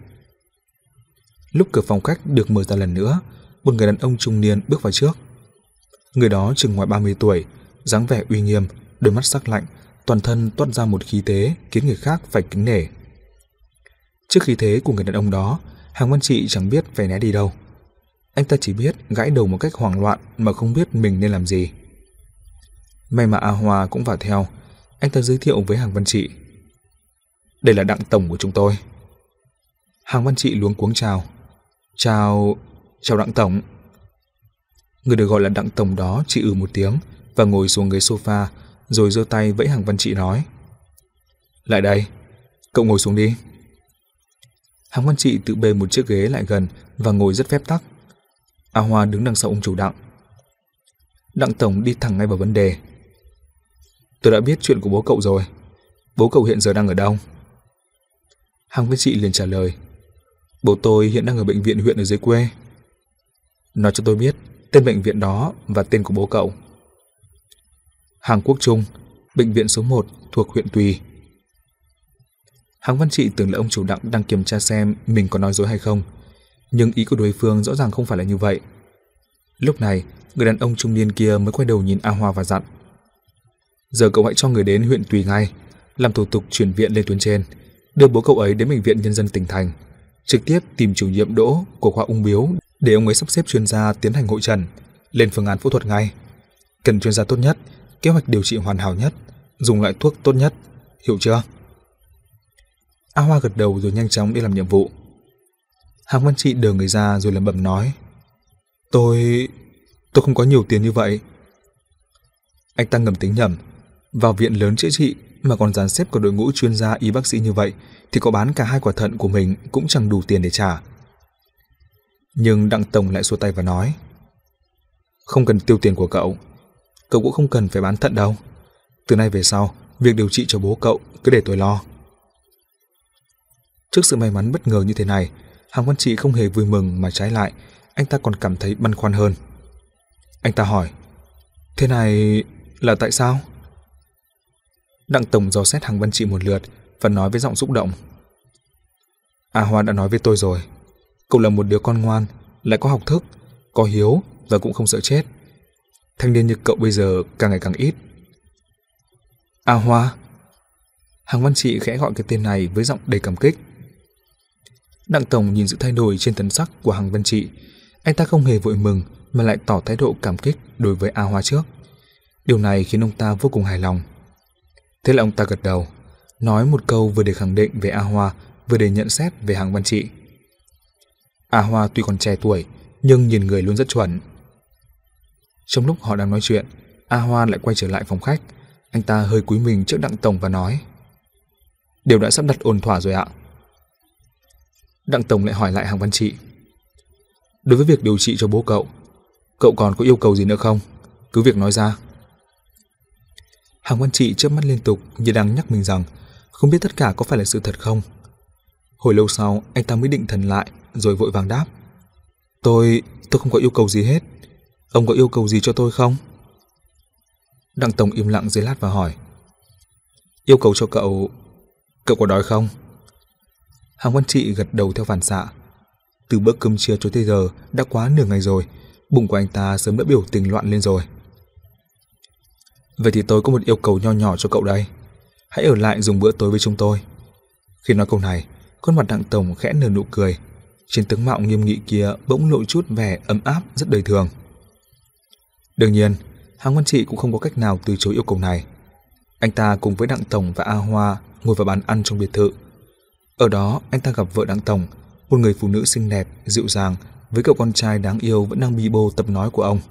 Lúc cửa phòng khách được mở ra lần nữa, một người đàn ông trung niên bước vào trước. Người đó chừng ngoài ba mươi tuổi, dáng vẻ uy nghiêm, đôi mắt sắc lạnh, toàn thân toát ra một khí thế khiến người khác phải kính nể. Trước khí thế của người đàn ông đó, Hàng Văn Trị chẳng biết phải né đi đâu. Anh ta chỉ biết gãi đầu một cách hoảng loạn mà không biết mình nên làm gì. May mà A Hoa cũng vào theo. Anh ta giới thiệu với Hàng Văn Trị. Đây là Đặng tổng của chúng tôi. Hàng Văn Trị luống cuống chào. Chào... chào Đặng tổng. Người được gọi là Đặng tổng đó chỉ ừ một tiếng và ngồi xuống ghế sofa, rồi giơ tay vẫy Hàng Văn Trị nói. Lại đây, cậu ngồi xuống đi. Hàng Văn Trị tự bê một chiếc ghế lại gần và ngồi rất phép tắc. A Hoa đứng đằng sau ông chủ Đặng. Đặng tổng đi thẳng ngay vào vấn đề. Tôi đã biết chuyện của bố cậu rồi. Bố cậu hiện giờ đang ở đâu? Hàng Văn Trị liền trả lời. Bố tôi hiện đang ở bệnh viện huyện ở dưới quê. Nói cho tôi biết tên bệnh viện đó và tên của bố cậu. Hàng Quốc Trung, bệnh viện số một thuộc huyện Tùy. Hàng Văn Trị tưởng là ông chủ Đặng đang kiểm tra xem mình có nói dối hay không, nhưng ý của đối phương rõ ràng không phải là như vậy. Lúc này, người đàn ông trung niên kia mới quay đầu nhìn A Hoa và dặn. Giờ cậu hãy cho người đến huyện Tùy ngay, làm thủ tục chuyển viện lên tuyến trên, đưa bố cậu ấy đến bệnh viện nhân dân tỉnh thành, trực tiếp tìm chủ nhiệm Đỗ của khoa ung bướu để ông ấy sắp xếp chuyên gia tiến hành hội trần, lên phương án phẫu thuật ngay. Cần chuyên gia tốt nhất, kế hoạch điều trị hoàn hảo nhất, dùng loại thuốc tốt nhất, hiểu chưa? A Hoa gật đầu rồi nhanh chóng đi làm nhiệm vụ. Hàng Văn Trị đờ người ra rồi lẩm bẩm nói. Tôi... tôi không có nhiều tiền như vậy. Anh ta ngầm tính nhầm. Vào viện lớn chữa trị mà còn dàn xếp của đội ngũ chuyên gia y bác sĩ như vậy thì có bán cả hai quả thận của mình cũng chẳng đủ tiền để trả. Nhưng Đặng tổng lại xua tay và nói. Không cần tiêu tiền của cậu. Cậu cũng không cần phải bán thận đâu. Từ nay về sau, việc điều trị cho bố cậu cứ để tôi lo. Trước sự may mắn bất ngờ như thế này, Hàng Văn Trị không hề vui mừng mà trái lại, anh ta còn cảm thấy băn khoăn hơn. Anh ta hỏi. Thế này là tại sao? Đặng tổng dò xét Hằng Văn Trị một lượt và nói với giọng xúc động. A Hoa đã nói với tôi rồi, cậu là một đứa con ngoan, lại có học thức, có hiếu và cũng không sợ chết. Thanh niên như cậu bây giờ càng ngày càng ít. A Hoa. Hằng Văn Trị khẽ gọi cái tên này với giọng đầy cảm kích. Đặng tổng nhìn sự thay đổi trên thần sắc của Hằng Văn Trị, anh ta không hề vội mừng mà lại tỏ thái độ cảm kích đối với A Hoa trước. Điều này khiến ông ta vô cùng hài lòng. Thế là ông ta gật đầu, nói một câu vừa để khẳng định về A Hoa, vừa để nhận xét về Hằng Văn Trị. A Hoa tuy còn trẻ tuổi, nhưng nhìn người luôn rất chuẩn. Trong lúc họ đang nói chuyện, A Hoa lại quay trở lại phòng khách. Anh ta hơi cúi mình trước Đặng tổng và nói: Đều đã sắp đặt ổn thỏa rồi ạ. Đặng tổng lại hỏi lại Hằng Văn Trị: Đối với việc điều trị cho bố cậu, cậu còn có yêu cầu gì nữa không? Cứ việc nói ra. Hằng Văn Trị chớp mắt liên tục như đang nhắc mình rằng không biết tất cả có phải là sự thật không. Hồi lâu sau, anh ta mới định thần lại rồi vội vàng đáp: Tôi, tôi không có yêu cầu gì hết. Ông có yêu cầu gì cho tôi không? Đặng tổng im lặng giây lát và hỏi: Yêu cầu cho cậu, cậu có đói không? Hằng Văn Trị gật đầu theo phản xạ. Từ bữa cơm trưa cho tới giờ đã quá nửa ngày rồi, bụng của anh ta sớm đã biểu tình loạn lên rồi. Vậy thì tôi có một yêu cầu nho nhỏ cho cậu đây. Hãy ở lại dùng bữa tối với chúng tôi. Khi nói câu này, khuôn mặt Đặng tổng khẽ nở nụ cười. Trên tướng mạo nghiêm nghị kia bỗng lộ chút vẻ ấm áp rất đời thường. Đương nhiên, Hằng Văn Trị cũng không có cách nào từ chối yêu cầu này. Anh ta cùng với Đặng tổng và A Hoa ngồi vào bàn ăn trong biệt thự. Ở đó, anh ta gặp vợ Đặng tổng, một người phụ nữ xinh đẹp, dịu dàng, với cậu con trai đáng yêu vẫn đang bi bô tập nói của ông.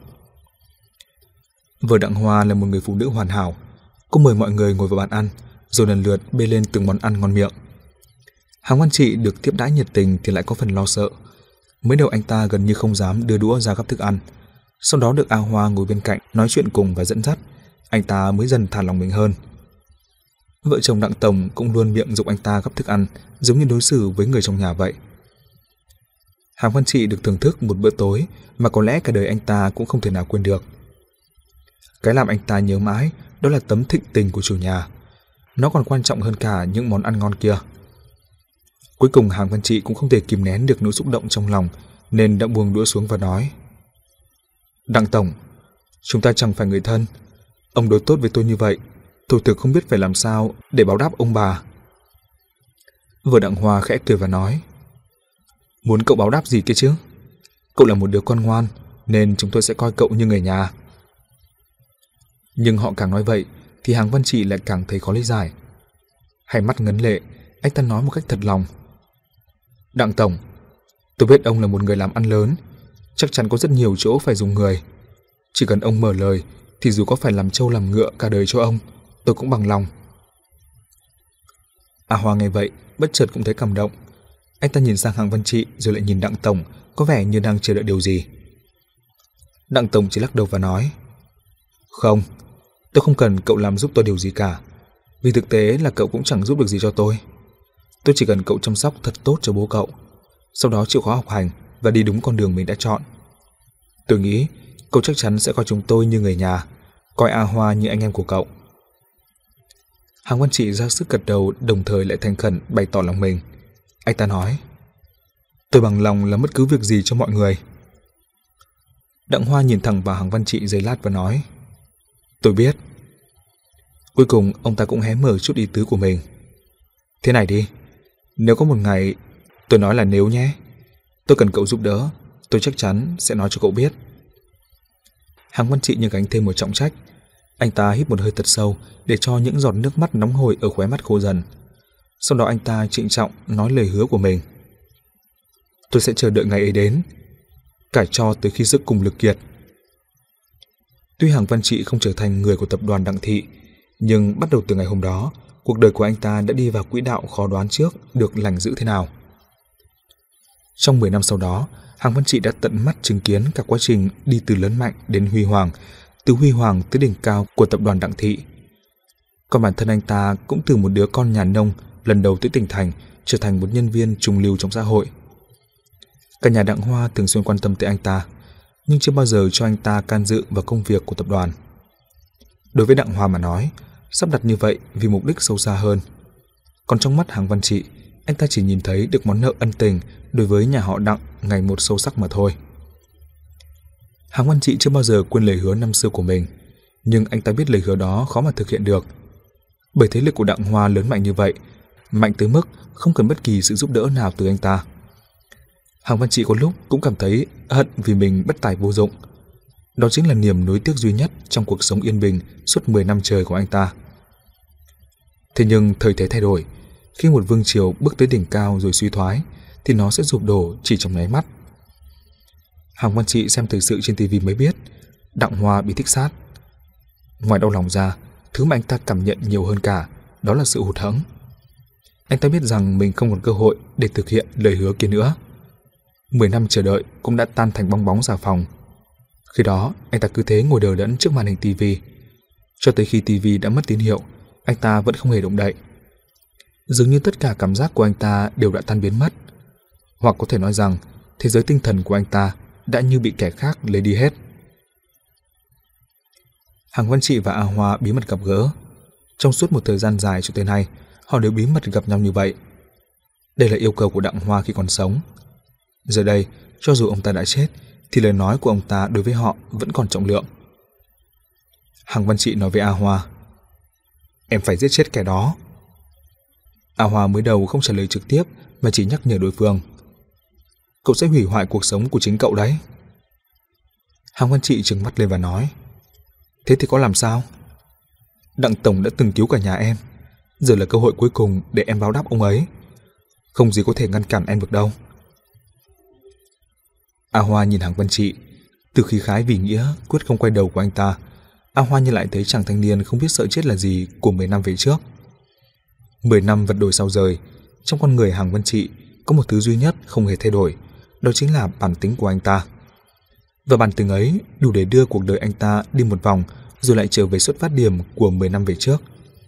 Vợ Đặng Hoa là một người phụ nữ hoàn hảo. Cô mời mọi người ngồi vào bàn ăn, rồi lần lượt bê lên từng món ăn ngon miệng. Hằng Văn Trị được tiếp đãi nhiệt tình thì lại có phần lo sợ. Mới đầu anh ta gần như không dám đưa đũa ra gắp thức ăn. Sau đó được A Hoa ngồi bên cạnh nói chuyện cùng và dẫn dắt, anh ta mới dần thả lòng mình hơn. Vợ chồng Đặng tổng cũng luôn miệng giục anh ta gắp thức ăn, giống như đối xử với người trong nhà vậy. Hằng Văn Trị được thưởng thức một bữa tối mà có lẽ cả đời anh ta cũng không thể nào quên được. Cái làm anh ta nhớ mãi đó là tấm thịnh tình của chủ nhà. Nó còn quan trọng hơn cả những món ăn ngon kia. Cuối cùng Hằng Văn Trị cũng không thể kìm nén được nỗi xúc động trong lòng, nên đã buông đũa xuống và nói: Đặng tổng, chúng ta chẳng phải người thân. Ông đối tốt với tôi như vậy, tôi thực không biết phải làm sao để báo đáp ông bà. Vợ Đặng Hoa khẽ cười và nói: Muốn cậu báo đáp gì kia chứ? Cậu là một đứa con ngoan, nên chúng tôi sẽ coi cậu như người nhà. Nhưng họ càng nói vậy thì Hằng Văn Trị lại càng thấy khó lý giải. Hai mắt ngấn lệ, anh ta nói một cách thật lòng: Đặng tổng, tôi biết ông là một người làm ăn lớn, chắc chắn có rất nhiều chỗ phải dùng người. Chỉ cần ông mở lời thì dù có phải làm trâu làm ngựa cả đời cho ông, tôi cũng bằng lòng. A Hoa nghe vậy bất chợt cũng thấy cảm động. Anh ta nhìn sang Hằng Văn Trị rồi lại nhìn Đặng tổng, có vẻ như đang chờ đợi điều gì. Đặng tổng chỉ lắc đầu và nói: Không, tôi không cần cậu làm giúp tôi điều gì cả. Vì thực tế là cậu cũng chẳng giúp được gì cho tôi. Tôi chỉ cần cậu chăm sóc thật tốt cho bố cậu, sau đó chịu khó học hành và đi đúng con đường mình đã chọn. Tôi nghĩ cậu chắc chắn sẽ coi chúng tôi như người nhà, coi A Hoa như anh em của cậu. Hằng Văn Trị ra sức gật đầu, đồng thời lại thành khẩn bày tỏ lòng mình. Anh ta nói: Tôi bằng lòng làm bất cứ việc gì cho mọi người. Đặng Hoa nhìn thẳng vào Hằng Văn Trị giây lát và nói: Tôi biết. Cuối cùng ông ta cũng hé mở chút ý tứ của mình. Thế này đi, nếu có một ngày, tôi nói là nếu nhé, tôi cần cậu giúp đỡ, tôi chắc chắn sẽ nói cho cậu biết. Hằng Văn Trị như gánh thêm một trọng trách. Anh ta hít một hơi thật sâu để cho những giọt nước mắt nóng hổi ở khóe mắt khô dần. Sau đó anh ta trịnh trọng nói lời hứa của mình: Tôi sẽ chờ đợi ngày ấy đến, cải cho tới khi sức cùng lực kiệt. Tuy Hằng Văn Trị không trở thành người của tập đoàn Đặng Thị, nhưng bắt đầu từ ngày hôm đó, cuộc đời của anh ta đã đi vào quỹ đạo khó đoán trước được lành dữ thế nào. Trong mười năm sau đó, Hằng Văn Trị đã tận mắt chứng kiến cả quá trình đi từ lớn mạnh đến huy hoàng, từ huy hoàng tới đỉnh cao của tập đoàn Đặng Thị. Còn bản thân anh ta cũng từ một đứa con nhà nông lần đầu tới tỉnh thành trở thành một nhân viên trung lưu trong xã hội. Cả nhà Đặng Hoa thường xuyên quan tâm tới anh ta, nhưng chưa bao giờ cho anh ta can dự vào công việc của tập đoàn. Đối với Đặng Hoa mà nói, sắp đặt như vậy vì mục đích sâu xa hơn. Còn trong mắt Hàng Văn Trị, anh ta chỉ nhìn thấy được món nợ ân tình đối với nhà họ Đặng ngày một sâu sắc mà thôi. Hàng Văn Trị chưa bao giờ quên lời hứa năm xưa của mình, nhưng anh ta biết lời hứa đó khó mà thực hiện được. Bởi thế lực của Đặng Hoa lớn mạnh như vậy, mạnh tới mức không cần bất kỳ sự giúp đỡ nào từ anh ta. Hàng Văn Trị có lúc cũng cảm thấy hận vì mình bất tài vô dụng. Đó chính là niềm nuối tiếc duy nhất trong cuộc sống yên bình suốt mười năm trời của anh ta. Thế nhưng thời thế thay đổi, khi một vương triều bước tới đỉnh cao rồi suy thoái, thì nó sẽ sụp đổ chỉ trong nháy mắt. Hàng Văn Trị xem thời sự trên ti vi mới biết, Đặng Hoa bị thích sát. Ngoài đau lòng ra, thứ mà anh ta cảm nhận nhiều hơn cả, đó là sự hụt hẫng. Anh ta biết rằng mình không còn cơ hội để thực hiện lời hứa kia nữa. Mười năm chờ đợi cũng đã tan thành bong bóng xà phòng. Khi đó, anh ta cứ thế ngồi đờ đẫn trước màn hình ti vi. Cho tới khi ti vi đã mất tín hiệu, anh ta vẫn không hề động đậy. Dường như tất cả cảm giác của anh ta đều đã tan biến mất. Hoặc có thể nói rằng, thế giới tinh thần của anh ta đã như bị kẻ khác lấy đi hết. Hàng Văn Trị và A Hoa bí mật gặp gỡ. Trong suốt một thời gian dài cho tới nay, họ đều bí mật gặp nhau như vậy. Đây là yêu cầu của Đặng Hoa khi còn sống. Giờ đây, cho dù ông ta đã chết, thì lời nói của ông ta đối với họ vẫn còn trọng lượng. Hàng Văn Trị nói với A Hoa, em phải giết chết kẻ đó. A Hoa mới đầu không trả lời trực tiếp mà chỉ nhắc nhở đối phương. Cậu sẽ hủy hoại cuộc sống của chính cậu đấy. Hàng Văn Trị trừng mắt lên và nói, thế thì có làm sao? Đặng tổng đã từng cứu cả nhà em, giờ là cơ hội cuối cùng để em báo đáp ông ấy. Không gì có thể ngăn cản em được đâu. A Hoa nhìn Hàng Văn Trị, từ khí khái vì nghĩa quyết không quay đầu của anh ta, A Hoa như lại thấy chàng thanh niên không biết sợ chết là gì của mười năm về trước. Mười năm vật đổi sao rời, trong con người Hàng Văn Trị có một thứ duy nhất không hề thay đổi, đó chính là bản tính của anh ta. Và bản tính ấy đủ để đưa cuộc đời anh ta đi một vòng rồi lại trở về xuất phát điểm của mười năm về trước.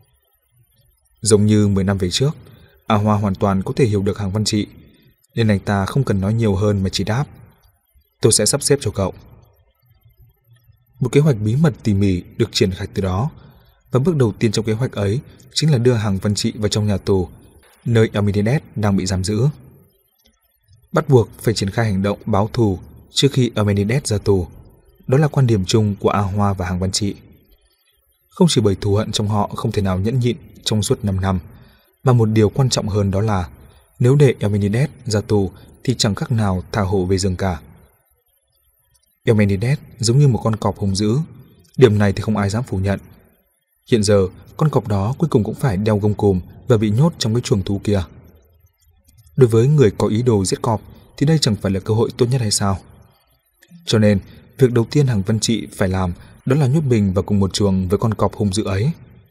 Giống như mười năm về trước, A Hoa hoàn toàn có thể hiểu được Hàng Văn Trị, nên anh ta không cần nói nhiều hơn mà chỉ đáp, tôi sẽ sắp xếp cho cậu. Một kế hoạch bí mật tỉ mỉ được triển khai từ đó, và bước đầu tiên trong kế hoạch ấy chính là đưa Hàng Văn Trị vào trong nhà tù, nơi Amenhotep đang bị giam giữ. Bắt buộc phải triển khai hành động báo thù trước khi Amenhotep ra tù. Đó là quan điểm chung của A Hoa và Hàng Văn Trị. Không chỉ bởi thù hận trong họ không thể nào nhẫn nhịn trong suốt năm năm, mà một điều quan trọng hơn đó là nếu để Amenhotep ra tù thì chẳng khác nào thả hổ về rừng cả. Amenhotep giống như một con cọp hung dữ, điểm này thì không ai dám phủ nhận. Hiện giờ, con cọp đó cuối cùng cũng phải đeo gông cùm và bị nhốt trong cái chuồng thú kia. Đối với người có ý đồ giết cọp thì đây chẳng phải là cơ hội tốt nhất hay sao? Cho nên, việc đầu tiên Hàng Văn Trị phải làm đó là nhốt mình vào cùng một chuồng với con cọp hung dữ ấy.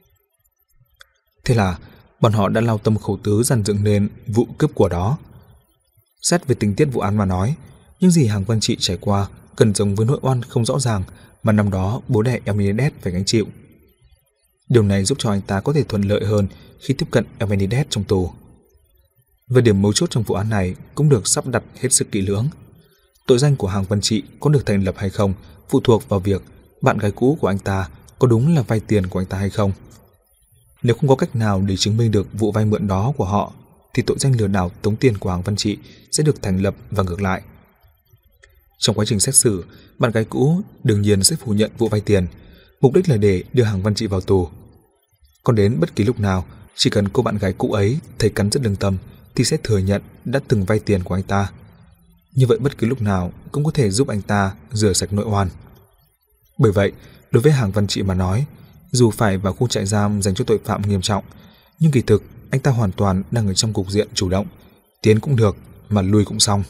Thế là, bọn họ đã lao tâm khổ tứ dàn dựng nên vụ cướp của đó. Xét về tình tiết vụ án mà nói, những gì Hàng Văn Trị trải qua cần giống với nỗi oan không rõ ràng mà năm đó bố đẻ Amenhotep phải gánh chịu. Điều này giúp cho anh ta có thể thuận lợi hơn khi tiếp cận Amenhotep trong tù. Và điểm mấu chốt trong vụ án này cũng được sắp đặt hết sức kỹ lưỡng. Tội danh của Hàng Văn Trị có được thành lập hay không phụ thuộc vào việc bạn gái cũ của anh ta có đúng là vay tiền của anh ta hay không. Nếu không có cách nào để chứng minh được vụ vay mượn đó của họ, thì tội danh lừa đảo tống tiền của Hàng Văn Trị sẽ được thành lập và ngược lại. Trong quá trình xét xử, bạn gái cũ đương nhiên sẽ phủ nhận vụ vay tiền, mục đích là để đưa Hàng Văn Trị vào tù. Còn đến bất kỳ lúc nào, chỉ cần cô bạn gái cũ ấy thấy cắn rứt lương tâm thì sẽ thừa nhận đã từng vay tiền của anh ta. Như vậy bất cứ lúc nào cũng có thể giúp anh ta rửa sạch nội oan. Bởi vậy, đối với Hàng Văn Trị mà nói, dù phải vào khu trại giam dành cho tội phạm nghiêm trọng, nhưng kỳ thực anh ta hoàn toàn đang ở trong cục diện chủ động, tiến cũng được mà lui cũng xong.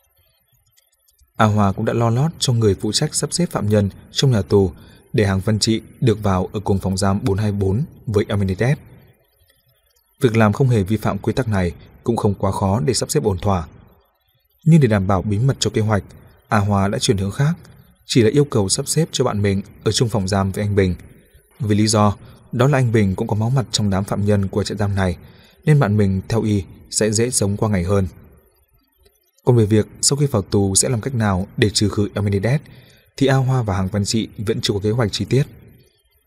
A Hoa cũng đã lo lót cho người phụ trách sắp xếp phạm nhân trong nhà tù để Hàng Văn Trị được vào ở cùng phòng giam bốn hai bốn với Amenhotep. Việc làm không hề vi phạm quy tắc này cũng không quá khó để sắp xếp ổn thỏa. Nhưng để đảm bảo bí mật cho kế hoạch, A Hoa đã chuyển hướng khác, chỉ là yêu cầu sắp xếp cho bạn mình ở chung phòng giam với anh Bình. Vì lý do đó là anh Bình cũng có máu mặt trong đám phạm nhân của trại giam này, nên bạn mình theo y sẽ dễ sống qua ngày hơn. Còn về việc sau khi vào tù sẽ làm cách nào để trừ khử Amenhotep thì A Hoa và Hàng Văn Trị vẫn chưa có kế hoạch chi tiết.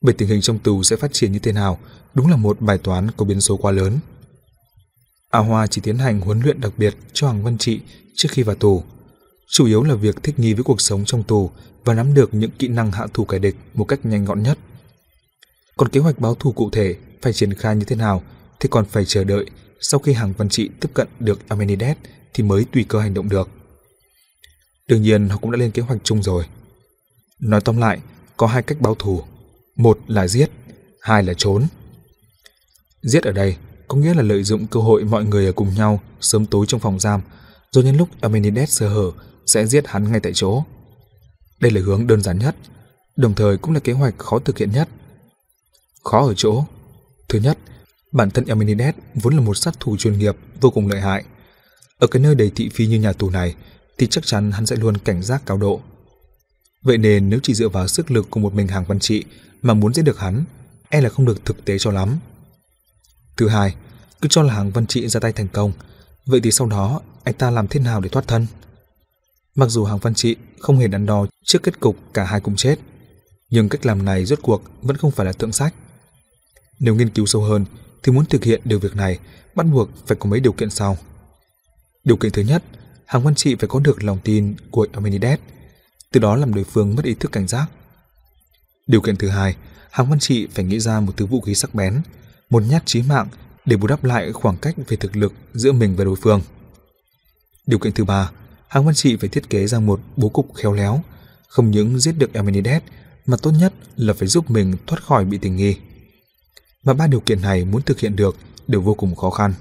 Về tình hình trong tù sẽ phát triển như thế nào, đúng là một bài toán có biến số quá lớn. A Hoa chỉ tiến hành huấn luyện đặc biệt cho Hằng Văn Trị trước khi vào tù, chủ yếu là việc thích nghi với cuộc sống trong tù và nắm được những kỹ năng hạ thủ kẻ địch một cách nhanh gọn nhất. Còn kế hoạch báo thù cụ thể phải triển khai như thế nào thì còn phải chờ đợi sau khi Hằng Văn Trị tiếp cận được Amenhotep thì mới tùy cơ hành động được. Đương nhiên họ cũng đã lên kế hoạch chung rồi. Nói tóm lại, có hai cách báo thù. Một là giết, hai là trốn. Giết ở đây có nghĩa là lợi dụng cơ hội mọi người ở cùng nhau sớm tối trong phòng giam, rồi nhân lúc Amenhotep sơ hở sẽ giết hắn ngay tại chỗ. Đây là hướng đơn giản nhất, đồng thời cũng là kế hoạch khó thực hiện nhất. Khó ở chỗ, thứ nhất, bản thân Amenhotep vốn là một sát thủ chuyên nghiệp vô cùng lợi hại. Ở cái nơi đầy thị phi như nhà tù này thì chắc chắn hắn sẽ luôn cảnh giác cao độ. Vậy nên nếu chỉ dựa vào sức lực của một mình Hằng Văn Trị mà muốn giết được hắn, e là không được thực tế cho lắm. Thứ hai, cứ cho là Hằng Văn Trị ra tay thành công, vậy thì sau đó anh ta làm thế nào để thoát thân? Mặc dù Hằng Văn Trị không hề đắn đo trước kết cục cả hai cùng chết, nhưng cách làm này rốt cuộc vẫn không phải là thượng sách. Nếu nghiên cứu sâu hơn thì muốn thực hiện được việc này bắt buộc phải có mấy điều kiện sau. Điều kiện thứ nhất, Hằng Văn Trị phải có được lòng tin của Amenhotep, từ đó làm đối phương mất ý thức cảnh giác. Điều kiện thứ hai, Hằng Văn Trị phải nghĩ ra một thứ vũ khí sắc bén, một nhát chí mạng để bù đắp lại khoảng cách về thực lực giữa mình và đối phương. Điều kiện thứ ba, Hằng Văn Trị phải thiết kế ra một bố cục khéo léo, không những giết được Amenhotep mà tốt nhất là phải giúp mình thoát khỏi bị tình nghi. Và ba điều kiện này muốn thực hiện được đều vô cùng khó khăn.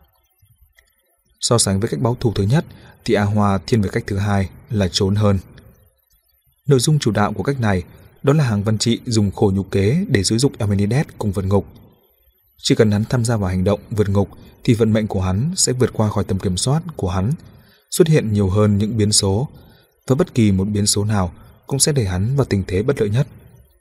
So sánh với cách báo thù thứ nhất thì A Hoa thiên về cách thứ hai là trốn hơn. Nội dung chủ đạo của cách này đó là Hằng Văn Trị dùng khổ nhục kế để xúi giục Amenhotep cùng vượt ngục. Chỉ cần hắn tham gia vào hành động vượt ngục thì vận mệnh của hắn sẽ vượt qua khỏi tầm kiểm soát của hắn, xuất hiện nhiều hơn những biến số, và bất kỳ một biến số nào cũng sẽ đẩy hắn vào tình thế bất lợi nhất.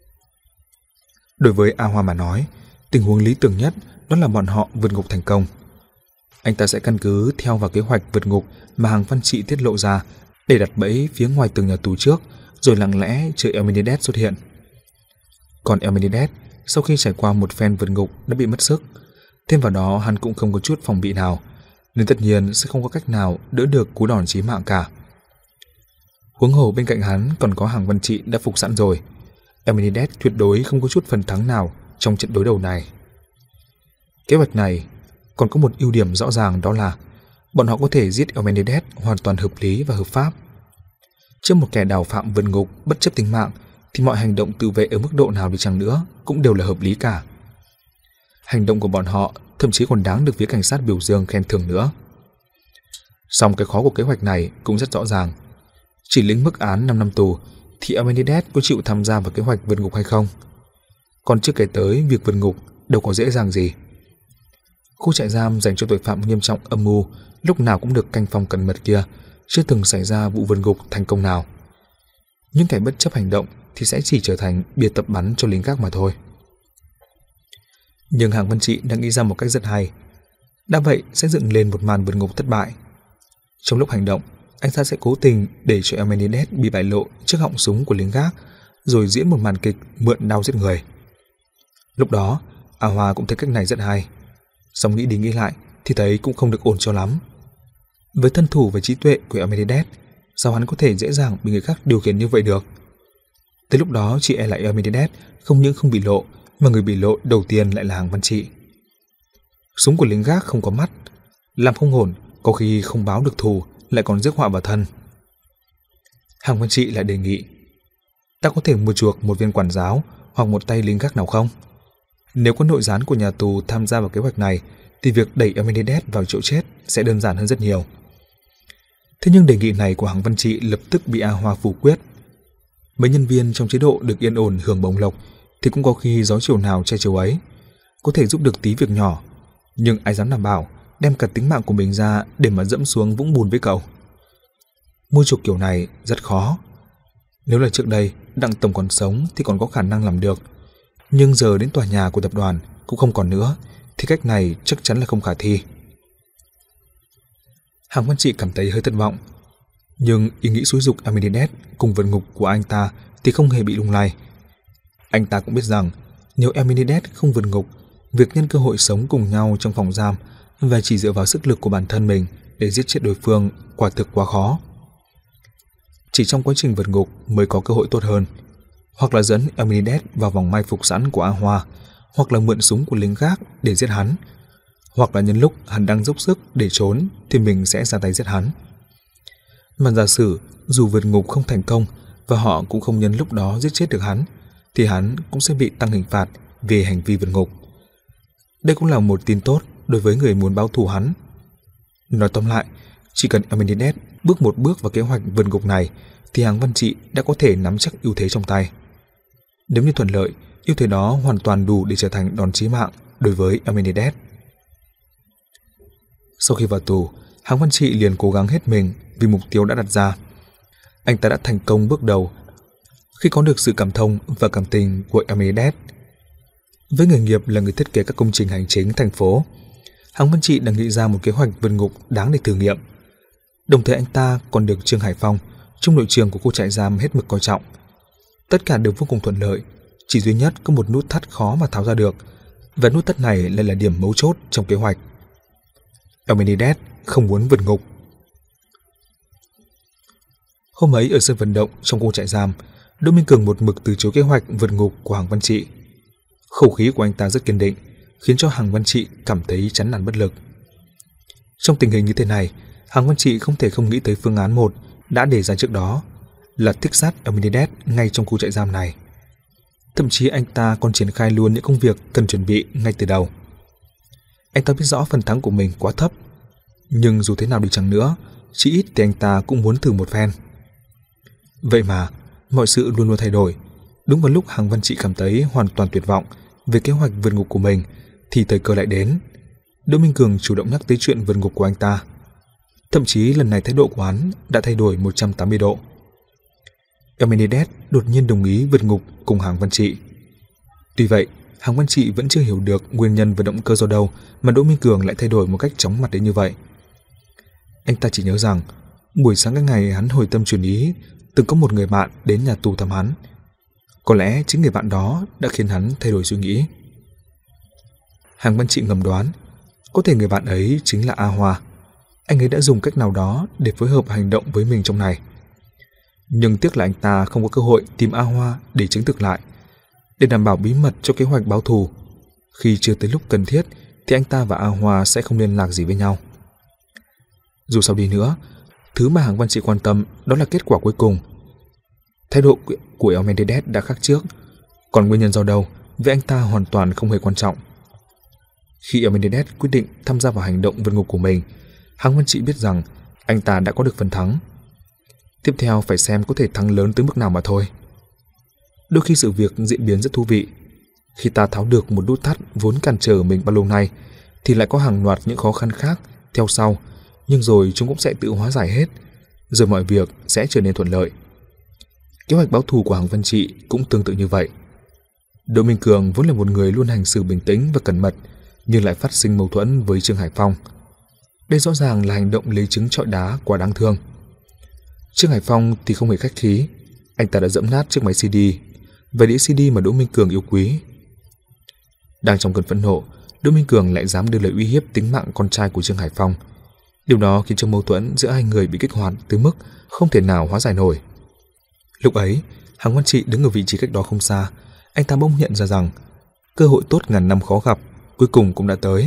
Đối với A Hoa mà nói, tình huống lý tưởng nhất đó là bọn họ vượt ngục thành công. Anh ta sẽ căn cứ theo vào kế hoạch vượt ngục mà Hằng Văn Trị tiết lộ ra để đặt bẫy phía ngoài tường nhà tù trước, rồi lặng lẽ chờ Amenhotep xuất hiện. Còn Amenhotep sau khi trải qua một phen vượt ngục đã bị mất sức, thêm vào đó hắn cũng không có chút phòng bị nào, nên tất nhiên sẽ không có cách nào đỡ được cú đòn chí mạng cả. Huống hồ bên cạnh hắn còn có Hằng Văn Trị đã phục sẵn rồi, Amenhotep tuyệt đối không có chút phần thắng nào trong trận đối đầu này. Kế hoạch này còn có một ưu điểm rõ ràng, đó là bọn họ có thể giết Amenhotep hoàn toàn hợp lý và hợp pháp. Trước một kẻ đào phạm vượt ngục bất chấp tính mạng thì mọi hành động tự vệ ở mức độ nào đi chăng nữa cũng đều là hợp lý cả. Hành động của bọn họ thậm chí còn đáng được phía cảnh sát biểu dương khen thưởng nữa. Song cái khó của kế hoạch này cũng rất rõ ràng. Chỉ lĩnh mức án năm năm tù thì Amenhotep có chịu tham gia vào kế hoạch vượt ngục hay không? Còn chưa kể tới việc vượt ngục đâu có dễ dàng gì. Khu trại giam dành cho tội phạm nghiêm trọng âm mưu lúc nào cũng được canh phòng cẩn mật kia chưa từng xảy ra vụ vượt ngục thành công nào. Những kẻ bất chấp hành động thì sẽ chỉ trở thành bia tập bắn cho lính gác mà thôi. Nhưng Hằng Văn Trị đã nghĩ ra một cách rất hay. Đã vậy sẽ dựng lên một màn vượt ngục thất bại. Trong lúc hành động, anh ta sẽ cố tình để cho Amenhotep bị bại lộ trước họng súng của lính gác, rồi diễn một màn kịch mượn đao giết người. Lúc đó, A Hoa cũng thấy cách này rất hay. Song nghĩ đi nghĩ lại thì thấy cũng không được ổn cho lắm. Với thân thủ và trí tuệ của Amenhotep, sao hắn có thể dễ dàng bị người khác điều khiển như vậy được? Tới lúc đó chị e lại Amenhotep không những không bị lộ, mà người bị lộ đầu tiên lại là Hằng Văn Trị. Súng của lính gác không có mắt, làm không ổn, có khi không báo được thù lại còn rước họa vào thân. Hằng Văn Trị lại đề nghị: ta có thể mua chuộc một viên quản giáo hoặc một tay lính gác nào không? Nếu có nội gián của nhà tù tham gia vào kế hoạch này thì việc đẩy Amenhotep vào chỗ chết sẽ đơn giản hơn rất nhiều. Thế nhưng đề nghị này của Hằng Văn Trị lập tức bị A Hoa phủ quyết. Mấy nhân viên trong chế độ được yên ổn hưởng bổng lộc thì cũng có khi gió chiều nào che chiều ấy, có thể giúp được tí việc nhỏ, nhưng ai dám đảm bảo đem cả tính mạng của mình ra để mà dẫm xuống vũng bùn với cậu. Mua chuộc kiểu này rất khó. Nếu là trước đây Đặng tổng còn sống thì còn có khả năng làm được, nhưng giờ đến tòa nhà của tập đoàn cũng không còn nữa thì cách này chắc chắn là không khả thi. Hằng Văn Trị cảm thấy hơi thất vọng, nhưng ý nghĩ xúi giục Amenhotep cùng vượt ngục của anh ta thì không hề bị lung lay. Anh ta cũng biết rằng Nếu Eminides không vượt ngục, việc nhân cơ hội sống cùng nhau trong phòng giam và chỉ dựa vào sức lực của bản thân mình để giết chết đối phương quả thực quá khó. Chỉ trong quá trình vượt ngục mới có cơ hội tốt hơn, hoặc là dẫn Eminides vào vòng mai phục sẵn của A Hoa, hoặc là mượn súng của lính gác để giết hắn, hoặc là nhân lúc hắn đang dốc sức để trốn thì mình sẽ ra tay giết hắn. Mà giả sử dù vượt ngục không thành công và họ cũng không nhân lúc đó giết chết được hắn, thì hắn cũng sẽ bị tăng hình phạt về hành vi vượt ngục. Đây cũng là một tin tốt đối với người muốn báo thù hắn. Nói tóm lại, chỉ cần Eminides bước một bước vào kế hoạch vượt ngục này thì Hàng Văn Trị đã có thể nắm chắc ưu thế trong tay. Nếu như thuận lợi, ưu thế đó hoàn toàn đủ để trở thành đòn chí mạng đối với Eminides. Sau khi vào tù, Hàng Văn Trị liền cố gắng hết mình vì mục tiêu đã đặt ra. Anh ta đã thành công bước đầu khi có được sự cảm thông và cảm tình của Eminides. Với nghề nghiệp là người thiết kế các công trình hành chính thành phố, Hàng Văn Trị đã nghĩ ra một kế hoạch vượt ngục đáng để thử nghiệm. Đồng thời anh ta còn được Trương Hải Phong, trung đội trưởng của khu trại giam hết mực coi trọng. Tất cả đều vô cùng thuận lợi, chỉ duy nhất có một nút thắt khó mà tháo ra được, và nút thắt này lại là điểm mấu chốt trong kế hoạch. Eminides không muốn vượt ngục. Hôm ấy ở sân vận động trong khu trại giam, Đỗ Minh Cường một mực từ chối kế hoạch vượt ngục của Hàng Văn Trị. Khẩu khí của anh ta rất kiên định, khiến cho Hàng Văn Trị cảm thấy chán nản bất lực. Trong tình hình như thế này, Hàng Văn Trị không thể không nghĩ tới phương án một đã đề ra trước đó, là thích sát Eminides ngay trong khu trại giam này. Thậm chí anh ta còn triển khai luôn những công việc cần chuẩn bị ngay từ đầu. Anh ta biết rõ phần thắng của mình quá thấp, nhưng dù thế nào đi chăng nữa, chỉ ít thì anh ta cũng muốn thử một phen. Vậy mà, mọi sự luôn luôn thay đổi. Đúng vào lúc Hàng Văn Trị cảm thấy hoàn toàn tuyệt vọng về kế hoạch vượt ngục của mình, thì thời cơ lại đến. Đỗ Minh Cường chủ động nhắc tới chuyện vượt ngục của anh ta. Thậm chí lần này thái độ của hắn đã thay đổi một trăm tám mươi độ. Eminides đột nhiên đồng ý vượt ngục cùng Hàng Văn Trị. Tuy vậy, Hàng Văn Trị vẫn chưa hiểu được nguyên nhân và động cơ do đâu mà Đỗ Minh Cường lại thay đổi một cách chóng mặt đến như vậy. Anh ta chỉ nhớ rằng buổi sáng cái ngày hắn hồi tâm chuyển ý, từng có một người bạn đến nhà tù thăm hắn. Có lẽ chính người bạn đó đã khiến hắn thay đổi suy nghĩ. Hàng Văn Trị ngầm đoán, có thể người bạn ấy chính là A Hoa. Anh ấy đã dùng cách nào đó để phối hợp hành động với mình trong này. Nhưng tiếc là anh ta không có cơ hội tìm A Hoa để chứng thực lại. Để đảm bảo bí mật cho kế hoạch báo thù, khi chưa tới lúc cần thiết thì anh ta và A Hoa sẽ không liên lạc gì với nhau. Dù sao đi nữa, thứ mà Hàng Văn Trị quan tâm đó là kết quả cuối cùng. Thái độ của Eminides đã khác trước, còn nguyên nhân do đâu với anh ta hoàn toàn không hề quan trọng. Khi Eminides quyết định tham gia vào hành động vượt ngục của mình, Hàng Văn Trị biết rằng anh ta đã có được phần thắng. Tiếp theo phải xem có thể thắng lớn tới mức nào mà thôi. Đôi khi sự việc diễn biến rất thú vị. Khi ta tháo được một nút thắt vốn cản trở mình bao lâu nay, thì lại có hàng loạt những khó khăn khác theo sau, nhưng rồi chúng cũng sẽ tự hóa giải hết, rồi mọi việc sẽ trở nên thuận lợi. Kế hoạch báo thù của Hàng Văn Trị cũng tương tự như vậy. Đỗ Minh Cường vốn là một người luôn hành xử bình tĩnh và cẩn mật, nhưng lại phát sinh mâu thuẫn với Trương Hải Phong. Đây rõ ràng là hành động lấy trứng trọi đá quá đáng thương. Trương Hải Phong thì không hề khách khí, anh ta đã dẫm nát chiếc máy xê đê và đĩa xê đê mà Đỗ Minh Cường yêu quý. Đang trong cơn phẫn nộ, Đỗ Minh Cường lại dám đưa lời uy hiếp tính mạng con trai của Trương Hải Phong. Điều đó khiến cho mâu thuẫn giữa hai người bị kích hoạt tới mức không thể nào hóa giải nổi. Lúc ấy, Hàng Văn Trị đứng ở vị trí cách đó không xa, anh ta bỗng nhận ra rằng cơ hội tốt ngàn năm khó gặp cuối cùng cũng đã tới.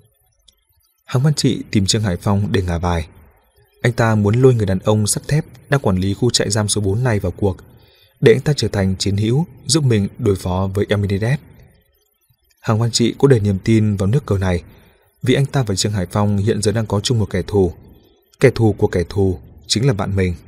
Hàng Văn Trị tìm Trương Hải Phong để ngả bài. Anh ta muốn lôi người đàn ông sắt thép đang quản lý khu trại giam số bốn này vào cuộc, để anh ta trở thành chiến hữu giúp mình đối phó với Eminides. Hàng Văn Trị có đầy niềm tin vào nước cờ này, vì anh ta và Trương Hải Phong hiện giờ đang có chung một kẻ thù. Kẻ thù của kẻ thù chính là bạn mình.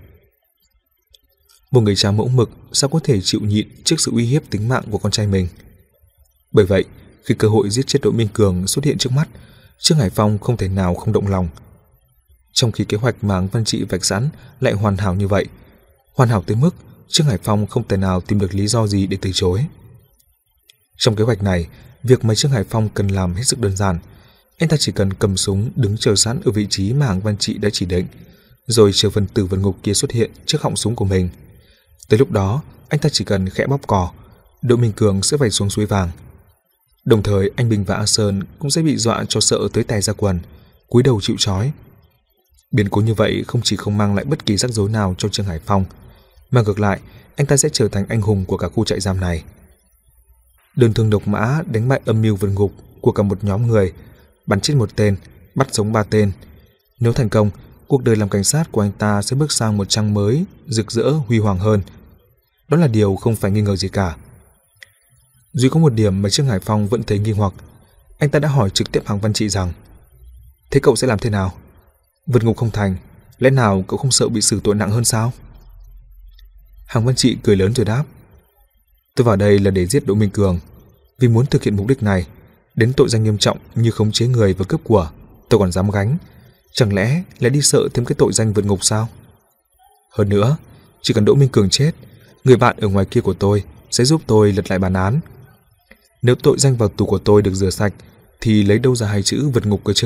Một người cha mẫu mực sao có thể chịu nhịn trước sự uy hiếp tính mạng của con trai mình. Bởi vậy, khi cơ hội giết chết Đỗ Minh Cường xuất hiện trước mắt, Trương Hải Phong không thể nào không động lòng. Trong khi kế hoạch mà Hàng Văn Trị vạch sẵn lại hoàn hảo như vậy, hoàn hảo tới mức Trương Hải Phong không thể nào tìm được lý do gì để từ chối. Trong kế hoạch này, việc mà Trương Hải Phong cần làm hết sức đơn giản. Anh ta chỉ cần cầm súng đứng chờ sẵn ở vị trí mà Hàng Văn Trị đã chỉ định, rồi chờ phần tử vượt ngục kia xuất hiện trước họng súng của mình. Tới lúc đó, anh ta chỉ cần khẽ bóp cò, Đỗ Minh Cường sẽ phải xuống suối vàng. Đồng thời anh Bình và A Sơn cũng sẽ bị dọa cho sợ tới tè ra quần, cúi đầu chịu trói. Biến cố như vậy không chỉ không mang lại bất kỳ rắc rối nào cho Trương Hải Phong, mà ngược lại anh ta sẽ trở thành anh hùng của cả khu trại giam này. Đơn thương độc mã đánh bại âm mưu vượt ngục của cả một nhóm người, bắn chết một tên, bắt sống ba tên. Nếu thành công, cuộc đời làm cảnh sát của anh ta sẽ bước sang một trang mới, rực rỡ, huy hoàng hơn. Đó là điều không phải nghi ngờ gì cả. Duy có một điểm mà Trương Hải Phong vẫn thấy nghi hoặc. Anh ta đã hỏi trực tiếp Hàng Văn Trị rằng: thế cậu sẽ làm thế nào? Vượt ngục không thành, lẽ nào cậu không sợ bị xử tội nặng hơn sao? Hàng Văn Trị cười lớn rồi đáp: tôi vào đây là để giết Đỗ Minh Cường. Vì muốn thực hiện mục đích này, đến tội danh nghiêm trọng như khống chế người và cướp của tôi còn dám gánh. Chẳng lẽ lại đi sợ thêm cái tội danh vượt ngục sao? Hơn nữa, chỉ cần Đỗ Minh Cường chết, người bạn ở ngoài kia của tôi sẽ giúp tôi lật lại bản án. Nếu tội danh vào tù của tôi được rửa sạch, thì lấy đâu ra hai chữ vượt ngục cơ chứ?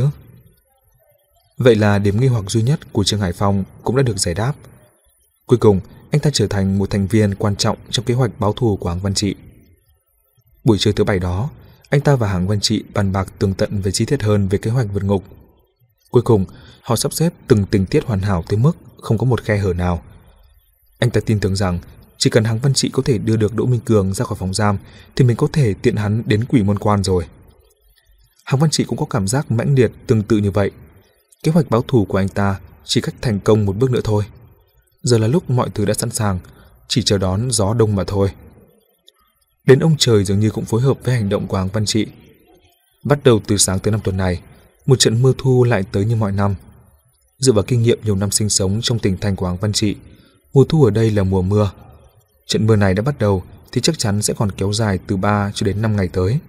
Vậy là điểm nghi hoặc duy nhất của Trương Hải Phong cũng đã được giải đáp. Cuối cùng, anh ta trở thành một thành viên quan trọng trong kế hoạch báo thù của Hàng Văn Trị. Buổi trưa thứ bảy đó, anh ta và Hàng Văn Trị bàn bạc tường tận về chi tiết hơn về kế hoạch vượt ngục. Cuối cùng, họ sắp xếp từng tình tiết hoàn hảo tới mức không có một khe hở nào. Anh ta tin tưởng rằng chỉ cần Hàng Văn Trị có thể đưa được Đỗ Minh Cường ra khỏi phòng giam thì mình có thể tiện hắn đến Quỷ Môn Quan rồi. Hàng Văn Trị cũng có cảm giác mãnh liệt tương tự như vậy. Kế hoạch báo thù của anh ta chỉ cách thành công một bước nữa thôi. Giờ là lúc mọi thứ đã sẵn sàng, chỉ chờ đón gió đông mà thôi. Đến ông trời dường như cũng phối hợp với hành động của Hàng Văn Trị. Bắt đầu từ sáng tới năm tuần này, một trận mưa thu lại tới như mọi năm. Dựa vào kinh nghiệm nhiều năm sinh sống trong tỉnh thành của Hàng Văn Trị, mùa thu ở đây là mùa mưa. Trận mưa này đã bắt đầu thì chắc chắn sẽ còn kéo dài từ ba cho đến năm ngày tới.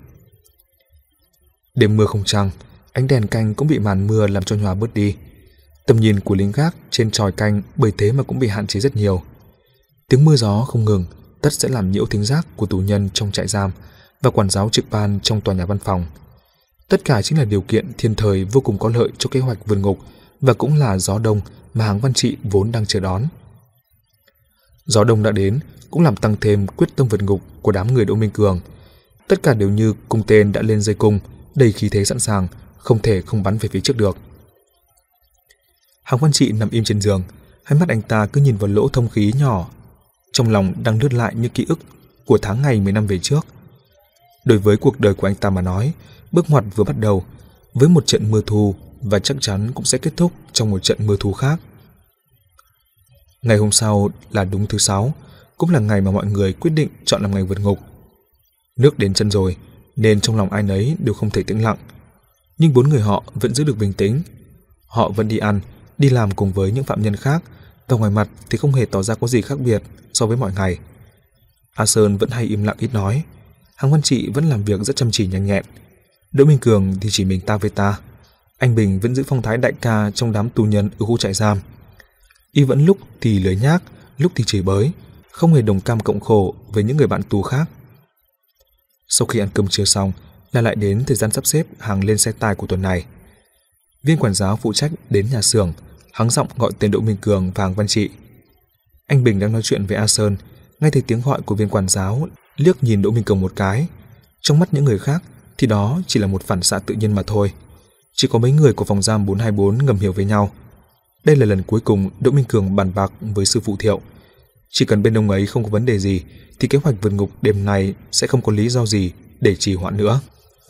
Đêm mưa không trăng, ánh đèn canh cũng bị màn mưa làm cho nhòa bớt đi. Tầm nhìn của lính gác trên chòi canh bởi thế mà cũng bị hạn chế rất nhiều. Tiếng mưa gió không ngừng tất sẽ làm nhiễu thính giác của tù nhân trong trại giam và quản giáo trực ban trong tòa nhà văn phòng. Tất cả chính là điều kiện thiên thời vô cùng có lợi cho kế hoạch vượt ngục và cũng là gió đông mà Hàng Văn Trị vốn đang chờ đón. Gió đông đã đến cũng làm tăng thêm quyết tâm vượt ngục của đám người Đỗ Minh Cường. Tất cả đều như cung tên đã lên dây cung, đầy khí thế sẵn sàng, không thể không bắn về phía trước được. Hàng Văn Trị nằm im trên giường, hai mắt anh ta cứ nhìn vào lỗ thông khí nhỏ, trong lòng đang lướt lại những ký ức của tháng ngày mười năm về trước. Đối với cuộc đời của anh ta mà nói, bước ngoặt vừa bắt đầu với một trận mưa thu và chắc chắn cũng sẽ kết thúc trong một trận mưa thu khác. Ngày hôm sau là đúng thứ sáu, cũng là ngày mà mọi người quyết định chọn làm ngày vượt ngục. Nước đến chân rồi nên trong lòng ai nấy đều không thể tĩnh lặng, nhưng bốn người họ vẫn giữ được bình tĩnh. Họ vẫn đi ăn, đi làm cùng với những phạm nhân khác, và ngoài mặt thì không hề tỏ ra có gì khác biệt so với mọi ngày. A Sơn vẫn hay im lặng ít nói, Hàng Văn Trị vẫn làm việc rất chăm chỉ nhanh nhẹn. Đỗ Minh Cường thì chỉ mình ta với ta. Anh Bình vẫn giữ phong thái đại ca trong đám tù nhân ở khu trại giam. Y vẫn lúc thì lười nhác, lúc thì chửi bới, không hề đồng cam cộng khổ với những người bạn tù khác. Sau khi ăn cơm trưa xong là lại đến thời gian sắp xếp hàng lên xe tải của tuần này. Viên quản giáo phụ trách đến nhà xưởng, hắng giọng gọi tên Đỗ Minh Cường và Hàng Văn Trị. Anh Bình đang nói chuyện với A Sơn, nghe thấy tiếng gọi của viên quản giáo, liếc nhìn Đỗ Minh Cường một cái. Trong mắt những người khác thì đó chỉ là một phản xạ tự nhiên mà thôi. Chỉ có mấy người của phòng giam bốn hai bốn ngầm hiểu với nhau. Đây là lần cuối cùng Đỗ Minh Cường bàn bạc với sư phụ Thiệu. Chỉ cần bên ông ấy không có vấn đề gì thì kế hoạch vượt ngục đêm nay sẽ không có lý do gì để trì hoãn nữa.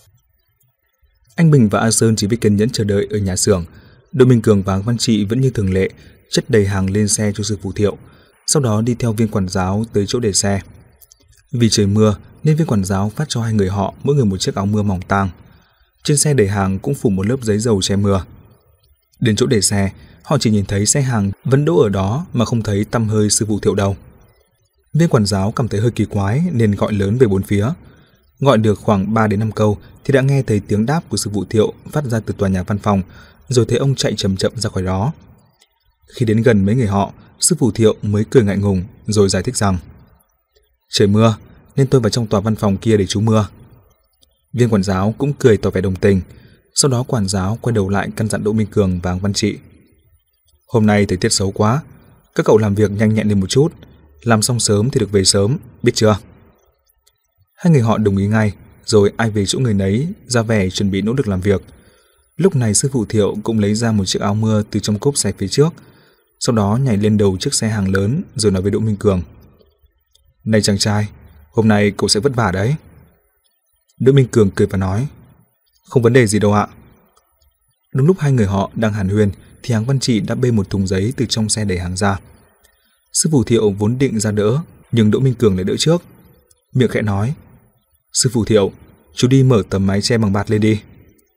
Anh Bình và A Sơn chỉ biết kiên nhẫn chờ đợi ở nhà xưởng. Đỗ Minh Cường và Hàng Văn Trị vẫn như thường lệ chất đầy hàng lên xe cho sư phụ Thiệu, sau đó đi theo viên quản giáo tới chỗ để xe. Vì trời mưa nên viên quản giáo phát cho hai người họ mỗi người một chiếc áo mưa mỏng tang. Trên xe để hàng cũng phủ một lớp giấy dầu che mưa. Đến chỗ để xe, họ chỉ nhìn thấy xe hàng vẫn đỗ ở đó mà không thấy tăm hơi sư phụ Thiệu đâu. Viên quản giáo cảm thấy hơi kỳ quái nên gọi lớn về bốn phía. Gọi được khoảng ba đến năm câu thì đã nghe thấy tiếng đáp của sư phụ Thiệu phát ra từ tòa nhà văn phòng, rồi thấy ông chạy chậm chậm ra khỏi đó. Khi đến gần mấy người họ, sư phụ Thiệu mới cười ngại ngùng rồi giải thích rằng: trời mưa nên tôi vào trong tòa văn phòng kia để trú mưa. Viên quản giáo cũng cười tỏ vẻ đồng tình. Sau đó quản giáo quay đầu lại căn dặn Đỗ Minh Cường và Hàng Văn Trị: hôm nay thời tiết xấu quá, các cậu làm việc nhanh nhẹn lên một chút, làm xong sớm thì được về sớm, biết chưa? Hai người họ đồng ý ngay, rồi ai về chỗ người nấy, ra vẻ chuẩn bị nỗ lực làm việc. Lúc này sư phụ Thiệu cũng lấy ra một chiếc áo mưa từ trong cốp xe phía trước, sau đó nhảy lên đầu chiếc xe hàng lớn rồi nói với Đỗ Minh Cường: "Này chàng trai, hôm nay cậu sẽ vất vả đấy." Đỗ Minh Cường cười và nói: "Không vấn đề gì đâu ạ." Đúng lúc hai người họ đang hàn huyên thì Hàng Văn Trị đã bê một thùng giấy từ trong xe đẩy hàng ra. Sư phụ Thiệu vốn định ra đỡ, nhưng Đỗ Minh Cường lại đỡ trước, miệng khẽ nói: "Sư phụ Thiệu, chú đi mở tấm mái che bằng bạt lên đi."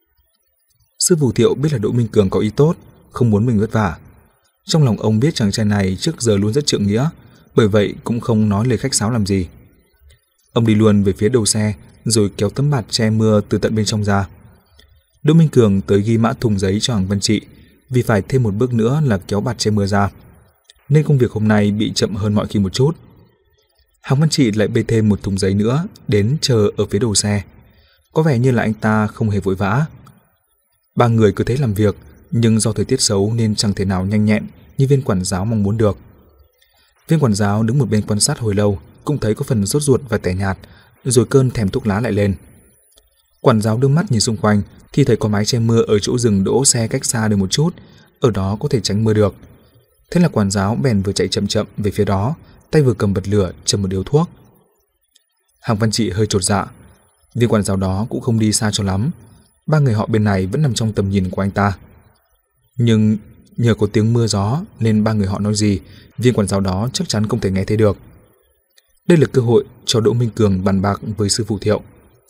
Sư phụ Thiệu biết là Đỗ Minh Cường có ý tốt, không muốn mình vất vả. Trong lòng ông biết chàng trai này trước giờ luôn rất trượng nghĩa, bởi vậy cũng không nói lời khách sáo làm gì. Ông đi luôn về phía đầu xe, rồi kéo tấm bạt che mưa từ tận bên trong ra. Đỗ Minh Cường tới ghi mã thùng giấy cho Hàng Văn Trị, vì phải thêm một bước nữa là kéo bạt che mưa ra, nên công việc hôm nay bị chậm hơn mọi khi một chút. Hàng Văn Trị lại bê thêm một thùng giấy nữa đến chờ ở phía đầu xe, có vẻ như là anh ta không hề vội vã. Ba người cứ thế làm việc, nhưng do thời tiết xấu nên chẳng thể nào nhanh nhẹn như viên quản giáo mong muốn được. Viên quản giáo đứng một bên quan sát hồi lâu, cũng thấy có phần sốt ruột và tẻ nhạt, rồi cơn thèm thuốc lá lại lên. Quản giáo đưa mắt nhìn xung quanh thì thấy có mái che mưa ở chỗ dừng đỗ xe cách xa được một chút, ở đó có thể tránh mưa được. Thế là quản giáo bèn vừa chạy chậm chậm về phía đó, tay vừa cầm bật lửa châm một điếu thuốc. Hàng Văn Trị hơi chột dạ, viên quản giáo đó cũng không đi xa cho lắm, ba người họ bên này vẫn nằm trong tầm nhìn của anh ta. Nhưng nhờ có tiếng mưa gió nên ba người họ nói gì, viên quản giáo đó chắc chắn không thể nghe thấy được. Đây là cơ hội cho Đỗ Minh Cường bàn bạc với sư phụ Thiệu.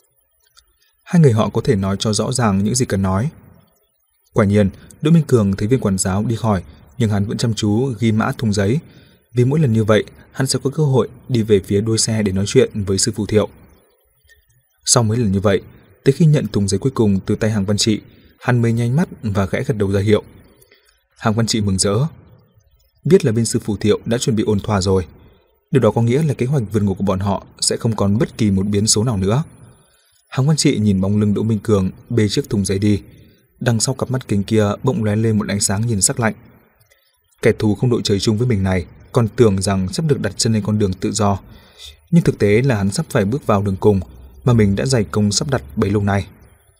Hai người họ có thể nói cho rõ ràng những gì cần nói. Quả nhiên, Đỗ Minh Cường thấy viên quản giáo đi khỏi, nhưng hắn vẫn chăm chú ghi mã thùng giấy, vì mỗi lần như vậy hắn sẽ có cơ hội đi về phía đuôi xe để nói chuyện với sư phụ Thiệu. Sau mấy lần như vậy, tới khi nhận thùng giấy cuối cùng từ tay Hàng Văn Trị, hắn mới nháy mắt và khẽ gật đầu ra hiệu. Hàng Văn Trị mừng rỡ, biết là bên sư phụ Thiệu đã chuẩn bị ổn thỏa rồi. Điều đó có nghĩa là kế hoạch vượt ngục của bọn họ sẽ không còn bất kỳ một biến số nào nữa. Hàng Văn Trị nhìn bóng lưng Đỗ Minh Cường bê chiếc thùng giấy đi, đằng sau cặp mắt kính kia bỗng lóe lên một ánh sáng nhìn sắc lạnh. Kẻ thù không đội trời chung với mình này còn tưởng rằng sắp được đặt chân lên con đường tự do, nhưng thực tế là hắn sắp phải bước vào đường cùng mà mình đã dày công sắp đặt bấy lâu nay.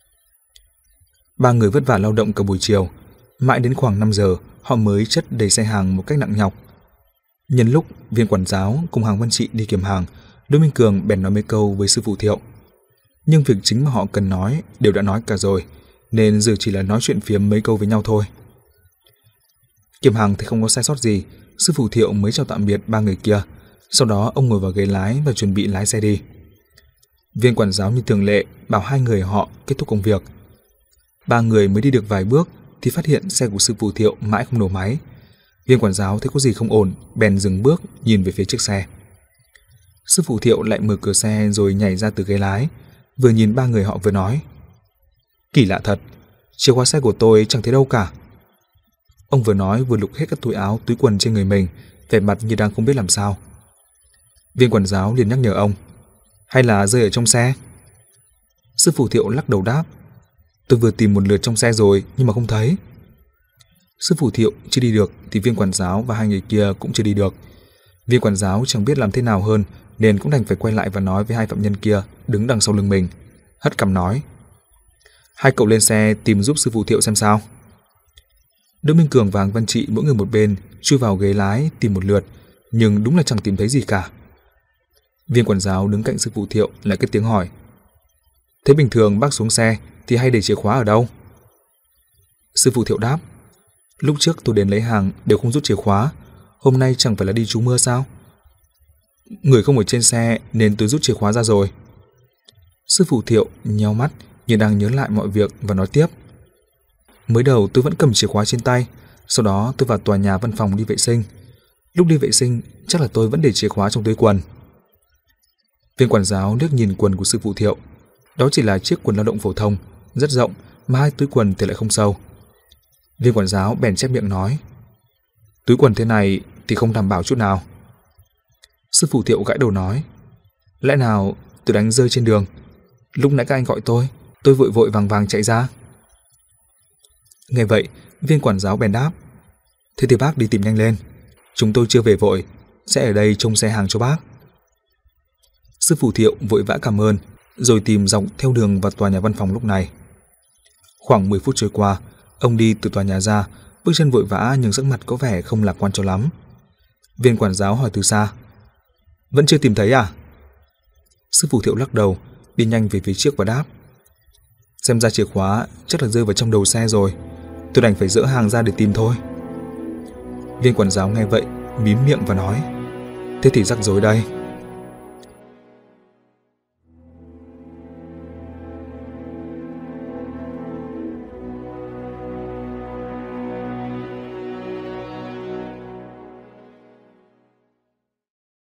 Ba người vất vả lao động cả buổi chiều, mãi đến khoảng năm giờ họ mới chất đầy xe hàng một cách nặng nhọc. Nhân lúc viên quản giáo cùng Hàng Văn Trị đi kiểm hàng, Đỗ Minh Cường bèn nói mấy câu với sư phụ Thiệu. Nhưng việc chính mà họ cần nói đều đã nói cả rồi, nên giờ chỉ là nói chuyện phiếm mấy câu với nhau thôi. Kiểm hàng thì không có sai sót gì, sư phụ Thiệu mới chào tạm biệt ba người kia, sau đó ông ngồi vào ghế lái và chuẩn bị lái xe đi. Viên quản giáo như thường lệ bảo hai người họ kết thúc công việc. Ba người mới đi được vài bước thì phát hiện xe của sư phụ Thiệu mãi không nổ máy. Viên quản giáo thấy có gì không ổn, bèn dừng bước nhìn về phía chiếc xe. Sư phụ Thiệu lại mở cửa xe rồi nhảy ra từ ghế lái, vừa nhìn ba người họ vừa nói: "Kỳ lạ thật, chìa khóa xe của tôi chẳng thấy đâu cả." Ông vừa nói vừa lục hết các túi áo, túi quần trên người mình, vẻ mặt như đang không biết làm sao. Viên quản giáo liền nhắc nhở ông: "Hay là rơi ở trong xe?" Sư phụ Thiệu lắc đầu đáp: "Tôi vừa tìm một lượt trong xe rồi nhưng mà không thấy." Sư phụ Thiệu chưa đi được thì viên quản giáo và hai người kia cũng chưa đi được. Viên quản giáo chẳng biết làm thế nào hơn nên cũng đành phải quay lại và nói với hai phạm nhân kia đứng đằng sau lưng mình, hất cằm nói: "Hai cậu lên xe tìm giúp sư phụ Thiệu xem sao." Đỗ Minh Cường và Hàng Văn Trị mỗi người một bên chui vào ghế lái tìm một lượt, nhưng đúng là chẳng tìm thấy gì cả. Viên quản giáo đứng cạnh sư phụ Thiệu lại cất tiếng hỏi: "Thế bình thường bác xuống xe thì hay để chìa khóa ở đâu?" Sư phụ Thiệu đáp: "Lúc trước tôi đến lấy hàng đều không rút chìa khóa, hôm nay chẳng phải là đi trú mưa sao? Người không ở trên xe nên tôi rút chìa khóa ra rồi." Sư phụ Thiệu nheo mắt như đang nhớ lại mọi việc và nói tiếp: "Mới đầu tôi vẫn cầm chìa khóa trên tay, sau đó tôi vào tòa nhà văn phòng đi vệ sinh. Lúc đi vệ sinh chắc là tôi vẫn để chìa khóa trong túi quần." Viên quản giáo liếc nhìn quần của sư phụ Thiệu, đó chỉ là chiếc quần lao động phổ thông, rất rộng mà hai túi quần thì lại không sâu. Viên quản giáo bèn chép miệng nói: "Túi quần thế này thì không đảm bảo chút nào." Sư phụ Thiệu gãi đầu nói: "Lẽ nào tôi đánh rơi trên đường? Lúc nãy các anh gọi tôi, tôi vội vội vàng vàng chạy ra." Nghe vậy, viên quản giáo bèn đáp: "Thế thì bác đi tìm nhanh lên, chúng tôi chưa về vội, sẽ ở đây trông xe hàng cho bác." Sư phụ Thiệu vội vã cảm ơn, rồi tìm dọc theo đường vào tòa nhà văn phòng lúc này. Khoảng mười phút trôi qua, ông đi từ tòa nhà ra, bước chân vội vã nhưng sắc mặt có vẻ không lạc quan cho lắm. Viên quản giáo hỏi từ xa: "Vẫn chưa tìm thấy à?" Sư phụ Thiệu lắc đầu, đi nhanh về phía trước và đáp: "Xem ra chìa khóa chắc là rơi vào trong đầu xe rồi. Tôi đành phải dỡ hàng ra để tìm thôi." Viên quản giáo nghe vậy, mím miệng và nói: "Thế thì rắc rối đây."